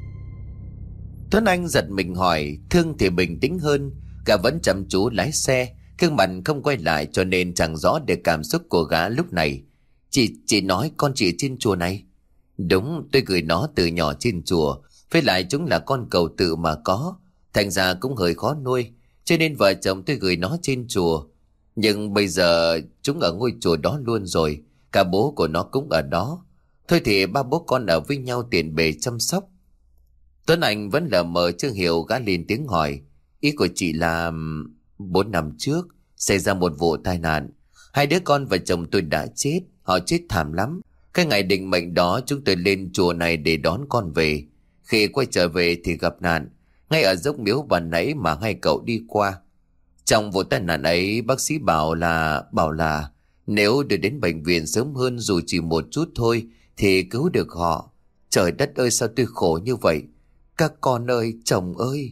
Tuấn Anh giật mình hỏi. Thương thì bình tĩnh hơn, gã vẫn chăm chú lái xe, gương mặt không quay lại, cho nên chẳng rõ được cảm xúc của gã lúc này. Chị, chị nói con chị trên chùa này? Đúng, tôi gửi nó từ nhỏ trên chùa. Với lại chúng là con cầu tự mà có, thành ra cũng hơi khó nuôi. cho nên vợ chồng tôi gửi nó trên chùa. Nhưng bây giờ chúng ở ngôi chùa đó luôn rồi, cả bố của nó cũng ở đó. Thôi thì ba bố con ở với nhau tiện bề chăm sóc. Tuấn Anh vẫn lờ mờ chưa hiểu, gã lên tiếng hỏi. Ý của chị là bốn năm trước xảy ra một vụ tai nạn. Hai đứa con và chồng tôi đã chết. Họ chết thảm lắm. Cái ngày định mệnh đó chúng tôi lên chùa này để đón con về. Khi quay trở về thì gặp nạn ngay ở dốc miếu ban nãy mà hai cậu đi qua. Trong vụ tai nạn ấy, bác sĩ bảo là bảo là nếu đưa đến bệnh viện sớm hơn dù chỉ một chút thôi thì cứu được họ. Trời đất ơi, sao tôi khổ như vậy. Các con ơi, chồng ơi.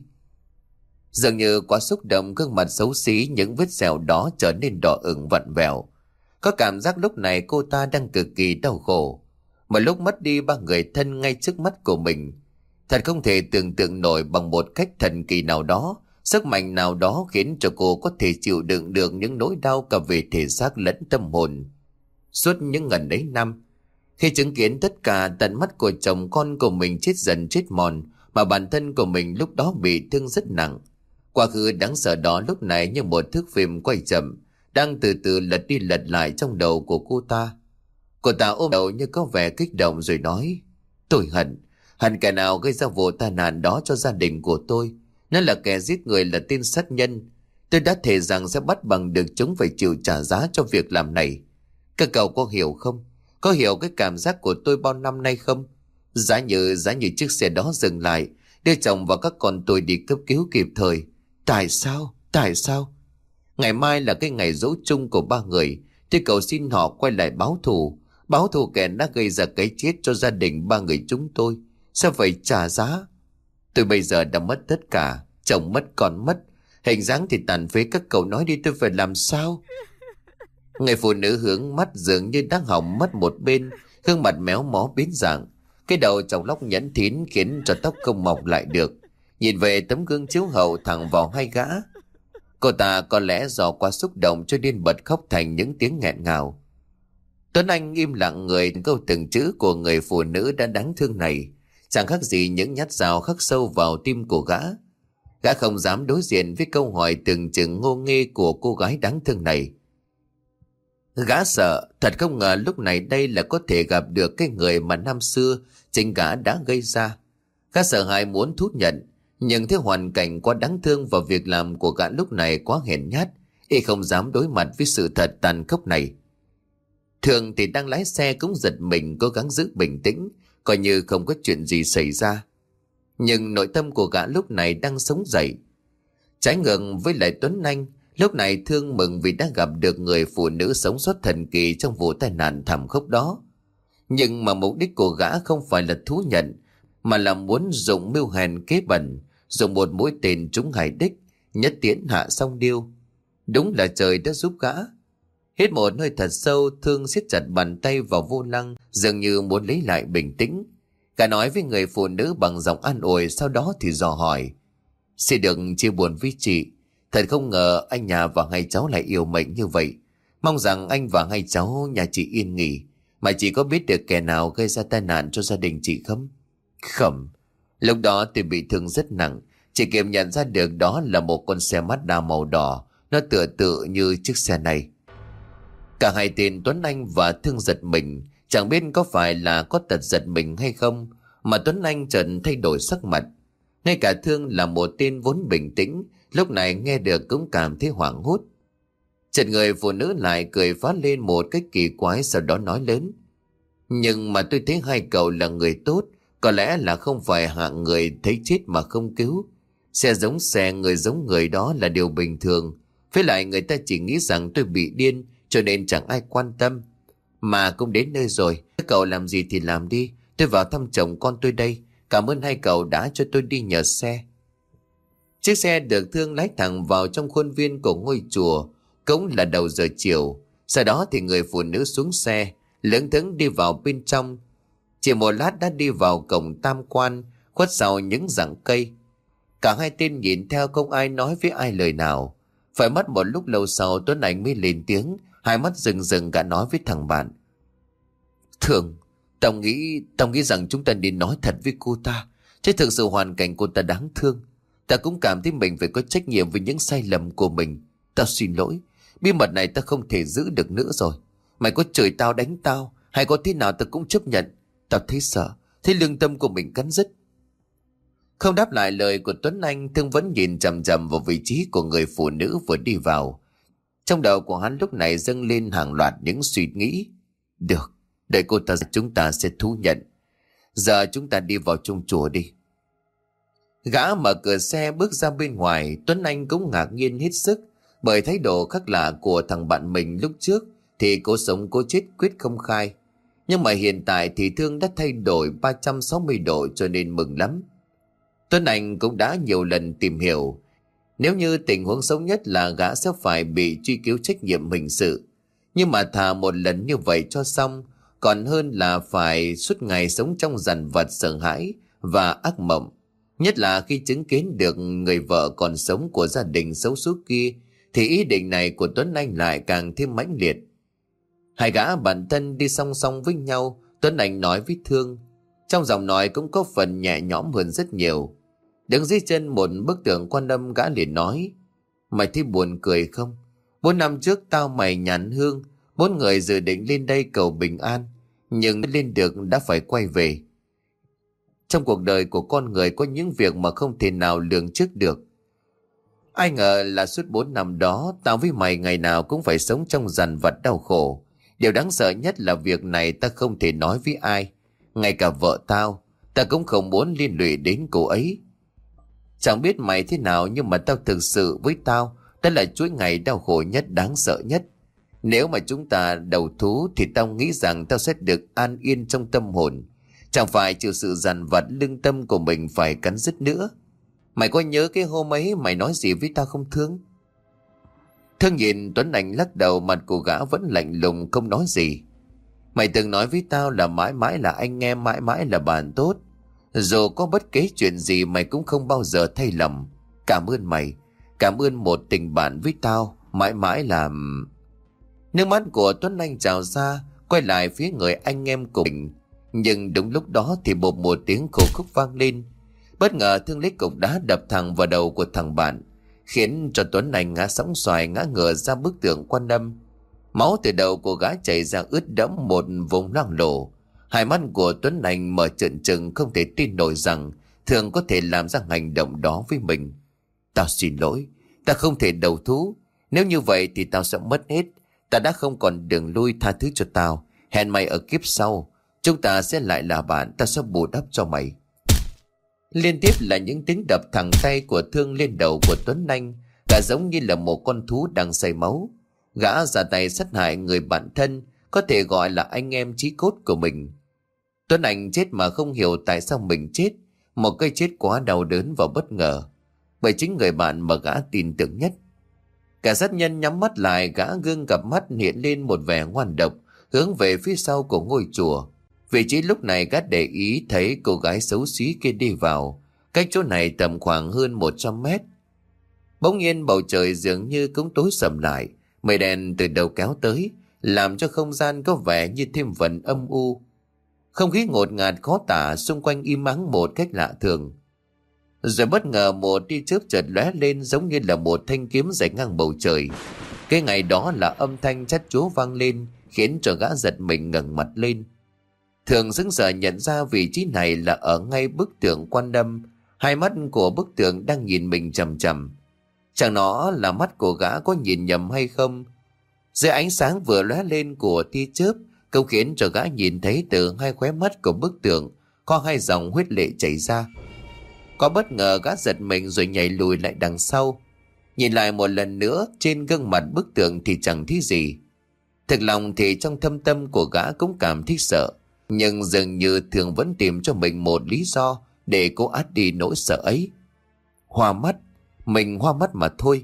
Dường như quá xúc động, gương mặt xấu xí những vết sẹo đó trở nên đỏ ửng vặn vẹo. Có cảm giác lúc này cô ta đang cực kỳ đau khổ, mà lúc mất đi ba người thân ngay trước mắt của mình. Thật không thể tưởng tượng nổi bằng một cách thần kỳ nào đó, sức mạnh nào đó khiến cho cô có thể chịu đựng được những nỗi đau cả về thể xác lẫn tâm hồn. Suốt những ngần ấy năm, khi chứng kiến tất cả tận mắt của chồng con của mình chết dần chết mòn, mà bản thân của mình lúc đó bị thương rất nặng. Quá khứ đáng sợ đó lúc này như một thước phim quay chậm, đang từ từ lật đi lật lại trong đầu của cô ta. Cô ta ôm đầu như có vẻ kích động rồi nói: Tôi hận, hận kẻ nào gây ra vụ tai nạn đó cho gia đình của tôi. Nó là kẻ giết người, là tên sát nhân. Tôi đã thề rằng sẽ bắt bằng được chúng phải chịu trả giá cho việc làm này. Các cậu có hiểu không? Có hiểu cái cảm giác của tôi bao năm nay không? Giá như, giá như chiếc xe đó dừng lại, đưa chồng và các con tôi đi cấp cứu kịp thời. Tại sao? Tại sao? Ngày mai là cái ngày giỗ chung của ba người. Tôi cầu xin họ quay lại báo thù. Báo thù kẻ đã gây ra cái chết cho gia đình ba người chúng tôi. Sao phải trả giá? Tôi bây giờ đã mất tất cả. Chồng mất, con mất, hình dáng thì tàn phế. Các cậu nói đi, tôi phải làm sao? Người phụ nữ hướng mắt dường như đang hỏng mất một bên, gương mặt méo mó biến dạng, cái đầu chọc lóc nhẵn thín khiến cho tóc không mọc lại được. Nhìn về tấm gương chiếu hậu thẳng vào hai gã. Cô ta có lẽ do quá xúc động cho nên bật khóc thành những tiếng nghẹn ngào. Tuấn Anh im lặng, người câu từng chữ của người phụ nữ đã đáng thương này chẳng khác gì những nhát dao khắc sâu vào tim của gã. Gã không dám đối diện với câu hỏi từng chừng ngô nghê của cô gái đáng thương này. Gã sợ, thật không ngờ lúc này đây là có thể gặp được cái người mà năm xưa chính gã đã gây ra. Gã sợ hãi muốn thú nhận, nhưng thấy hoàn cảnh quá đáng thương và việc làm của gã lúc này quá hèn nhát, y không dám đối mặt với sự thật tàn khốc này. Thường thì đang lái xe cũng giật mình, cố gắng giữ bình tĩnh, coi như không có chuyện gì xảy ra. Nhưng nội tâm của gã lúc này đang sống dậy. Trái ngược với lại Tuấn Anh, lúc này Thương mừng vì đã gặp được người phụ nữ sống sót thần kỳ trong vụ tai nạn thảm khốc đó. Nhưng mà mục đích của gã không phải là thú nhận, mà là muốn dùng mưu hèn kế bẩn, dùng một mũi tên trúng hải đích, nhất tiễn hạ song điêu. Đúng là trời đã giúp gã. Hít một hơi thật sâu, Thương siết chặt bàn tay vào vô lăng, dường như muốn lấy lại bình tĩnh. Gã nói với người phụ nữ bằng giọng an ủi, sau đó thì dò hỏi: Xin đừng chia buồn với chị. Thật không ngờ anh nhà và hai cháu lại yêu mệnh như vậy. Mong rằng anh và hai cháu nhà chị yên nghỉ. Mà chị có biết được kẻ nào gây ra tai nạn cho gia đình chị không? Không. Lúc đó tôi bị thương rất nặng. Chị Kiệm nhận ra được đó là một con xe Mazda màu đỏ. Nó tựa tựa như chiếc xe này. Cả hai tên Tuấn Anh và Thương giật mình. Chẳng biết có phải là có tật giật mình hay không, mà Tuấn Anh chợt thay đổi sắc mặt. Ngay cả Thương là một tên vốn bình tĩnh, lúc này nghe được cũng cảm thấy hoảng hốt. Chợt người phụ nữ lại cười phá lên một cách kỳ quái, sau đó nói lớn: Nhưng mà tôi thấy hai cậu là người tốt, có lẽ là không phải hạng người thấy chết mà không cứu. Xe giống xe, người giống người đó là điều bình thường. Với lại người ta chỉ nghĩ rằng tôi bị điên, cho nên chẳng ai quan tâm. Mà cũng đến nơi rồi, các cậu làm gì thì làm đi, tôi vào thăm chồng con tôi đây. Cảm ơn hai cậu đã cho tôi đi nhờ xe. Chiếc xe được Thương lái thẳng vào trong khuôn viên của ngôi chùa. Cũng là đầu giờ chiều. Sau đó thì người phụ nữ xuống xe, lững thững đi vào bên trong. Chỉ một lát đã đi vào cổng tam quan, khuất sau những rặng cây. Cả hai tên nhìn theo, không ai nói với ai lời nào. Phải mất một lúc lâu sau, Tuấn Anh mới lên tiếng, hai mắt rừng rừng cả nói với thằng bạn: Thường, tao nghĩ, tao nghĩ rằng chúng ta nên nói thật với cô ta. Chứ thực sự hoàn cảnh cô ta đáng thương. Ta cũng cảm thấy mình phải có trách nhiệm với những sai lầm của mình. Tao xin lỗi. Bí mật này ta không thể giữ được nữa rồi. Mày có chửi tao đánh tao hay có thế nào ta cũng chấp nhận. Tao thấy sợ, thấy lương tâm của mình cắn rứt. Không đáp lại lời của Tuấn Anh, Thương vẫn nhìn chằm chằm vào vị trí của người phụ nữ vừa đi vào. Trong đầu của hắn lúc này dâng lên hàng loạt những suy nghĩ. Được, để cô ta chúng ta sẽ thú nhận. Giờ chúng ta đi vào trong chùa đi. Gã mở cửa xe bước ra bên ngoài. Tuấn Anh cũng ngạc nhiên hết sức bởi thái độ khác lạ của thằng bạn mình lúc trước thì cố sống cố chết quyết không khai. Nhưng mà hiện tại thì Thương đã thay đổi ba trăm sáu mươi độ cho nên mừng lắm. Tuấn Anh cũng đã nhiều lần tìm hiểu. Nếu như tình huống xấu nhất là gã sẽ phải bị truy cứu trách nhiệm hình sự. Nhưng mà thà một lần như vậy cho xong, còn hơn là phải suốt ngày sống trong dằn vặt sợ hãi và ác mộng. Nhất là khi chứng kiến được người vợ còn sống của gia đình xấu số kia, thì ý định này của Tuấn Anh lại càng thêm mãnh liệt. Hai gã bản thân đi song song với nhau, Tuấn Anh nói với Thương. Trong giọng nói cũng có phần nhẹ nhõm hơn rất nhiều. Đứng dưới chân một bức tượng Quan Âm, gã liền nói: Mày thấy buồn cười không? Bốn năm trước tao mày nhàn hương, bốn người dự định lên đây cầu bình an, nhưng lên được đã phải quay về. Trong cuộc đời của con người có những việc mà không thể nào lường trước được. Ai ngờ là suốt bốn năm đó tao với mày ngày nào cũng phải sống trong dằn vặt đau khổ. Điều đáng sợ nhất là việc này ta không thể nói với ai. Ngay cả vợ tao, ta cũng không muốn liên lụy đến cô ấy. Chẳng biết mày thế nào nhưng mà tao thực sự với tao đó là chuỗi ngày đau khổ nhất, đáng sợ nhất. Nếu mà chúng ta đầu thú thì tao nghĩ rằng tao sẽ được an yên trong tâm hồn, chẳng phải chịu sự dằn vặt lương tâm của mình phải cắn rứt nữa. Mày có nhớ cái hôm ấy mày nói gì với tao không Thương? Thương nhìn Tuấn Anh lắc đầu, mặt của gã vẫn lạnh lùng không nói gì. Mày từng nói với tao là mãi mãi là anh em, mãi mãi là bạn tốt. Dù có bất kế chuyện gì mày cũng không bao giờ thay lòng. Cảm ơn mày. Cảm ơn một tình bạn với tao. Mãi mãi là... Nước mắt của Tuấn Anh trào ra, quay lại phía người anh em của mình. Nhưng đúng lúc đó thì bột một tiếng khổ khúc vang lên. Bất ngờ Thương lấy cục đá đập thẳng vào đầu của thằng bạn, khiến cho Tuấn Anh ngã sóng xoài ngã ngửa ra bức tượng Quan Âm. Máu từ đầu của gã chảy ra ướt đẫm một vùng loang lổ. Hai mắt của Tuấn Anh mở trợn trừng, không thể tin nổi rằng Thương có thể làm ra hành động đó với mình. Tao xin lỗi, ta không thể đầu thú. Nếu như vậy thì tao sẽ mất hết. Ta đã không còn đường lui, tha thứ cho tao. Hẹn mày ở kiếp sau, chúng ta sẽ lại là bạn, ta sẽ bù đắp cho mày. Liên tiếp là những tiếng đập thẳng tay của Thương lên đầu của Tuấn Anh. Gã giống như là một con thú đang say máu. Gã ra tay sát hại người bạn thân, có thể gọi là anh em chí cốt của mình. Tuấn Anh chết mà không hiểu tại sao mình chết. Một cái chết quá đau đớn và bất ngờ, bởi chính người bạn mà gã tin tưởng nhất. Cả sát nhân nhắm mắt lại, gã gương cặp mắt hiện lên một vẻ ngoan độc, hướng về phía sau của ngôi chùa. Vị trí lúc này gã để ý thấy cô gái xấu xí kia đi vào, cách chỗ này tầm khoảng hơn một trăm mét. Bỗng nhiên bầu trời dường như cũng tối sầm lại, mây đen từ đầu kéo tới, làm cho không gian có vẻ như thêm phần âm u. Không khí ngột ngạt khó tả, xung quanh im ắng một cách lạ thường. Rồi bất ngờ một tia chớp chợt lóe lên, giống như là một thanh kiếm rải ngang bầu trời. Cái ngày đó là âm thanh chát chúa vang lên, khiến cho gã giật mình ngẩng mặt lên. Thường sững sờ nhận ra vị trí này là ở ngay bức tượng Quan Âm. Hai mắt của bức tượng đang nhìn mình chằm chằm. Chẳng nó là mắt của gã có nhìn nhầm hay không? Dưới ánh sáng vừa lóe lên của tia chớp, cũng khiến cho gã nhìn thấy từ hai khóe mắt của bức tượng có hai dòng huyết lệ chảy ra. Có bất ngờ gã giật mình rồi nhảy lùi lại đằng sau. Nhìn lại một lần nữa, trên gương mặt bức tượng thì chẳng thấy gì. Thực lòng thì trong thâm tâm của gã cũng cảm thấy sợ, nhưng dường như Thường vẫn tìm cho mình một lý do để cố át đi nỗi sợ ấy. Hoa mắt, mình hoa mắt mà thôi.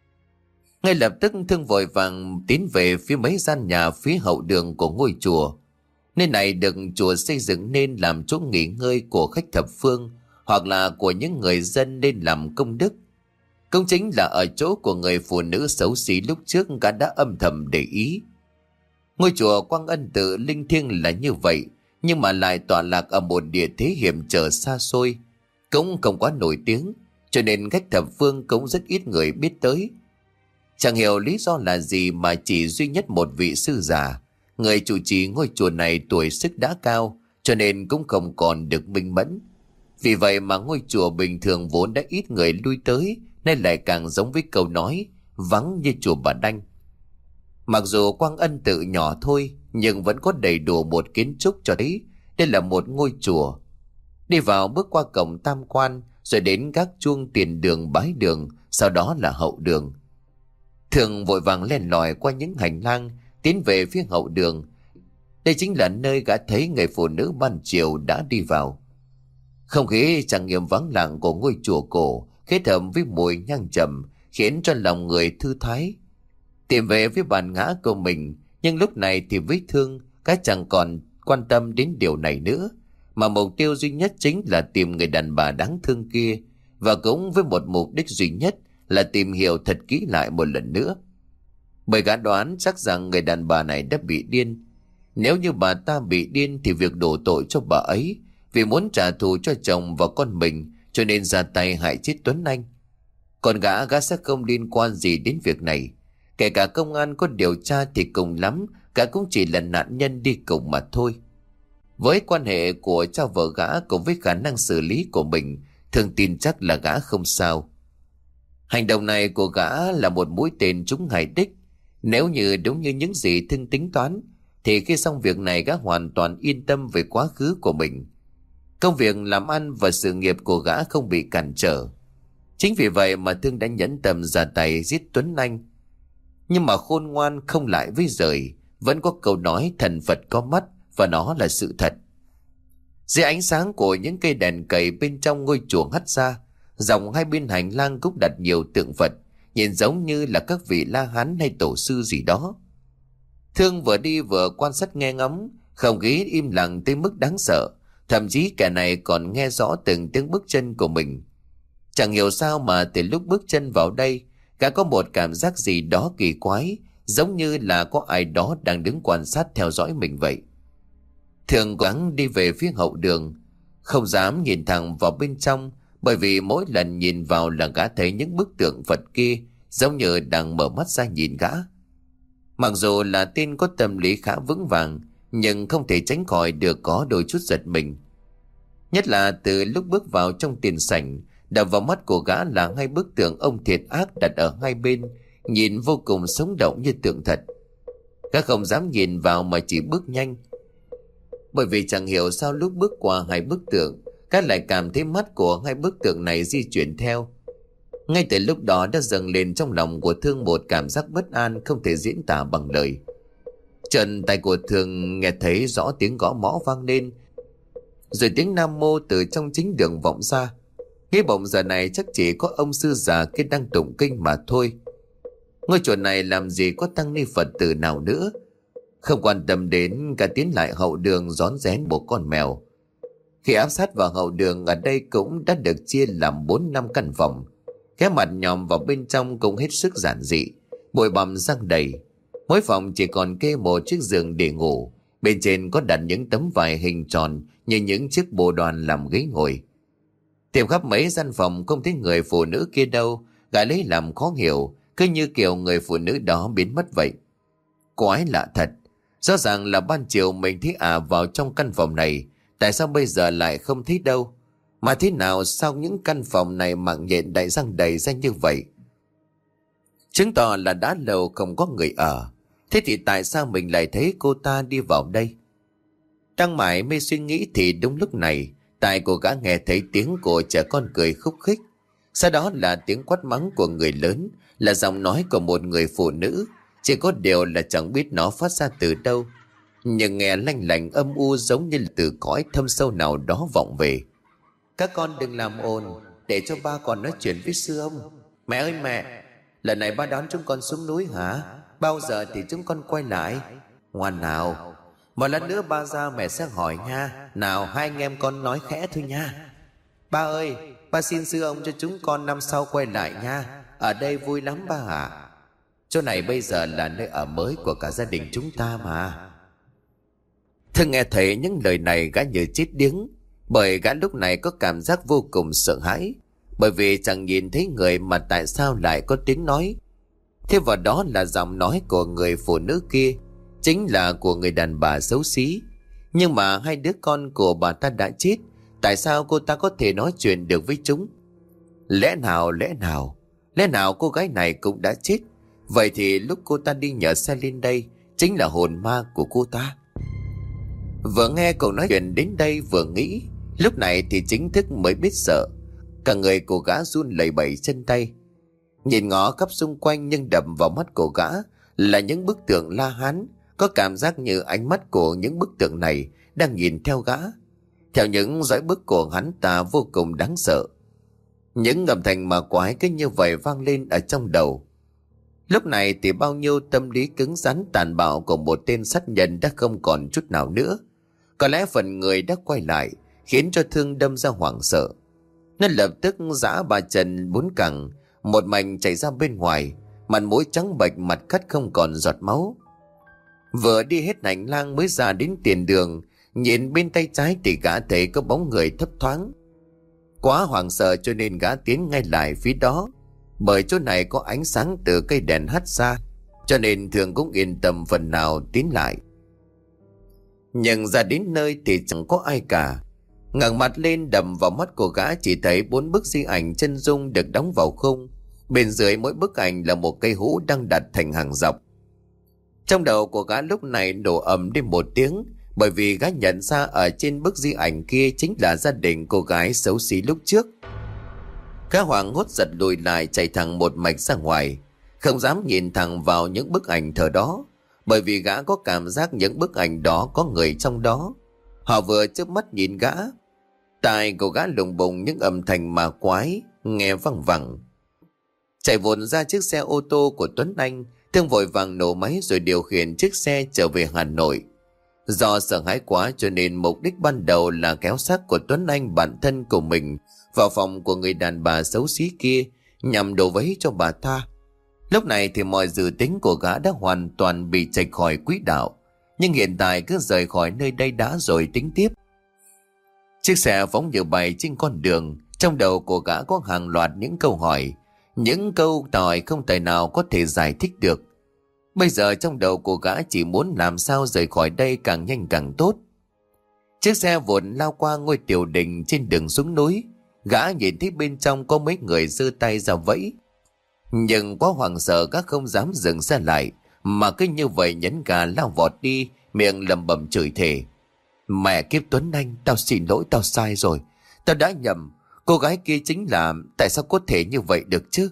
Ngay lập tức Thương vội vàng tiến về phía mấy gian nhà phía hậu đường của ngôi chùa. Nơi này được chùa xây dựng nên làm chỗ nghỉ ngơi của khách thập phương, hoặc là của những người dân nên làm công đức. Cũng chính là ở chỗ của người phụ nữ xấu xí lúc trước gã đã âm thầm để ý. Ngôi chùa Quang Ân Tự linh thiêng là như vậy, nhưng mà lại tọa lạc ở một địa thế hiểm trở xa xôi, cũng không quá nổi tiếng. cho nên khách thập phương cũng rất ít người biết tới. Chẳng hiểu lý do là gì mà chỉ duy nhất một vị sư già, người chủ trì ngôi chùa này tuổi sức đã cao, cho nên cũng không còn được minh mẫn. Vì vậy mà ngôi chùa bình thường vốn đã ít người lui tới, nên lại càng giống với câu nói vắng như chùa Bà Đanh. Mặc dù Quang Ân tự nhỏ thôi, nhưng vẫn có đầy đủ một kiến trúc cho thấy đây là một ngôi chùa. Đi vào bước qua cổng tam quan, rồi đến các chuông tiền đường bái đường, sau đó là hậu đường. Thường vội vàng len lỏi qua những hành lang, tiến về phía hậu đường. Đây chính là nơi gã thấy người phụ nữ ban chiều đã đi vào. Không khí trang nghiêm vắng lặng của ngôi chùa cổ kết hợp với mùi nhang trầm khiến cho lòng người thư thái. Tìm về với bản ngã của mình, nhưng lúc này thì vết thương cái chẳng còn quan tâm đến điều này nữa, mà mục tiêu duy nhất chính là tìm người đàn bà đáng thương kia, và cũng với một mục đích duy nhất là tìm hiểu thật kỹ lại một lần nữa. Bởi gã đoán chắc rằng người đàn bà này đã bị điên. Nếu như bà ta bị điên thì việc đổ tội cho bà ấy, vì muốn trả thù cho chồng và con mình cho nên ra tay hại chết Tuấn Anh. Còn gã gã sẽ không liên quan gì đến việc này. Kể cả công an có điều tra thì cùng lắm gã cũng chỉ là nạn nhân đi cùng mà thôi. Với quan hệ của cha vợ gã cùng với khả năng xử lý của mình, Thường tin chắc là gã không sao. Hành động này của gã là một mũi tên trúng hài đích. Nếu như đúng như những gì Thương tính toán, thì khi xong việc này gã hoàn toàn yên tâm về quá khứ của mình. Công việc làm ăn và sự nghiệp của gã không bị cản trở. Chính vì vậy mà Thương đã nhẫn tâm ra tay giết Tuấn Anh. Nhưng mà khôn ngoan không lại với rời. Vẫn có câu nói thần Phật có mắt, và nó là sự thật. Dưới ánh sáng của những cây đèn cầy bên trong ngôi chùa hắt ra, dòng hai bên hành lang cũng đặt nhiều tượng Phật, nhìn giống như là các vị La Hán hay tổ sư gì đó. Thương vừa đi vừa quan sát nghe ngóng, không khí im lặng tới mức đáng sợ. Thậm chí kẻ này còn nghe rõ từng tiếng bước chân của mình. Chẳng hiểu sao mà từ lúc bước chân vào đây, gã có một cảm giác gì đó kỳ quái, giống như là có ai đó đang đứng quan sát theo dõi mình vậy. Thường gắng đi về phía hậu đường, không dám nhìn thẳng vào bên trong, bởi vì mỗi lần nhìn vào là gã thấy những bức tượng Phật kia giống như đang mở mắt ra nhìn gã. Mặc dù là tên có tâm lý khá vững vàng, nhưng không thể tránh khỏi được có đôi chút giật mình. Nhất là từ lúc bước vào trong tiền sảnh, đập vào mắt của gã là hai bức tượng ông thiệt ác đặt ở hai bên, nhìn vô cùng sống động như tượng thật. Gã không dám nhìn vào mà chỉ bước nhanh, bởi vì chẳng hiểu sao lúc bước qua hai bức tượng, gã lại cảm thấy mắt của hai bức tượng này di chuyển theo. Ngay từ lúc đó đã dâng lên trong lòng của Thương một cảm giác bất an không thể diễn tả bằng lời. Chân tay của Thương nghe thấy rõ tiếng gõ mõ vang lên, rồi tiếng nam mô từ trong chính đường vọng ra. Nghĩ bỗng giờ này chắc chỉ có ông sư già kia đang tụng kinh mà thôi. Ngôi chùa này làm gì có tăng ni Phật tử nào nữa. Không quan tâm đến, cả tiến lại hậu đường rón rén một con mèo. Khi áp sát vào hậu đường, ở đây cũng đã được chia làm bốn năm căn phòng. Cái mặt nhòm vào bên trong cũng hết sức giản dị, bụi bặm răng đầy. Mỗi phòng chỉ còn kê một chiếc giường để ngủ, bên trên có đặt những tấm vải hình tròn như những chiếc bồ đoàn làm ghế ngồi. Tìm khắp mấy gian phòng không thấy người phụ nữ kia đâu, gã lấy làm khó hiểu, cứ như kiểu người phụ nữ đó biến mất vậy. Quái lạ thật, rõ ràng là ban chiều mình thấy à vào trong căn phòng này, tại sao bây giờ lại không thấy đâu? Mà thế nào sao những căn phòng này mạng nhện đại răng đầy ra như vậy? Chứng tỏ là đã lâu không có người ở. Thế thì tại sao mình lại thấy cô ta đi vào đây? Đang mải mê suy nghĩ thì đúng lúc này, tai của gã nghe thấy tiếng của trẻ con cười khúc khích. Sau đó là tiếng quát mắng của người lớn, là giọng nói của một người phụ nữ. Chỉ có điều là chẳng biết nó phát ra từ đâu, nhưng nghe lanh lành âm u giống như là từ cõi thâm sâu nào đó vọng về. Các con đừng làm ồn, để cho ba còn nói chuyện với sư ông. Mẹ ơi mẹ, lần này ba đón chúng con xuống núi hả? Bao giờ thì chúng con quay lại? Ngoan nào, một lát nữa ba ra mẹ sẽ hỏi nha. Nào hai anh em con nói khẽ thôi nha. Ba ơi, ba xin sư ông cho chúng con năm sau quay lại nha. Ở đây vui lắm ba ạ. Chỗ này bây giờ là nơi ở mới của cả gia đình chúng ta mà. Thương nghe thấy những lời này gã như chết điếng, bởi gã lúc này có cảm giác vô cùng sợ hãi. bởi vì chẳng nhìn thấy người mà tại sao lại có tiếng nói. Thế vào đó là giọng nói của người phụ nữ kia, chính là của người đàn bà xấu xí. Nhưng mà hai đứa con của bà ta đã chết, tại sao cô ta có thể nói chuyện được với chúng? Lẽ nào, lẽ nào, lẽ nào cô gái này cũng đã chết? Vậy thì lúc cô ta đi nhờ xe lên đây chính là hồn ma của cô ta. Vừa nghe cậu nói chuyện đến đây vừa nghĩ, lúc này thì chính thức mới biết sợ. Cả người của gã run lẩy bẩy chân tay. Nhìn ngó khắp xung quanh nhưng đập vào mắt của gã là những bức tượng La Hán. Có cảm giác như ánh mắt của những bức tượng này đang nhìn theo gã. Theo những dõi bức của hắn ta vô cùng đáng sợ. Những âm thanh ma quái cứ như vậy vang lên ở trong đầu. Lúc này thì bao nhiêu tâm lý cứng rắn tàn bạo của một tên sát nhân đã không còn chút nào nữa. Có lẽ phần người đã quay lại, khiến cho Thương đâm ra hoảng sợ. Nó lập tức giã ba chân bốn cẳng, một mạch chạy ra bên ngoài, mặt mũi trắng bệch, mặt cắt không còn giọt máu. Vừa đi hết hành lang mới ra đến tiền đường, nhìn bên tay trái thì gã thấy có bóng người thấp thoáng. Quá hoảng sợ cho nên gã tiến ngay lại phía đó, bởi chỗ này có ánh sáng từ cây đèn hắt ra, cho nên Thương cũng yên tâm phần nào tiến lại. Nhưng ra đến nơi thì chẳng có ai cả. Ngẩng mặt lên, đầm vào mắt của gã chỉ thấy bốn bức di ảnh chân dung được đóng vào khung. Bên dưới mỗi bức ảnh là một cây hũ đang đặt thành hàng dọc. Trong đầu của gã lúc này nổ ầm đi một tiếng, bởi vì gã nhận ra ở trên bức di ảnh kia chính là gia đình cô gái xấu xí lúc trước. Gã hoảng hốt giật lùi lại, chạy thẳng một mạch ra ngoài, không dám nhìn thẳng vào những bức ảnh thờ đó, bởi vì gã có cảm giác những bức ảnh đó có người trong đó. Họ vừa chớp mắt nhìn gã, tai của gã lùng bùng những âm thanh ma quái nghe văng vẳng. Chạy vội ra chiếc xe ô tô của Tuấn Anh, Thương vội vàng nổ máy rồi điều khiển chiếc xe trở về Hà Nội. Do sợ hãi quá cho nên mục đích ban đầu là kéo xác của Tuấn Anh, bạn thân của mình, vào phòng của người đàn bà xấu xí kia nhằm đổ vấy cho bà ta. Lúc này thì mọi dự tính của gã đã hoàn toàn bị chệch khỏi quỹ đạo, nhưng hiện tại cứ rời khỏi nơi đây đã rồi tính tiếp. Chiếc xe phóng như bay trên con đường, trong đầu của gã có hàng loạt những câu hỏi, những câu hỏi không thể nào có thể giải thích được. Bây giờ trong đầu của gã chỉ muốn làm sao rời khỏi đây càng nhanh càng tốt. Chiếc xe vụt lao qua ngôi tiểu đình trên đường xuống núi. Gã nhìn thấy bên trong có mấy người giơ tay ra vẫy, nhưng quá hoảng sợ gã không dám dừng xe lại, mà cứ như vậy nhấn ga lao vọt đi, miệng lẩm bẩm chửi thề: Mẹ kiếp Tuấn Anh, tao xin lỗi, tao sai rồi, tao đã nhầm, cô gái kia chính là, tại sao có thể như vậy được chứ?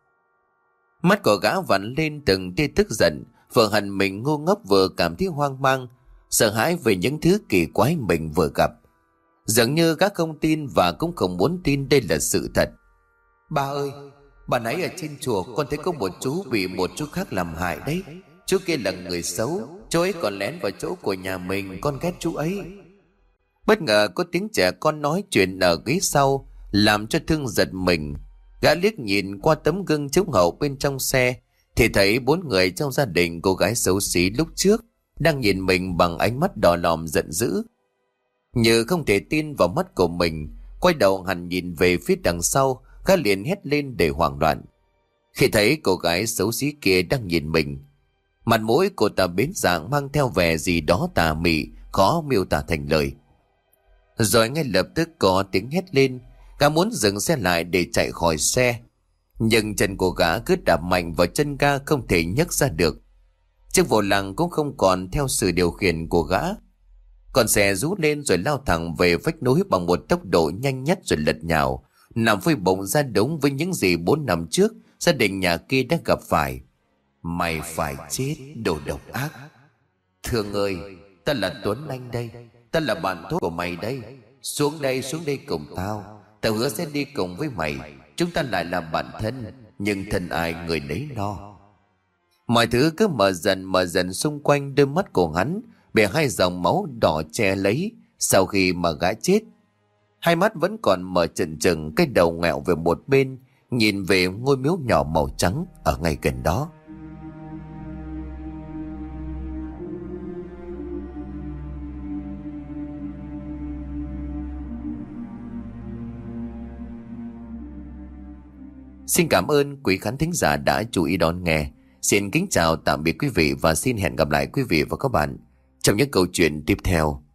Mắt của gã vặn lên từng tia tức giận, vừa hận mình ngu ngốc vừa cảm thấy hoang mang, sợ hãi về những thứ kỳ quái mình vừa gặp. Dường như gã không tin và cũng không muốn tin đây là sự thật. Ba ơi, bà nãy ở trên chùa con thấy có một chú bị một chú khác làm hại đấy. Chú kia là người xấu, chú ấy còn lén vào chỗ của nhà mình, con ghét chú ấy. Bất ngờ có tiếng trẻ con nói chuyện ở ghế sau, làm cho Thương giật mình. Gã liếc nhìn qua tấm gương chiếu hậu bên trong xe thì thấy bốn người trong gia đình cô gái xấu xí lúc trước đang nhìn mình bằng ánh mắt đỏ lòm giận dữ. Như không thể tin vào mắt của mình, quay đầu hẳn nhìn về phía đằng sau, gã liền hét lên để hoảng loạn. Khi thấy cô gái xấu xí kia đang nhìn mình, mặt mũi cô ta biến dạng, mang theo vẻ gì đó tà mị, khó miêu tả thành lời. Rồi ngay lập tức có tiếng hét lên. Gã muốn dừng xe lại để chạy khỏi xe, nhưng chân của gã cứ đạp mạnh vào chân ga, không thể nhấc ra được. Chiếc vô lăng cũng không còn theo sự điều khiển của gã. Con xe rú lên rồi lao thẳng về vách núi bằng một tốc độ nhanh nhất rồi lật nhào, nằm phơi bụng ra đúng với những gì bốn năm trước gia đình nhà kia đã gặp phải. Mày phải chết, đồ độc ác. Thương ơi, ta là Tuấn Anh đây, ta là bạn tốt của mày đây. Xuống đây, xuống đây cùng tao. Tao hứa sẽ đi cùng với mày. Chúng ta lại là bạn thân, nhưng thân ai người nấy lo. Mọi thứ cứ mở dần mở dần xung quanh đôi mắt của hắn, bị hai dòng máu đỏ che lấy. Sau khi mà gã chết, hai mắt vẫn còn mở trừng trừng, cái đầu ngẹo về một bên, nhìn về ngôi miếu nhỏ màu trắng ở ngay gần đó. Xin cảm ơn quý khán thính giả đã chú ý đón nghe. Xin kính chào tạm biệt quý vị và xin hẹn gặp lại quý vị và các bạn trong những câu chuyện tiếp theo.